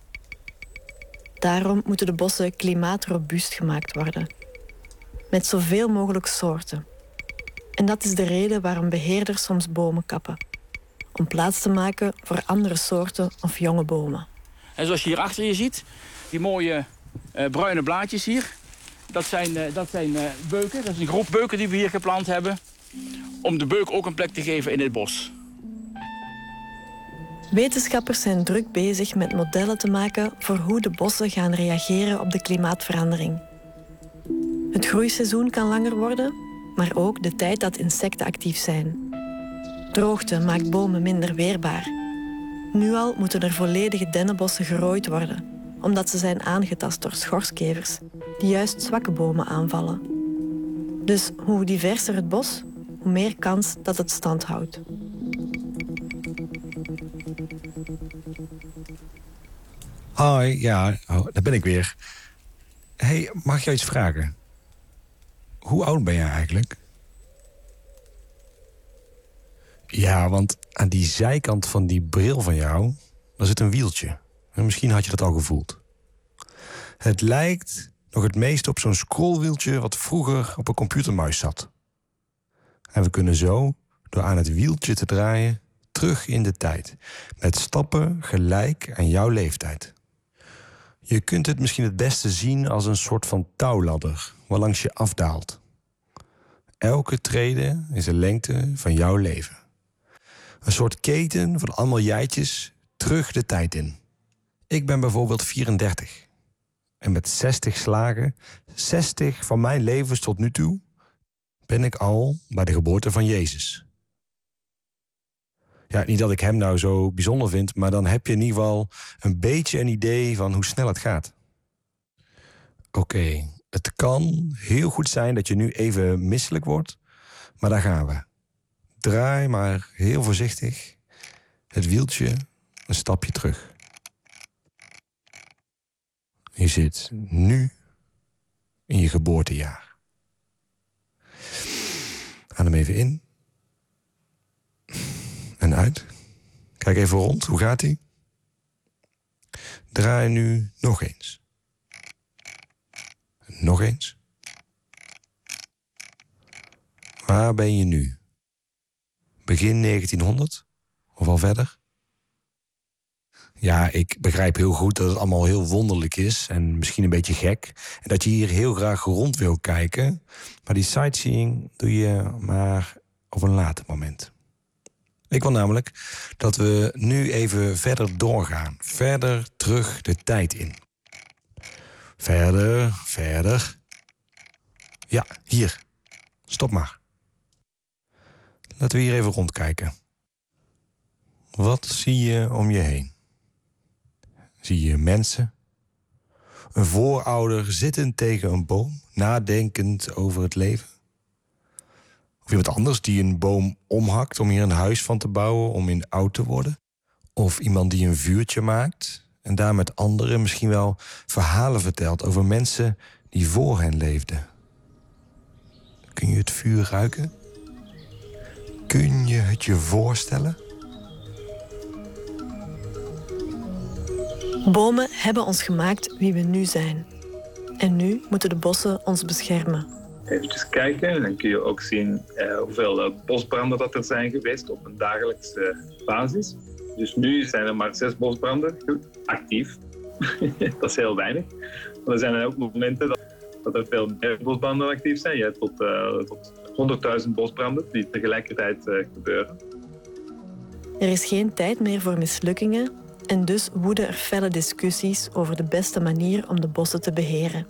Daarom moeten de bossen klimaatrobuust gemaakt worden. Met zoveel mogelijk soorten. En dat is de reden waarom beheerders soms bomen kappen. Om plaats te maken voor andere soorten of jonge bomen. En zoals je hier achter je ziet, die mooie uh, bruine blaadjes hier. Dat zijn, uh, dat zijn uh, beuken. Dat is een groep beuken die we hier geplant hebben. Om de beuk ook een plek te geven in het bos. Wetenschappers zijn druk bezig met modellen te maken voor hoe de bossen gaan reageren op de klimaatverandering. Het groeiseizoen kan langer worden, maar ook de tijd dat insecten actief zijn. Droogte maakt bomen minder weerbaar. Nu al moeten er volledige dennenbossen gerooid worden, omdat ze zijn aangetast door schorskevers, die juist zwakke bomen aanvallen. Dus hoe diverser het bos, hoe meer kans dat het stand houdt. Hoi, ja, oh, daar ben ik weer. Hé, hey, mag ik jou iets vragen? Hoe oud ben jij eigenlijk? Ja, want aan die zijkant van die bril van jou, daar zit een wieltje. En misschien had je dat al gevoeld. Het lijkt nog het meest op zo'n scrollwieltje wat vroeger op een computermuis zat. En we kunnen zo, door aan het wieltje te draaien, terug in de tijd. Met stappen gelijk aan jouw leeftijd. Je kunt het misschien het beste zien als een soort van touwladder, waarlangs je afdaalt. Elke trede is de lengte van jouw leven. Een soort keten van allemaal jijtjes terug de tijd in. Ik ben bijvoorbeeld vierendertig. En met zestig slagen, zestig van mijn levens tot nu toe, ben ik al bij de geboorte van Jezus. Ja, niet dat ik hem nou zo bijzonder vind, maar dan heb je in ieder geval een beetje een idee van hoe snel het gaat. Oké, okay, het kan heel goed zijn dat je nu even misselijk wordt, maar daar gaan we. Draai maar heel voorzichtig het wieltje een stapje terug. Je zit nu in je geboortejaar. Adem even in. En uit. Kijk even rond, hoe gaat ie? Draai nu nog eens. Nog eens. Waar ben je nu? Begin negentienhonderd? Of al verder? Ja, ik begrijp heel goed dat het allemaal heel wonderlijk is en misschien een beetje gek. En dat je hier heel graag rond wil kijken. Maar die sightseeing doe je maar op een later moment. Ik wil namelijk dat we nu even verder doorgaan. Verder terug de tijd in. Verder, verder. Ja, hier. Stop maar. Laten we hier even rondkijken. Wat zie je om je heen? Zie je mensen? Een voorouder zittend tegen een boom, nadenkend over het leven? Of iemand anders die een boom omhakt om hier een huis van te bouwen, om in oud te worden? Of iemand die een vuurtje maakt en daar met anderen misschien wel verhalen vertelt over mensen die voor hen leefden? Kun je het vuur ruiken? Kun je het je voorstellen? Bomen hebben ons gemaakt wie we nu zijn. En nu moeten de bossen ons beschermen. Even kijken en dan kun je ook zien eh, hoeveel uh, bosbranden dat er zijn geweest op een dagelijkse basis. Dus nu zijn er maar zes bosbranden actief. Dat is heel weinig. Maar er zijn ook momenten dat, dat er veel meer bosbranden actief zijn. Je hebt tot, uh, tot honderdduizend bosbranden die tegelijkertijd uh, gebeuren. Er is geen tijd meer voor mislukkingen. En dus woeden er felle discussies over de beste manier om de bossen te beheren.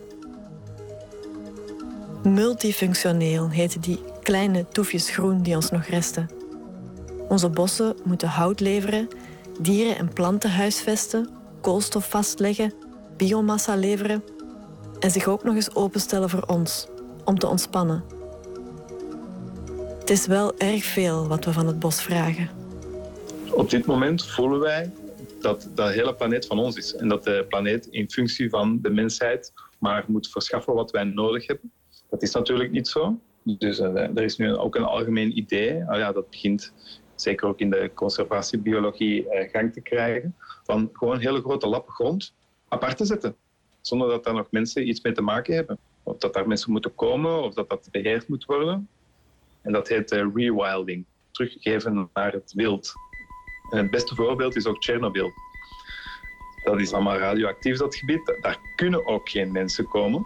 Multifunctioneel heten die kleine toefjes groen die ons nog resten. Onze bossen moeten hout leveren, dieren en planten huisvesten, koolstof vastleggen, biomassa leveren en zich ook nog eens openstellen voor ons, om te ontspannen. Het is wel erg veel wat we van het bos vragen. Op dit moment voelen wij dat de hele planeet van ons is. En dat de planeet in functie van de mensheid maar moet verschaffen wat wij nodig hebben. Dat is natuurlijk niet zo. Dus uh, er is nu ook een algemeen idee. Uh, ja, dat begint zeker ook in de conservatiebiologie uh, gang te krijgen. Van gewoon hele grote lappen grond apart te zetten. Zonder dat daar nog mensen iets mee te maken hebben. Of dat daar mensen moeten komen of dat dat beheerd moet worden. En dat heet uh, rewilding. Teruggeven naar het wild. En het beste voorbeeld is ook Tsjernobyl. Dat is allemaal radioactief, dat gebied. Daar kunnen ook geen mensen komen.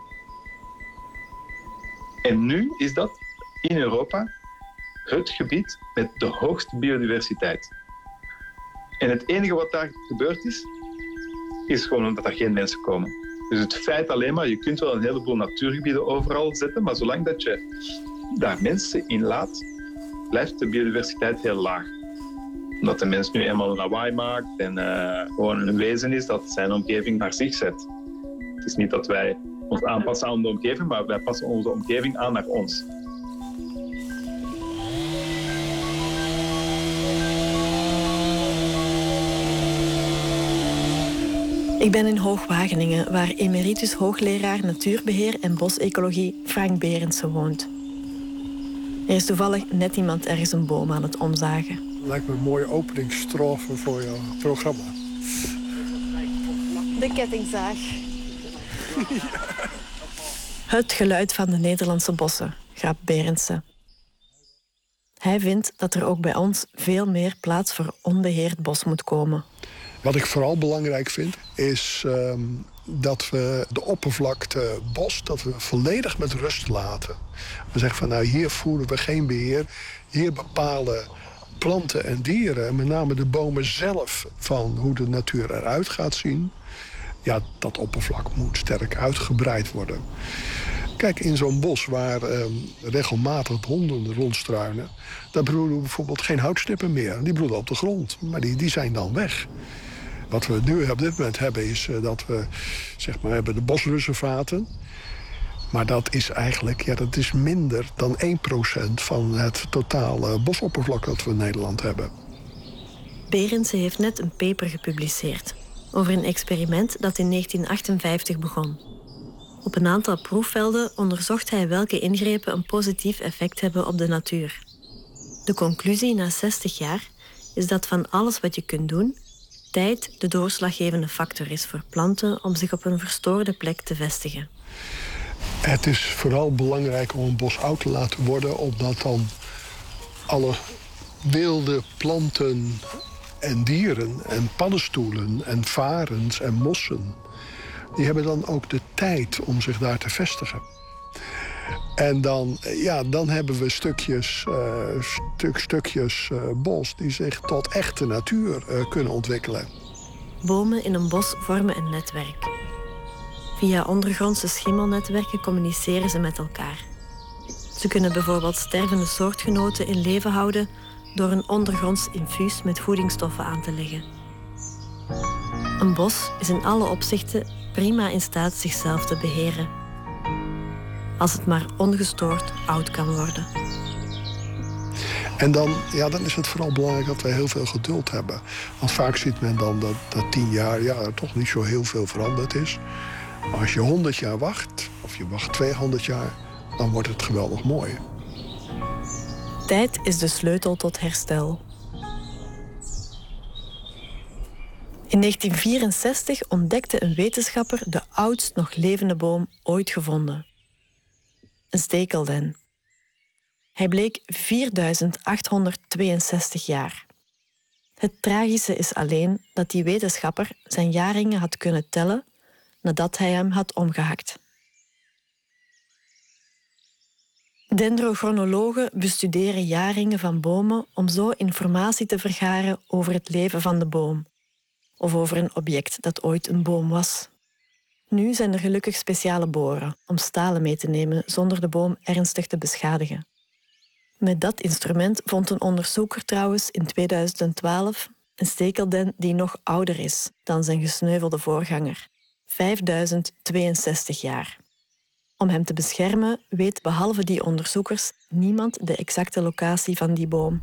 En nu is dat in Europa het gebied met de hoogste biodiversiteit. En het enige wat daar gebeurd is, is gewoon dat er geen mensen komen. Dus het feit alleen maar, je kunt wel een heleboel natuurgebieden overal zetten, maar zolang dat je daar mensen in laat, blijft de biodiversiteit heel laag. Omdat de mens nu eenmaal een lawaai maakt en uh, gewoon een wezen is dat zijn omgeving naar zich zet. Het is niet dat wij ons aanpassen aan de omgeving, maar wij passen onze omgeving aan naar ons. Ik ben in Hoogwageningen, waar emeritus hoogleraar natuurbeheer en bosecologie Frank Berendsen woont. Er is toevallig net iemand ergens een boom aan het omzagen. Lijkt me een mooie openingsstrofe voor jouw programma. De kettingzaag. Het geluid van de Nederlandse bossen, grap Berendsen. Hij vindt dat er ook bij ons veel meer plaats voor onbeheerd bos moet komen. Wat ik vooral belangrijk vind, is um, dat we de oppervlakte bos dat we volledig met rust laten. We zeggen van nou, hier voeren we geen beheer. Hier bepalen planten en dieren, en met name de bomen zelf, van hoe de natuur eruit gaat zien. Ja, dat oppervlak moet sterk uitgebreid worden. Kijk, in zo'n bos waar um, regelmatig honden rondstruinen, daar broeden bijvoorbeeld geen houtstippen meer. Die broeden op de grond, maar die, die zijn dan weg. Wat we nu op dit moment hebben is uh, dat we zeg maar, hebben de bosreservaten. Maar dat is eigenlijk ja, dat is minder dan één procent van het totale bosoppervlak dat we in Nederland hebben. Berendsen heeft net een paper gepubliceerd over een experiment dat in negentien achtenvijftig begon. Op een aantal proefvelden onderzocht hij welke ingrepen een positief effect hebben op de natuur. De conclusie na zestig jaar is dat van alles wat je kunt doen, tijd de doorslaggevende factor is voor planten om zich op een verstoorde plek te vestigen. Het is vooral belangrijk om een bos oud te laten worden, omdat dan alle wilde planten en dieren en paddenstoelen en varens en mossen, die hebben dan ook de tijd om zich daar te vestigen. En dan, ja, dan hebben we stukjes, uh, stuk, stukjes uh, bos die zich tot echte natuur uh, kunnen ontwikkelen. Bomen in een bos vormen een netwerk. Via ondergrondse schimmelnetwerken communiceren ze met elkaar. Ze kunnen bijvoorbeeld stervende soortgenoten in leven houden door een ondergronds infuus met voedingsstoffen aan te leggen. Een bos is in alle opzichten prima in staat zichzelf te beheren, als het maar ongestoord oud kan worden. En dan, ja, dan is het vooral belangrijk dat we heel veel geduld hebben. Want vaak ziet men dan dat, dat tien jaar ja, er toch niet zo heel veel veranderd is. Maar als je honderd jaar wacht, of je wacht tweehonderd jaar, dan wordt het geweldig mooi. Tijd is de sleutel tot herstel. In negentien vierenzestig ontdekte een wetenschapper de oudst nog levende boom ooit gevonden. Een stekelden. Hij bleek vierduizend achthonderdtweeënzestig jaar. Het tragische is alleen dat die wetenschapper zijn jaarringen had kunnen tellen nadat hij hem had omgehakt. Dendrochronologen bestuderen jaarringen van bomen om zo informatie te vergaren over het leven van de boom of over een object dat ooit een boom was. Nu zijn er gelukkig speciale boren om stalen mee te nemen zonder de boom ernstig te beschadigen. Met dat instrument vond een onderzoeker trouwens in tweeduizend twaalf een stekelden die nog ouder is dan zijn gesneuvelde voorganger, vijfduizend tweeënzestig jaar. Om hem te beschermen weet behalve die onderzoekers niemand de exacte locatie van die boom.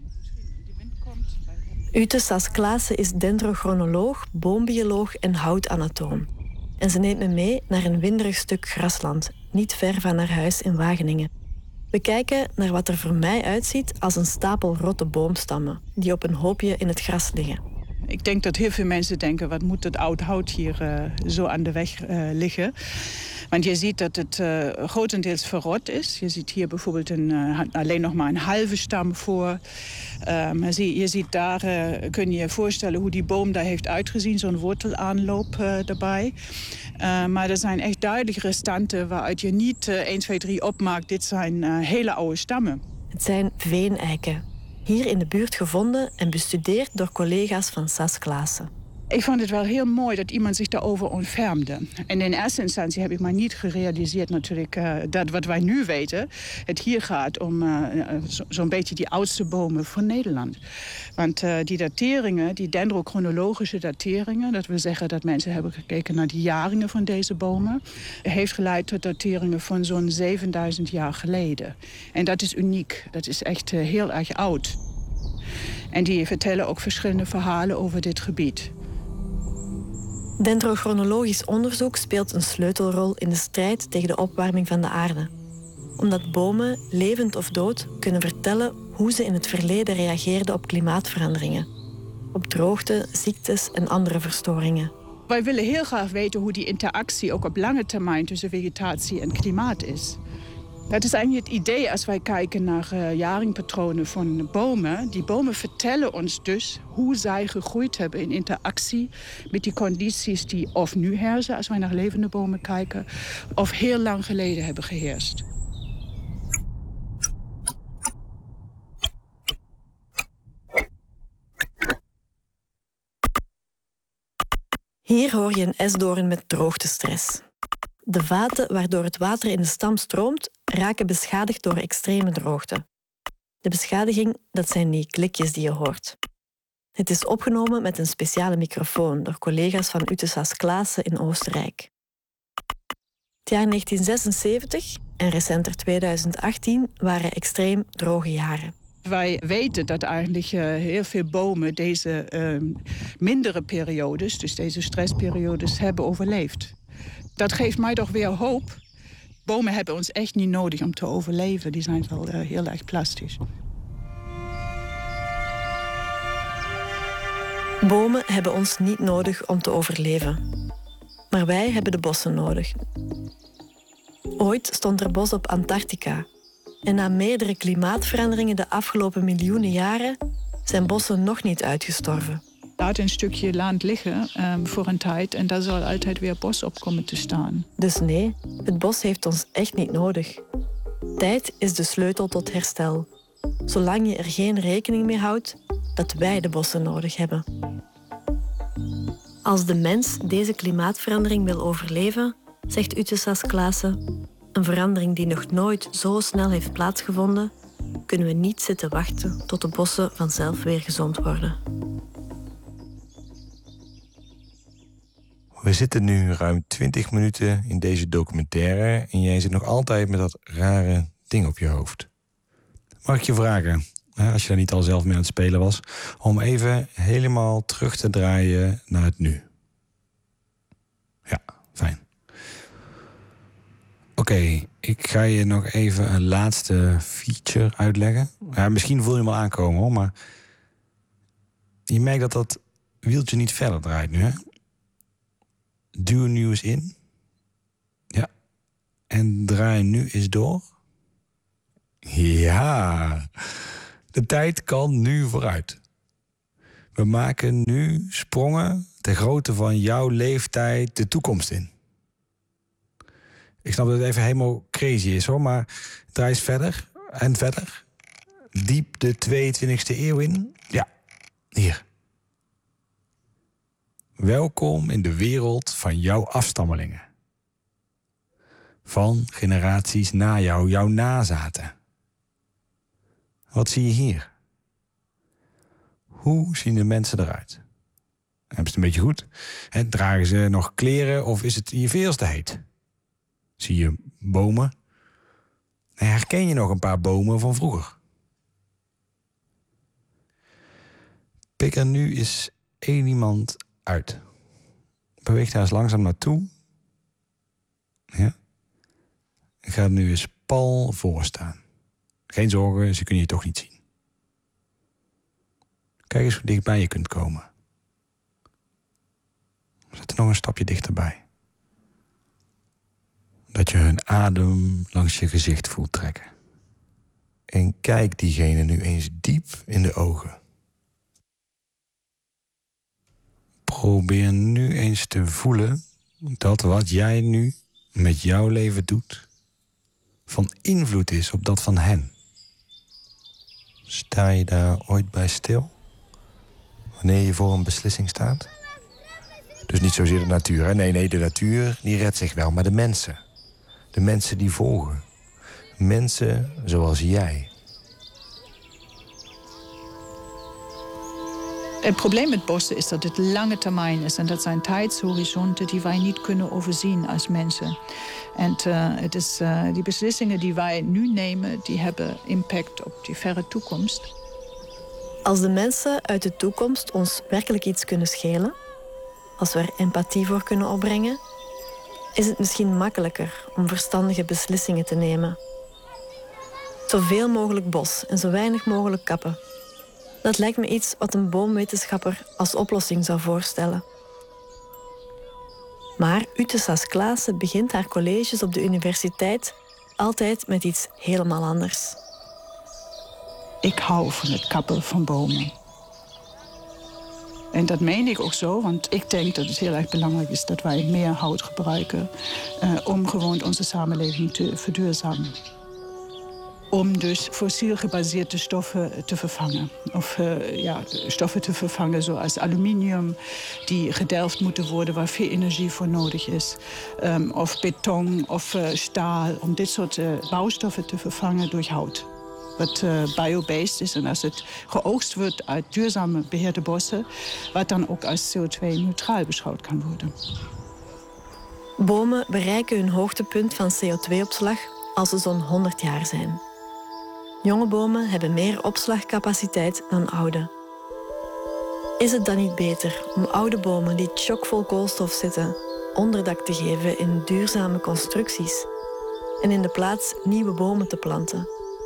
Ute Sas-Klaassen is dendrochronoloog, boombioloog en houtanatoom. En ze neemt me mee naar een winderig stuk grasland, niet ver van haar huis in Wageningen. We kijken naar wat er voor mij uitziet als een stapel rotte boomstammen die op een hoopje in het gras liggen. Ik denk dat heel veel mensen denken, wat moet dat oud hout hier uh, zo aan de weg uh, liggen? Want je ziet dat het uh, grotendeels verrot is. Je ziet hier bijvoorbeeld een, uh, alleen nog maar een halve stam voor. Uh, maar je ziet daar, uh, kun je je voorstellen hoe die boom daar heeft uitgezien. Zo'n wortelaanloop uh, erbij. Uh, maar er zijn echt duidelijk restanten waaruit je niet uh, één, twee, drie opmaakt. Dit zijn uh, hele oude stammen. Het zijn veeneiken. Hier in de buurt gevonden en bestudeerd door collega's van Sas-Klaassen. Ik vond het wel heel mooi dat iemand zich daarover ontfermde. En in eerste instantie heb ik maar niet gerealiseerd natuurlijk uh, dat wat wij nu weten. Het hier gaat om uh, zo, zo'n beetje die oudste bomen van Nederland. Want uh, die dateringen, die dendrochronologische dateringen, dat wil zeggen dat mensen hebben gekeken naar de jaringen van deze bomen, heeft geleid tot dateringen van zo'n zevenduizend jaar geleden. En dat is uniek. Dat is echt uh, heel erg oud. En die vertellen ook verschillende verhalen over dit gebied. Dendrochronologisch onderzoek speelt een sleutelrol in de strijd tegen de opwarming van de aarde. Omdat bomen, levend of dood, kunnen vertellen hoe ze in het verleden reageerden op klimaatveranderingen. Op droogte, ziektes en andere verstoringen. Wij willen heel graag weten hoe die interactie ook op lange termijn tussen vegetatie en klimaat is. Dat is eigenlijk het idee als wij kijken naar uh, jaringpatronen van bomen. Die bomen vertellen ons dus hoe zij gegroeid hebben in interactie met die condities die of nu heersen als wij naar levende bomen kijken, of heel lang geleden hebben geheerst. Hier hoor je een esdoorn met droogtestress. De vaten waardoor het water in de stam stroomt, raken beschadigd door extreme droogte. De beschadiging, dat zijn die klikjes die je hoort. Het is opgenomen met een speciale microfoon door collega's van U T S A S Klaassen in Oostenrijk. Het jaar negentien zesenzeventig en recenter tweeduizend achttien waren extreem droge jaren. Wij weten dat eigenlijk uh, heel veel bomen deze uh, mindere periodes, dus deze stressperiodes, hebben overleefd. Dat geeft mij toch weer hoop. Bomen hebben ons echt niet nodig om te overleven. Die zijn wel uh, heel erg plastisch. Bomen hebben ons niet nodig om te overleven. Maar wij hebben de bossen nodig. Ooit stond er bos op Antarctica. En na meerdere klimaatveranderingen de afgelopen miljoenen jaren zijn bossen nog niet uitgestorven. Laat een stukje land liggen um, voor een tijd en daar zal altijd weer bos op komen te staan. Dus nee, het bos heeft ons echt niet nodig. Tijd is de sleutel tot herstel. Zolang je er geen rekening mee houdt dat wij de bossen nodig hebben. Als de mens deze klimaatverandering wil overleven, zegt U T S A S Klaassen, een verandering die nog nooit zo snel heeft plaatsgevonden, kunnen we niet zitten wachten tot de bossen vanzelf weer gezond worden. We zitten nu ruim twintig minuten in deze documentaire en jij zit nog altijd met dat rare ding op je hoofd. Mag ik je vragen, als je daar niet al zelf mee aan het spelen was, om even helemaal terug te draaien naar het nu? Ja, fijn. Oké, okay, ik ga je nog even een laatste feature uitleggen. Ja, misschien voel je hem al aankomen hoor, maar je merkt dat dat wieltje niet verder draait nu, hè? Duw nu eens in. Ja. En draai nu eens door. Ja. De tijd kan nu vooruit. We maken nu sprongen ter grootte van jouw leeftijd de toekomst in. Ik snap dat het even helemaal crazy is hoor, maar draai eens verder en verder. Diep de tweeëntwintigste eeuw in. Ja, hier. Welkom in de wereld van jouw afstammelingen. Van generaties na jou, jouw nazaten. Wat zie je hier? Hoe zien de mensen eruit? Hebben ze het een beetje goed? En dragen ze nog kleren of is het hier veel te heet? Zie je bomen? En herken je nog een paar bomen van vroeger? Pik er nu eens één iemand uit. Beweeg daar eens langzaam naartoe. Ja. En ga nu eens pal voor staan. Geen zorgen, ze kunnen je toch niet zien. Kijk eens hoe dichtbij je kunt komen. Zet er nog een stapje dichterbij. Dat je hun adem langs je gezicht voelt trekken. En kijk diegene nu eens diep in de ogen. Probeer nu eens te voelen dat wat jij nu met jouw leven doet van invloed is op dat van hen. Sta je daar ooit bij stil? Wanneer je voor een beslissing staat? Dus niet zozeer de natuur. Hè? Nee, nee, de natuur die redt zich wel. Maar de mensen. De mensen die volgen. Mensen zoals jij. Het probleem met bossen is dat het lange termijn is. En dat zijn tijdshorizonten die wij niet kunnen overzien als mensen. En uh, het is, uh, die beslissingen die wij nu nemen, die hebben impact op die verre toekomst. Als de mensen uit de toekomst ons werkelijk iets kunnen schelen, als we er empathie voor kunnen opbrengen, is het misschien makkelijker om verstandige beslissingen te nemen. Zoveel mogelijk bos en zo weinig mogelijk kappen. Dat lijkt me iets wat een boomwetenschapper als oplossing zou voorstellen. Maar Ute Sas-Claassen begint haar colleges op de universiteit altijd met iets helemaal anders. Ik hou van het kappen van bomen. En dat meen ik ook zo, want ik denk dat het heel erg belangrijk is dat wij meer hout gebruiken uh, om gewoon onze samenleving te verduurzamen. Om dus fossiel gebaseerde stoffen te vervangen. Of uh, ja, stoffen te vervangen zoals aluminium, die gedelft moeten worden, waar veel energie voor nodig is. Um, of beton of uh, staal, om dit soort uh, bouwstoffen te vervangen door hout. Wat uh, biobased is en als het geoogst wordt uit duurzame beheerde bossen, wat dan ook als C O twee neutraal beschouwd kan worden. Bomen bereiken hun hoogtepunt van C O twee opslag als ze zo'n honderd jaar zijn. Jonge bomen hebben meer opslagcapaciteit dan oude. Is het dan niet beter om oude bomen die chockvol koolstof zitten onderdak te geven in duurzame constructies en in de plaats nieuwe bomen te planten?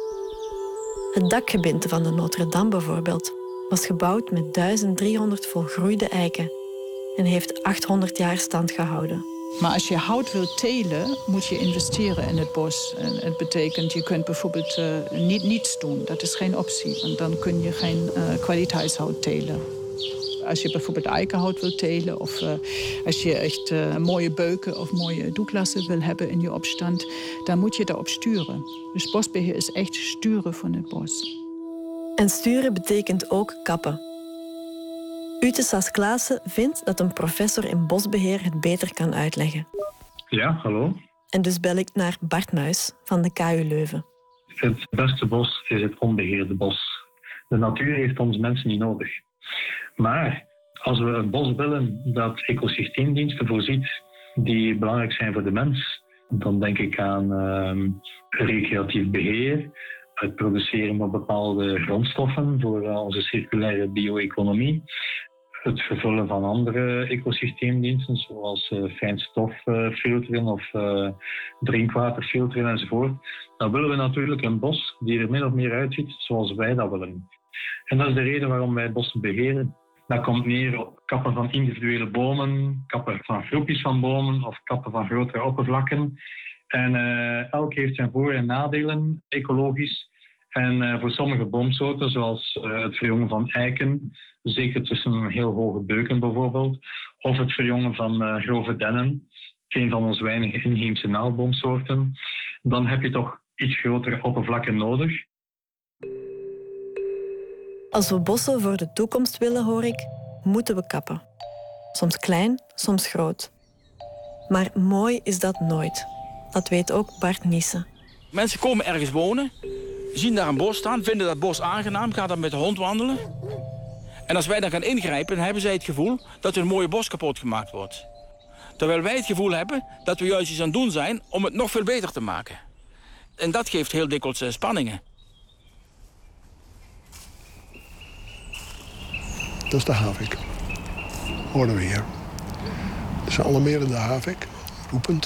Het dakgebilte van de Notre-Dame bijvoorbeeld was gebouwd met duizend driehonderd volgroeide eiken en heeft achthonderd jaar stand gehouden. Maar als je hout wilt telen, moet je investeren in het bos. En het betekent, je kunt bijvoorbeeld uh, niet niets doen. Dat is geen optie, want dan kun je geen uh, kwaliteitshout telen. Als je bijvoorbeeld eikenhout wilt telen of uh, als je echt uh, mooie beuken of mooie douglassen wil hebben in je opstand, dan moet je daarop sturen. Dus bosbeheer is echt sturen van het bos. En sturen betekent ook kappen. Ute Sas-Claassen vindt dat een professor in bosbeheer het beter kan uitleggen. Ja, hallo. En dus bel ik naar Bart Muis van de K U Leuven. Het beste bos is het onbeheerde bos. De natuur heeft ons mensen niet nodig. Maar als we een bos willen dat ecosysteemdiensten voorziet die belangrijk zijn voor de mens, dan denk ik aan uh, recreatief beheer, het produceren van bepaalde grondstoffen voor onze circulaire bio-economie, het vervullen van andere ecosysteemdiensten zoals uh, fijnstof uh, filteren of uh, drinkwater filteren enzovoort. Dan willen we natuurlijk een bos die er min of meer uitziet zoals wij dat willen. En dat is de reden waarom wij bossen beheren. Dat komt neer op kappen van individuele bomen, kappen van groepjes van bomen of kappen van grotere oppervlakken. En uh, elk heeft zijn voor- en nadelen, ecologisch. En uh, voor sommige boomsoorten, zoals uh, het verjongen van eiken, zeker tussen heel hoge beuken bijvoorbeeld, of het verjongen van uh, grove dennen, een van onze weinige inheemse naaldboomsoorten, dan heb je toch iets grotere oppervlakken nodig. Als we bossen voor de toekomst willen, hoor ik, moeten we kappen. Soms klein, soms groot. Maar mooi is dat nooit. Dat weet ook Bart Niesen. Mensen komen ergens wonen, zien daar een bos staan, vinden dat bos aangenaam, gaan dan met de hond wandelen. En als wij dan gaan ingrijpen, dan hebben zij het gevoel dat hun mooie bos kapot gemaakt wordt. Terwijl wij het gevoel hebben dat we juist iets aan het doen zijn om het nog veel beter te maken. En dat geeft heel dikwijls uh, spanningen. Dat is de havik. Horen we hier. Dat is een alarmerende havik, roepend.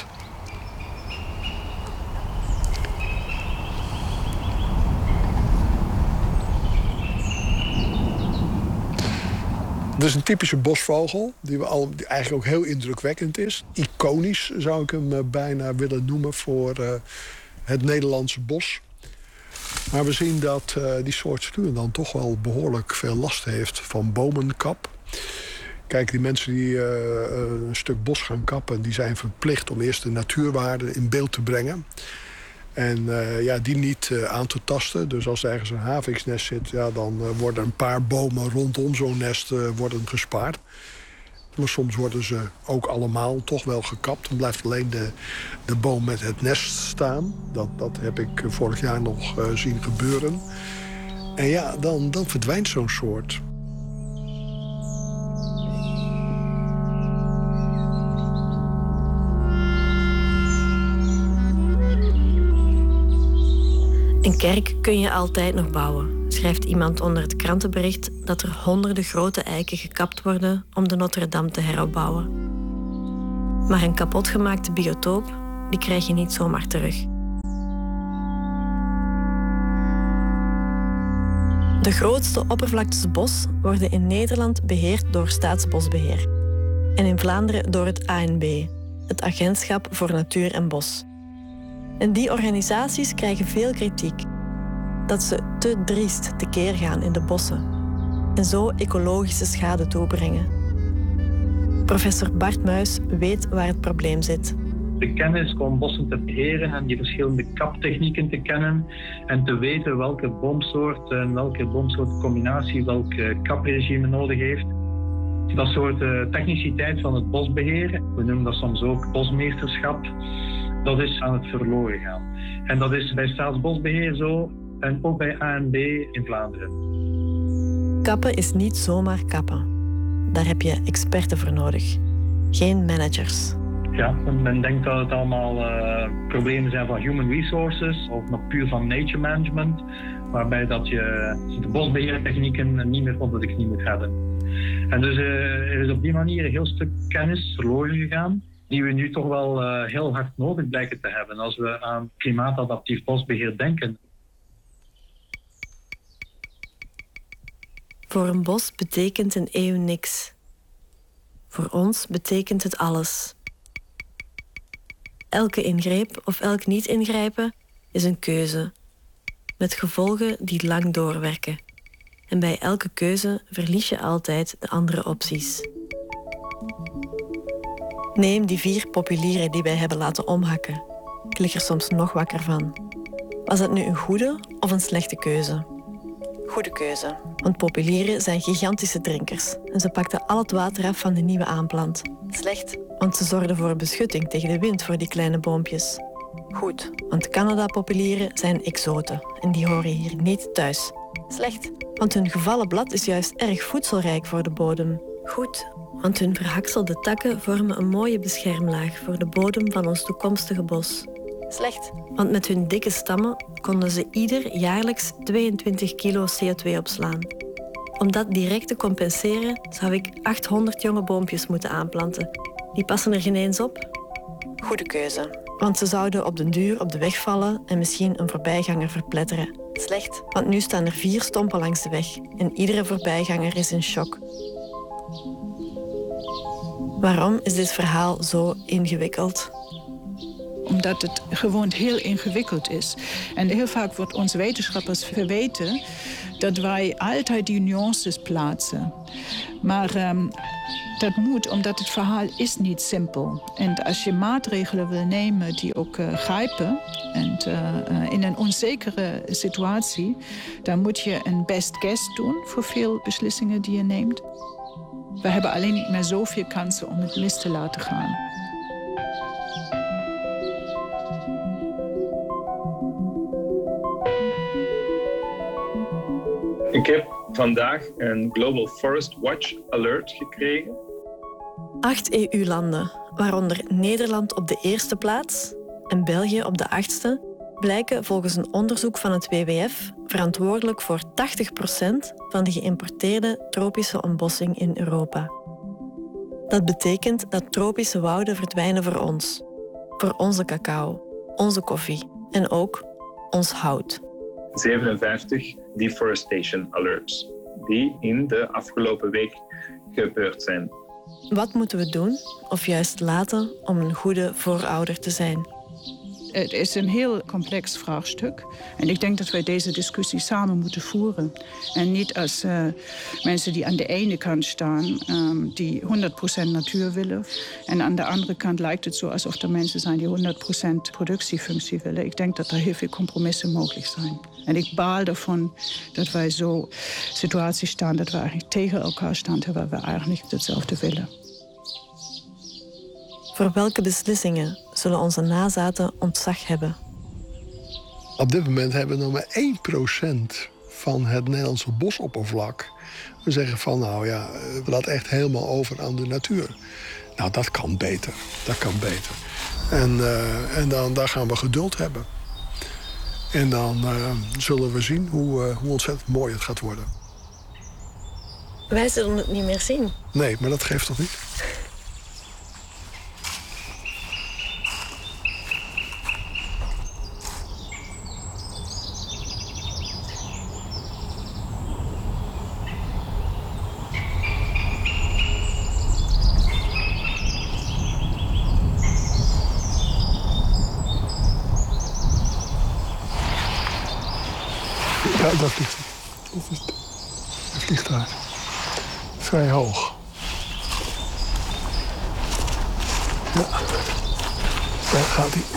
Dat is een typische bosvogel, die, we al, die eigenlijk ook heel indrukwekkend is. Iconisch zou ik hem uh, bijna willen noemen voor uh, het Nederlandse bos. Maar we zien dat uh, die soort nu en dan toch wel behoorlijk veel last heeft van bomenkap. Kijk, die mensen die uh, een stuk bos gaan kappen, die zijn verplicht om eerst de natuurwaarden in beeld te brengen. En uh, ja, die niet uh, aan te tasten. Dus als er ergens een haviksnest zit, ja, dan uh, worden een paar bomen rondom zo'n nest uh, worden gespaard. Maar soms worden ze ook allemaal toch wel gekapt. Dan blijft alleen de, de boom met het nest staan. Dat, dat heb ik vorig jaar nog uh, zien gebeuren. En ja, dan, dan verdwijnt zo'n soort. Een kerk kun je altijd nog bouwen, schrijft iemand onder het krantenbericht dat er honderden grote eiken gekapt worden om de Notre-Dame te heropbouwen. Maar een kapotgemaakte biotoop, die krijg je niet zomaar terug. De grootste oppervlaktes bos worden in Nederland beheerd door Staatsbosbeheer. En in Vlaanderen door het A N B, het Agentschap voor Natuur en Bos. En die organisaties krijgen veel kritiek. Dat ze te driest tekeer gaan in de bossen. En zo ecologische schade toebrengen. Professor Bart Muis weet waar het probleem zit. De kennis om bossen te beheren en die verschillende kaptechnieken te kennen en te weten welke boomsoort en welke boomsoortcombinatie welk kapregime nodig heeft. Dat soort techniciteit van het bosbeheer, we noemen dat soms ook bosmeesterschap, dat is aan het verloren gaan. En dat is bij Staatsbosbeheer zo en ook bij A N B in Vlaanderen. Kappen is niet zomaar kappen. Daar heb je experten voor nodig. Geen managers. Ja, men denkt dat het allemaal uh, problemen zijn van human resources of nog puur van nature management, waarbij dat je de bosbeheertechnieken niet meer onder de knie moet hebben. En dus uh, er is op die manier een heel stuk kennis verloren gegaan, die we nu toch wel uh, heel hard nodig blijken te hebben als we aan klimaatadaptief bosbeheer denken. Voor een bos betekent een eeuw niks. Voor ons betekent het alles. Elke ingreep of elk niet ingrijpen is een keuze, met gevolgen die lang doorwerken. En bij elke keuze verlies je altijd de andere opties. Neem die vier populieren die wij hebben laten omhakken. Ik lig er soms nog wakker van. Was dat nu een goede of een slechte keuze? Goede keuze, want populieren zijn gigantische drinkers en ze pakten al het water af van de nieuwe aanplant. Slecht, want ze zorgden voor beschutting tegen de wind voor die kleine boompjes. Goed, want Canada-populieren zijn exoten en die horen hier niet thuis. Slecht, want hun gevallen blad is juist erg voedselrijk voor de bodem. Goed, want hun verhakselde takken vormen een mooie beschermlaag voor de bodem van ons toekomstige bos. Slecht, want met hun dikke stammen konden ze ieder jaarlijks tweeëntwintig kilo C O twee opslaan. Om dat direct te compenseren zou ik achthonderd jonge boompjes moeten aanplanten. Die passen er geen eens op. Goede keuze, want ze zouden op den duur op de weg vallen en misschien een voorbijganger verpletteren. Slecht, want nu staan er vier stompen langs de weg en iedere voorbijganger is in shock. Waarom is dit verhaal zo ingewikkeld? Omdat het gewoon heel ingewikkeld is. En heel vaak wordt ons wetenschappers verweten dat wij altijd die nuances plaatsen. Maar um, dat moet, omdat het verhaal is niet simpel. En als je maatregelen wil nemen die ook uh, grijpen en uh, in een onzekere situatie, dan moet je een best guess doen voor veel beslissingen die je neemt. We hebben alleen niet meer zoveel kansen om het mis te laten gaan. Ik heb vandaag een Global Forest Watch Alert gekregen. Acht E U-landen, waaronder Nederland op de eerste plaats en België op de achtste, blijken volgens een onderzoek van het W W F verantwoordelijk voor tachtig procent van de geïmporteerde tropische ontbossing in Europa. Dat betekent dat tropische wouden verdwijnen voor ons. Voor onze cacao, onze koffie en ook ons hout. zevenenvijftig deforestation alerts die in de afgelopen week gebeurd zijn. Wat moeten we doen of juist laten om een goede voorouder te zijn? Het is een heel complex vraagstuk. En ik denk dat wij deze discussie samen moeten voeren. En niet als uh, mensen die aan de ene kant staan, um, die honderd procent natuur willen. En aan de andere kant lijkt het zo alsof er mensen zijn die honderd procent productiefunctie willen. Ik denk dat er heel veel compromissen mogelijk zijn. En ik baal ervan dat wij zo situaties staan dat we eigenlijk tegen elkaar staan, terwijl we eigenlijk hetzelfde willen. Voor welke beslissingen zullen onze nazaten ontzag hebben? Op dit moment hebben we nog maar één procent van het Nederlandse bosoppervlak. We zeggen van, nou ja, we laten echt helemaal over aan de natuur. Nou, dat kan beter. Dat kan beter. En, uh, en dan daar gaan we geduld hebben. En dan uh, zullen we zien hoe, uh, hoe ontzettend mooi het gaat worden. Wij zullen het niet meer zien. Nee, maar dat geeft toch niet? Ja, daar vliegt hij. Dat is het. Hij vliegt daar. Vrij hoog. Ja. Daar gaat hij.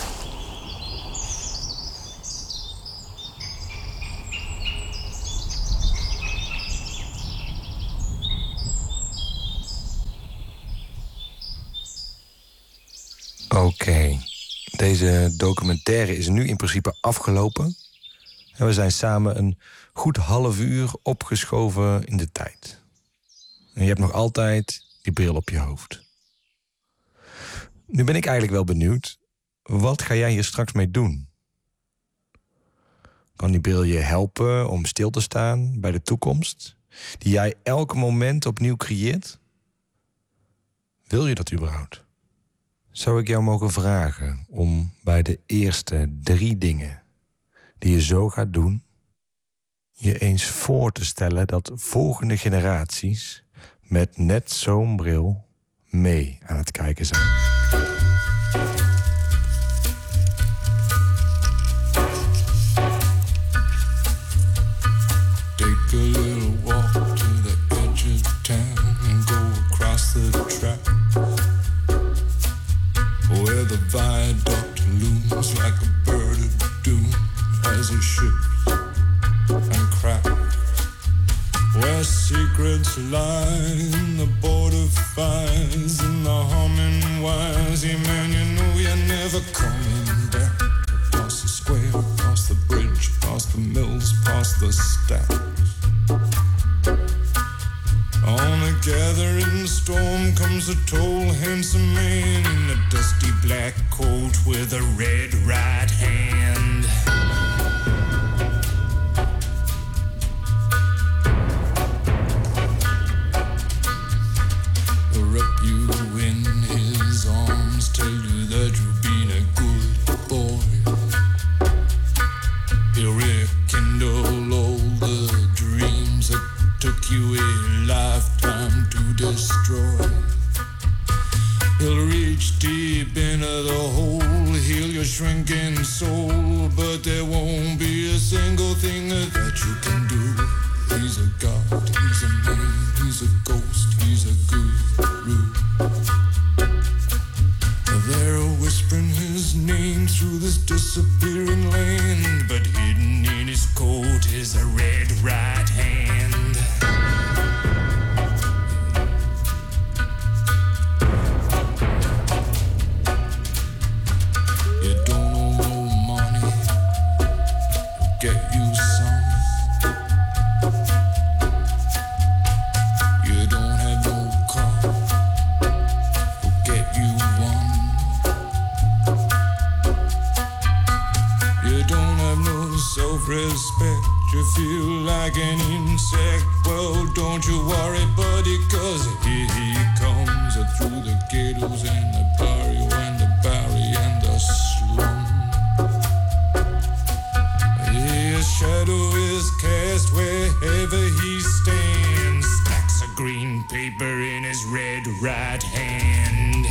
Oké. Okay. Deze documentaire is nu in principe afgelopen. En we zijn samen een goed half uur opgeschoven in de tijd. En je hebt nog altijd die bril op je hoofd. Nu ben ik eigenlijk wel benieuwd. Wat ga jij hier straks mee doen? Kan die bril je helpen om stil te staan bij de toekomst? Die jij elk moment opnieuw creëert? Wil je dat überhaupt? Zou ik jou mogen vragen om bij de eerste drie dingen die je zo gaat doen, je eens voor te stellen dat volgende generaties met net zo'n bril mee aan het kijken zijn. Take a little walk to the edge of town and go across the track, where the viaduct looms like a bird of doom as it ships and cracks, where secrets lie in the border fires and the humming wires. Yeah, man, you know you're never coming back. Past the square, past the bridge, past the mills, past the stacks. On a gathering storm comes a tall, handsome man in a dusty black coat with a red right hand. Wrap you in his arms, tell you that you've been a good boy. He'll rekindle all the dreams that took you a lifetime to destroy. He'll reach deep into the hole, heal your shrinking soul, but there won't be a single thing that you can do. He's a god, he's a man, he's a ghost, he's a guru. They're whispering his name through this disappearing land, but hidden in his coat is a red right hand. You don't owe no money, get you some. You don't have no car, get you one. You don't have no self-respect, you feel like an insect. Well, don't you worry, buddy, cause here he comes through the ghettos and the barrio and the barry and the slum. His shadow is cast wherever he stands, stacks of green paper in his red right hand.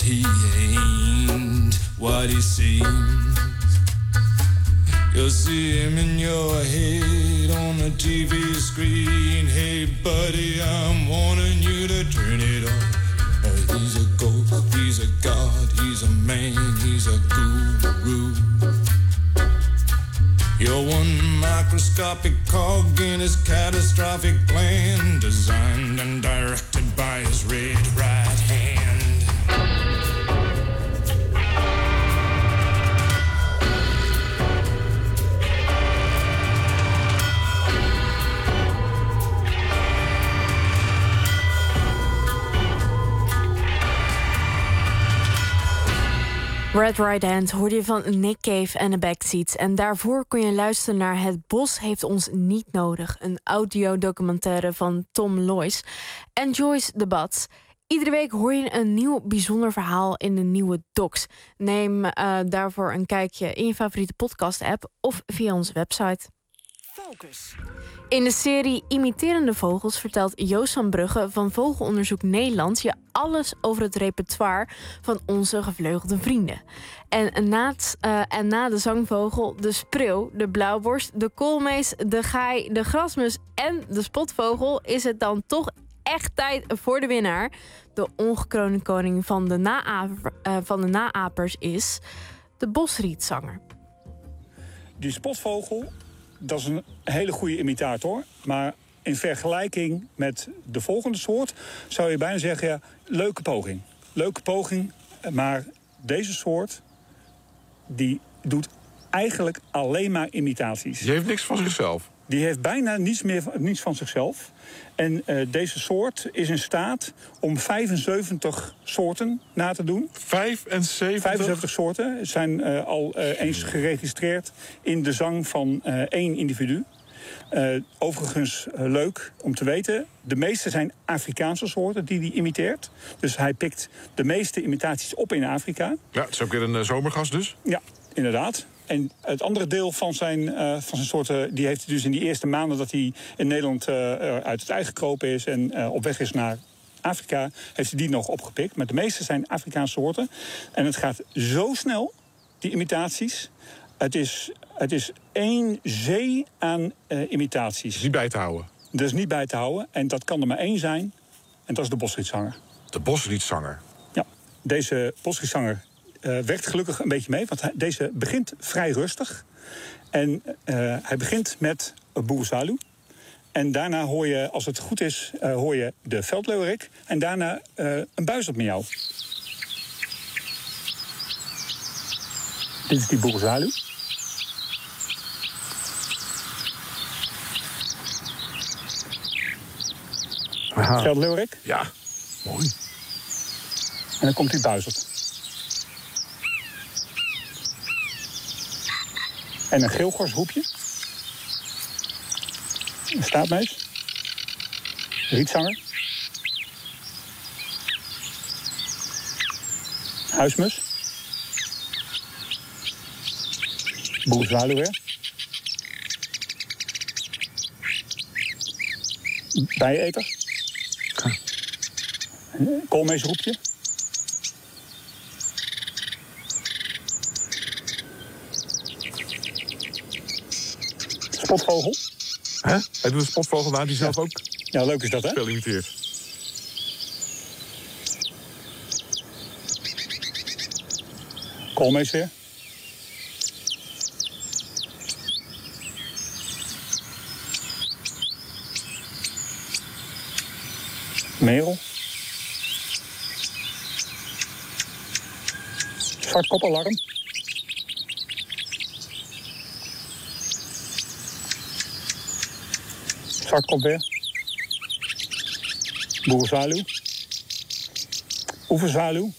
he ain't what he seems. You'll see him in your head on the T V screen. Hey buddy, I'm warning you to turn it on. Uh, he's a ghost, he's a god, he's a man, he's a guru. You're one microscopic cog in his catastrophic plan, designed and directed by his red right hand. Red Right Hand hoorde je van Nick Cave en de Backseats. En daarvoor kon je luisteren naar Het Bos heeft ons niet nodig. Een audiodocumentaire van Tom Loijs en Joyce de Bats. Iedere week hoor je een nieuw bijzonder verhaal in de nieuwe docs. Neem uh, daarvoor een kijkje in je favoriete podcast-app of via onze website. Focus. In de serie Imiterende Vogels vertelt Joost van Brugge van Vogelonderzoek Nederland je alles over het repertoire van onze gevleugelde vrienden. En na, het, uh, en na de zangvogel, de spreeuw, de blauwborst, de koolmees, de gaai, de grasmus en de spotvogel is het dan toch echt tijd voor de winnaar. De ongekroonde koning van de, naaper, uh, van de naapers is de bosrietzanger. Die spotvogel, dat is een hele goede imitator. Maar in vergelijking met de volgende soort zou je bijna zeggen, ja, leuke poging. Leuke poging, maar deze soort die doet eigenlijk alleen maar imitaties. Die heeft niks van zichzelf. Die heeft bijna niets meer niets van zichzelf. En uh, deze soort is in staat om vijfenzeventig soorten na te doen. vijfenzeventig? vijfenzeventig soorten zijn uh, al uh, eens geregistreerd in de zang van uh, één individu. Uh, overigens uh, leuk om te weten, de meeste zijn Afrikaanse soorten die hij imiteert. Dus hij pikt de meeste imitaties op in Afrika. Ja, het is ook weer een uh, zomergast dus. Ja, inderdaad. En het andere deel van zijn, uh, van zijn soorten, die heeft hij dus in die eerste maanden dat hij in Nederland uh, uit het ei gekropen is en uh, op weg is naar Afrika, heeft hij die nog opgepikt. Maar de meeste zijn Afrikaanse soorten. En het gaat zo snel, die imitaties. Het is, het is één zee aan uh, imitaties. Dat is niet bij te houden. Dat is niet bij te houden. En dat kan er maar één zijn. En dat is de bosrietzanger. De bosrietzanger? Ja, deze bosrietzanger Uh, werkt gelukkig een beetje mee, want hij, deze begint vrij rustig. En uh, hij begint met boerenzalu. En daarna hoor je, als het goed is, uh, hoor je de veldleeuwerik. En daarna uh, een buizerdmiauw. Dit is die boerenzalu. Veldleeuwerik. Ja, mooi. En dan komt die buizerd. En een geelgorshoepje. Een staartmees. Rietzanger. Huismus. Boerzwaluw weer. Bijeneter. Koolmeesroepje. Spotvogel. Hè? Hij doet een spotvogel na die zelf ja. ook. Ja, leuk is dat, hè? Veel imiteert. Koolmees weer. Merel. Zwartkopalarm. Zwartkop weer. Boerzwaluw. Oeverzwaluw.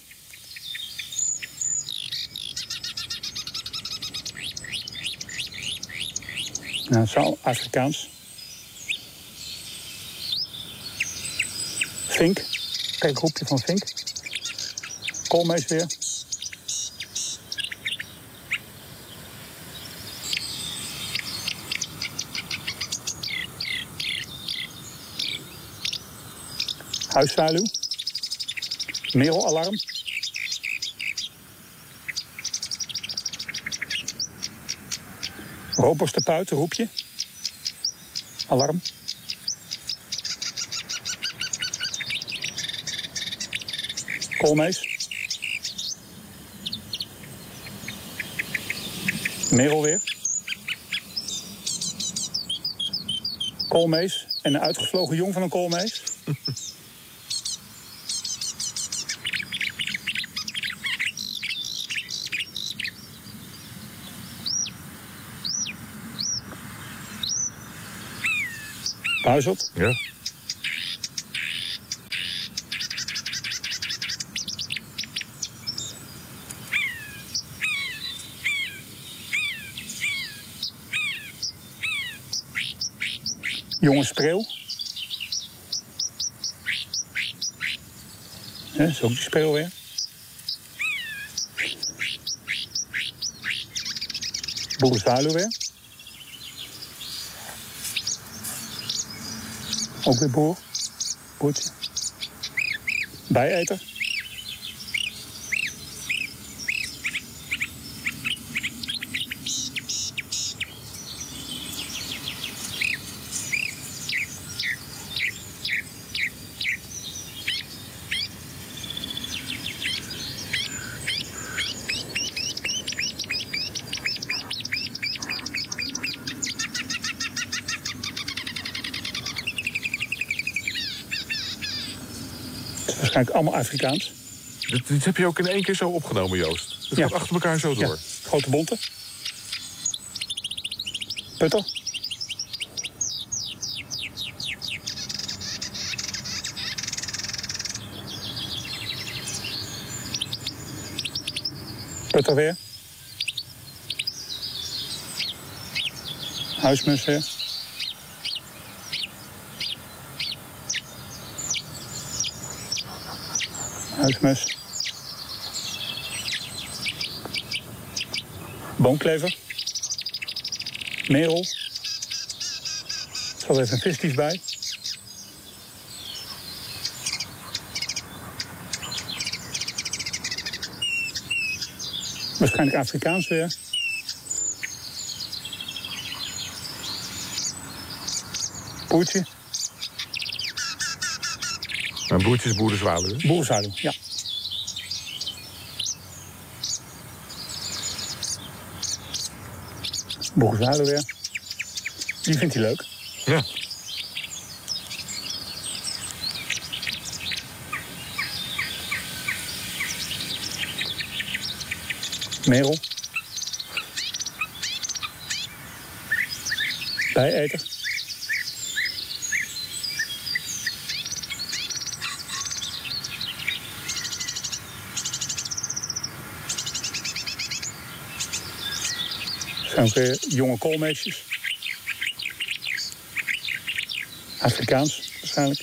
Nou, zo Afrikaans. Vink. Kijk, groepje van vink. Koolmees weer. Huiszwaluw. Merelalarm. Roodborstenpuit, roep je. Alarm. Koolmees. Merel weer. Koolmees en een uitgevlogen jong van een koolmees. Puizelt. Ja. Jonge spreeuw. Ja, dat is ook die spreeuw weer. Boerenzuilen weer. Ook weer boer. Boertje. Bijeter. Waarschijnlijk allemaal Afrikaans. Dit, dit heb je ook in één keer zo opgenomen, Joost. Het ja. gaat achter elkaar zo door. Ja. Grote bonte. Putter. Putter weer. Huismus weer. Huismus. Boomklever. Merel. Er zat even een visdief bij. Waarschijnlijk Afrikaans weer. Boertje. Een boertje is boerenzwaluw. Boerenzwaluw, ja. Boerenzwaluw weer. Die vindt hij leuk. Ja. Merel. Bijeter. Zijn ook weer jonge koolmeesjes. Afrikaans waarschijnlijk.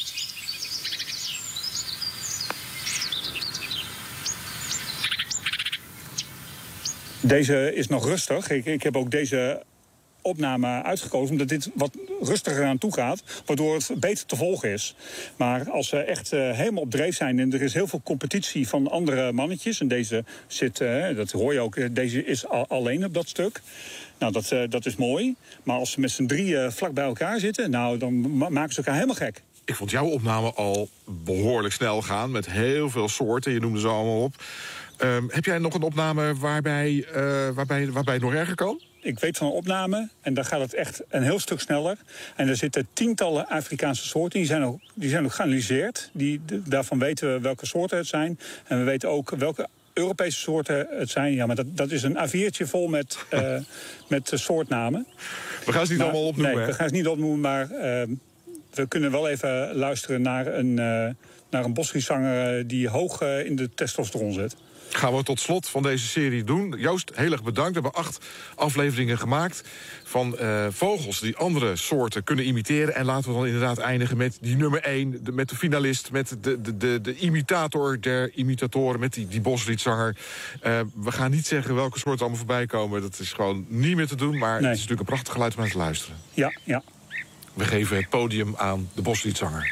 Deze is nog rustig. Ik, ik heb ook deze opname uitgekozen omdat dit wat rustiger aan toe gaat, waardoor het beter te volgen is. Maar als ze echt uh, helemaal op dreef zijn en er is heel veel competitie van andere mannetjes, en deze zit, uh, dat hoor je ook, deze is al, alleen op dat stuk. Nou, dat, uh, dat is mooi. Maar als ze met z'n drieën uh, vlak bij elkaar zitten, nou, dan ma- maken ze elkaar helemaal gek. Ik vond jouw opname al behoorlijk snel gaan, met heel veel soorten. Je noemde ze allemaal op. Um, heb jij nog een opname waarbij, uh, waarbij, waarbij het nog erger kan? Ik weet van een opname en daar gaat het echt een heel stuk sneller. En er zitten tientallen Afrikaanse soorten. Die zijn ook, die zijn ook geanalyseerd. Die, daarvan weten we welke soorten het zijn. En we weten ook welke Europese soorten het zijn. Ja, maar dat, dat is een A viertje vol met, uh, met soortnamen. We gaan ze niet maar, allemaal opnoemen. Nee, hè? we gaan ze niet opnoemen, maar uh, we kunnen wel even luisteren naar een, uh, naar een bosrietzanger die hoog uh, in de testosteron zit. Gaan we tot slot van deze serie doen. Joost, heel erg bedankt. We hebben acht afleveringen gemaakt van uh, vogels die andere soorten kunnen imiteren. En laten we dan inderdaad eindigen met die nummer één, de, met de finalist, met de, de, de, de imitator der imitatoren, met die, die bosrietzanger. Uh, we gaan niet zeggen welke soorten allemaal voorbij komen. Dat is gewoon niet meer te doen, maar nee. Het is natuurlijk een prachtig geluid om aan te luisteren. Ja, ja. We geven het podium aan de bosrietzanger.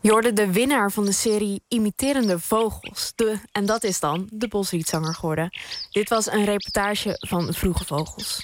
Je hoorde de winnaar van de serie Imiterende Vogels. De, en dat is dan de bosrietzanger geworden. Dit was een reportage van Vroege Vogels.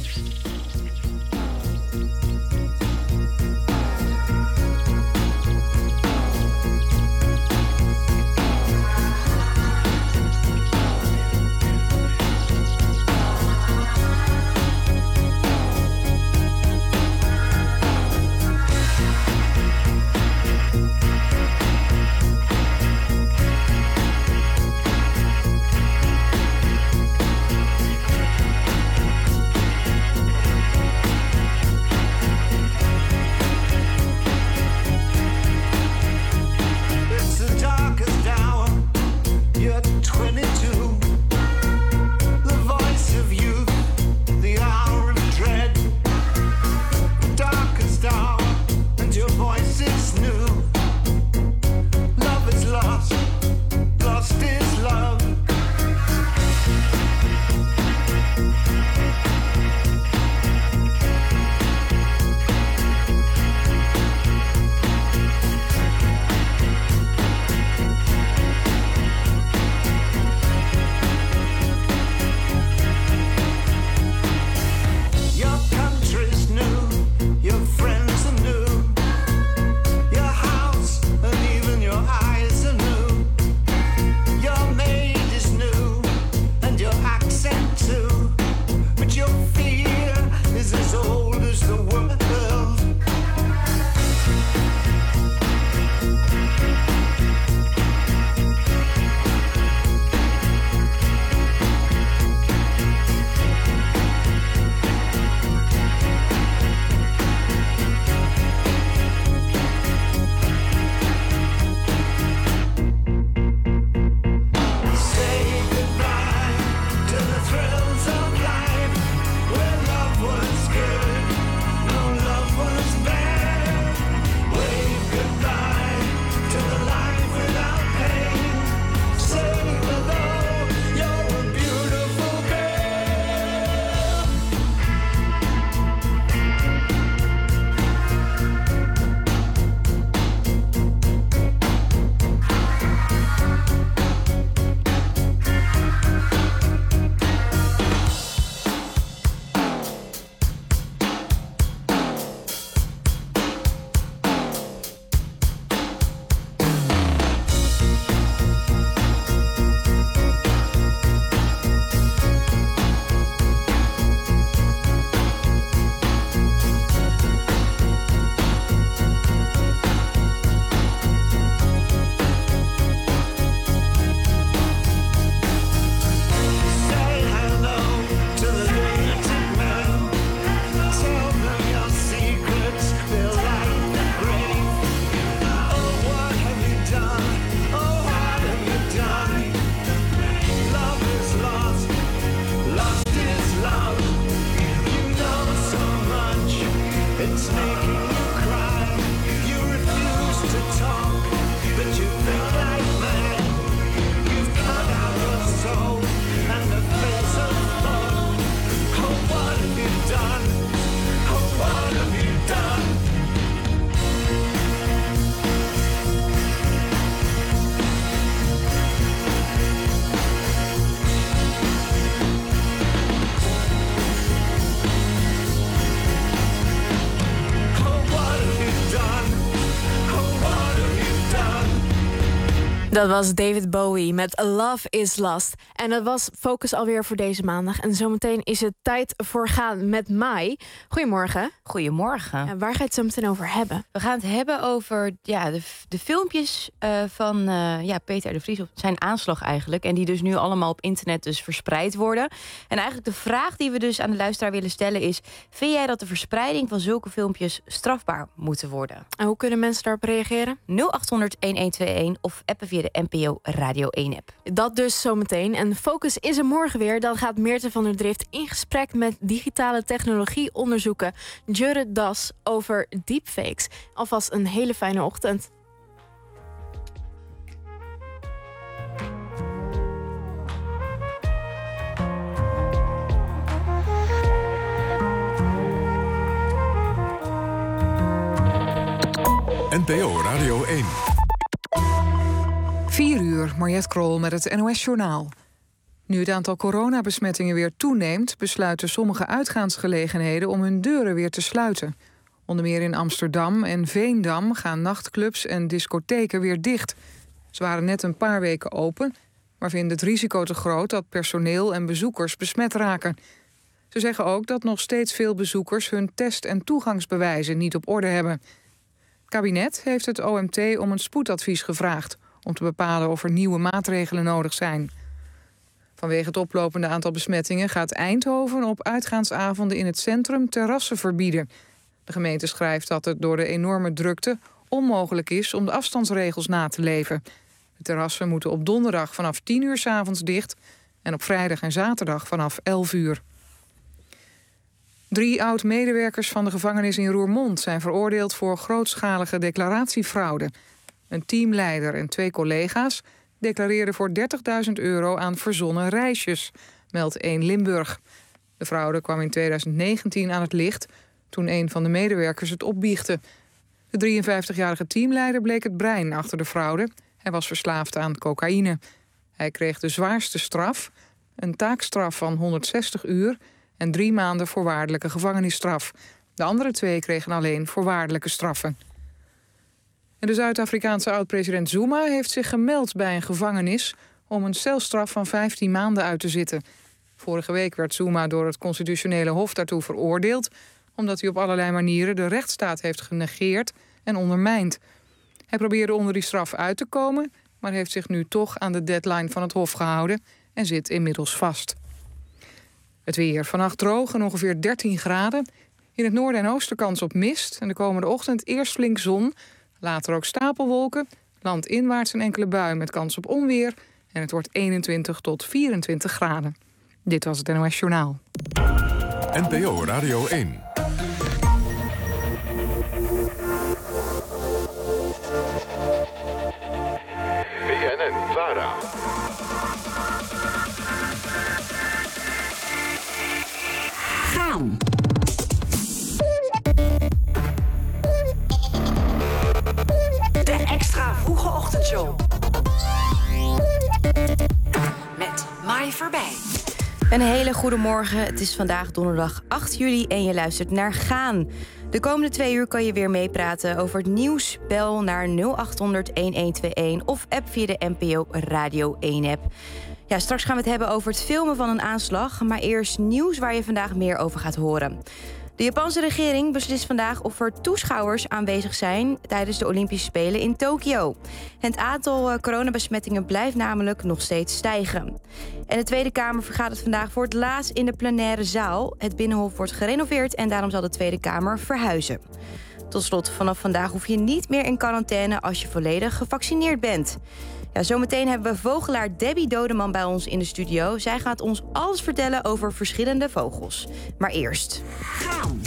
Dat was David Bowie met Love is Lost. En dat was Focus alweer voor deze maandag. En zometeen is het tijd voor gaan met Mai. Goedemorgen. Goedemorgen. En waar ga je het zo meteen over hebben? We gaan het hebben over ja, de, de filmpjes uh, van uh, ja, Peter R. de Vries op zijn aanslag eigenlijk. En die dus nu allemaal op internet dus verspreid worden. En eigenlijk de vraag die we dus aan de luisteraar willen stellen is: vind jij dat de verspreiding van zulke filmpjes strafbaar moeten worden? En hoe kunnen mensen daarop reageren? nul acht honderd een een twee een of appen via de N P O Radio één app. Dat dus zometeen. En Focus is er morgen weer. Dan gaat Meerte van der Drift in gesprek met digitale technologieonderzoeken Jurre Das over deepfakes. Alvast een hele fijne ochtend. N P O Radio één. vier uur, Mariette Krol met het N O S-journaal. Nu het aantal coronabesmettingen weer toeneemt, besluiten sommige uitgaansgelegenheden om hun deuren weer te sluiten. Onder meer in Amsterdam en Veendam gaan nachtclubs en discotheken weer dicht. Ze waren net een paar weken open, maar vinden het risico te groot dat personeel en bezoekers besmet raken. Ze zeggen ook dat nog steeds veel bezoekers hun test- en toegangsbewijzen niet op orde hebben. Het kabinet heeft het O M T om een spoedadvies gevraagd om te bepalen of er nieuwe maatregelen nodig zijn. Vanwege het oplopende aantal besmettingen gaat Eindhoven op uitgaansavonden in het centrum terrassen verbieden. De gemeente schrijft dat het door de enorme drukte onmogelijk is om de afstandsregels na te leven. De terrassen moeten op donderdag vanaf tien uur 's avonds dicht en op vrijdag en zaterdag vanaf elf uur. Drie oud-medewerkers van de gevangenis in Roermond zijn veroordeeld voor grootschalige declaratiefraude. Een teamleider en twee collega's declareerden voor dertigduizend euro aan verzonnen reisjes, meldt één Limburg. De fraude kwam in tweeduizend negentien aan het licht toen een van de medewerkers het opbiechtte. De drieënvijftigjarige teamleider bleek het brein achter de fraude. Hij was verslaafd aan cocaïne. Hij kreeg de zwaarste straf, een taakstraf van honderdzestig uur en drie maanden voorwaardelijke gevangenisstraf. De andere twee kregen alleen voorwaardelijke straffen. En de Zuid-Afrikaanse oud-president Zuma heeft zich gemeld bij een gevangenis om een celstraf van vijftien maanden uit te zitten. Vorige week werd Zuma door het Constitutionele Hof daartoe veroordeeld omdat hij op allerlei manieren de rechtsstaat heeft genegeerd en ondermijnd. Hij probeerde onder die straf uit te komen, maar heeft zich nu toch aan de deadline van het Hof gehouden en zit inmiddels vast. Het weer. Vannacht droog en ongeveer dertien graden. In het noorden en oosten kans op mist. En de komende ochtend eerst flink zon, later ook stapelwolken. Landinwaarts een enkele bui met kans op onweer. En het wordt eenentwintig tot vierentwintig graden. Dit was het N O S Journaal. N P O Radio één. B N N Vara. Gaan. De extra vroege ochtendshow. Met Mai Verbij. Een hele goede morgen. Het is vandaag donderdag acht juli en je luistert naar Gaan. De komende twee uur kan je weer meepraten over het nieuws. Bel naar nul acht honderd elf of app via de N P O Radio één app. Ja, straks gaan we het hebben over het filmen van een aanslag. Maar eerst nieuws waar je vandaag meer over gaat horen. De Japanse regering beslist vandaag of er toeschouwers aanwezig zijn tijdens de Olympische Spelen in Tokio. Het aantal coronabesmettingen blijft namelijk nog steeds stijgen. En de Tweede Kamer vergadert vandaag voor het laatst in de plenaire zaal. Het Binnenhof wordt gerenoveerd en daarom zal de Tweede Kamer verhuizen. Tot slot, vanaf vandaag hoef je niet meer in quarantaine als je volledig gevaccineerd bent. Ja, zometeen hebben we vogelaar Debbie Dodeman bij ons in de studio. Zij gaat ons alles vertellen over verschillende vogels. Maar eerst... Gaan.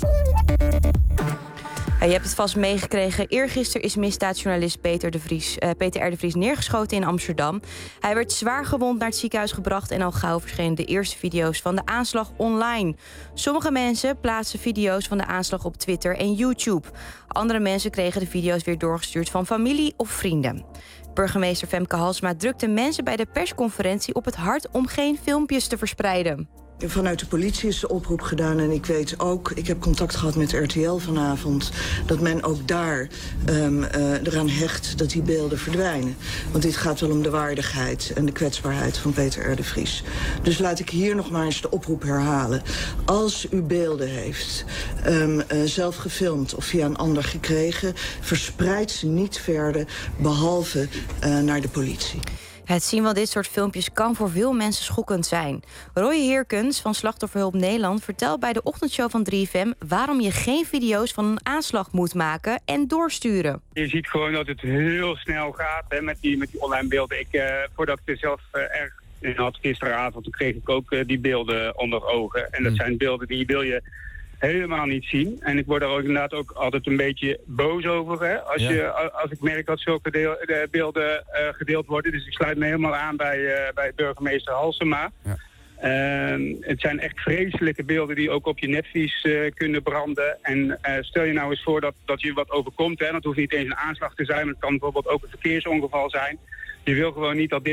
Ja, je hebt het vast meegekregen. Eergisteren is misdaadjournalist Peter, de Vries, uh, Peter R. de Vries neergeschoten in Amsterdam. Hij werd zwaar gewond naar het ziekenhuis gebracht en al gauw verschenen de eerste video's van de aanslag online. Sommige mensen plaatsen video's van de aanslag op Twitter en YouTube. Andere mensen kregen de video's weer doorgestuurd van familie of vrienden. Burgemeester Femke Halsema drukte mensen bij de persconferentie op het hart om geen filmpjes te verspreiden. Vanuit de politie is de oproep gedaan en ik weet ook, ik heb contact gehad met R T L vanavond, dat men ook daar um, uh, eraan hecht dat die beelden verdwijnen. Want dit gaat wel om de waardigheid en de kwetsbaarheid van Peter R. de Vries. Dus laat ik hier nog maar eens de oproep herhalen. Als u beelden heeft, um, uh, zelf gefilmd of via een ander gekregen, verspreid ze niet verder, behalve uh, naar de politie. Het zien van dit soort filmpjes kan voor veel mensen schokkend zijn. Roy Heerkens van Slachtofferhulp Nederland vertelt bij de ochtendshow van drie F M waarom je geen video's van een aanslag moet maken en doorsturen. Je ziet gewoon dat het heel snel gaat hè, met, die, met die online beelden. Ik, uh, voordat ik er zelf uh, erg in had gisteravond, toen kreeg ik ook uh, die beelden onder ogen. En dat zijn beelden die wil je helemaal niet zien. En ik word er ook inderdaad ook altijd een beetje boos over. Hè? Als, ja. je, als ik merk dat zulke deel, de beelden uh, gedeeld worden. Dus ik sluit me helemaal aan bij, uh, bij burgemeester Halsema. Ja. Uh, het zijn echt vreselijke beelden die ook op je netvlies uh, kunnen branden. En uh, stel je nou eens voor dat, dat je wat overkomt. Hè? Dat hoeft niet eens een aanslag te zijn. Het kan bijvoorbeeld ook een verkeersongeval zijn. je wil gewoon niet dat dit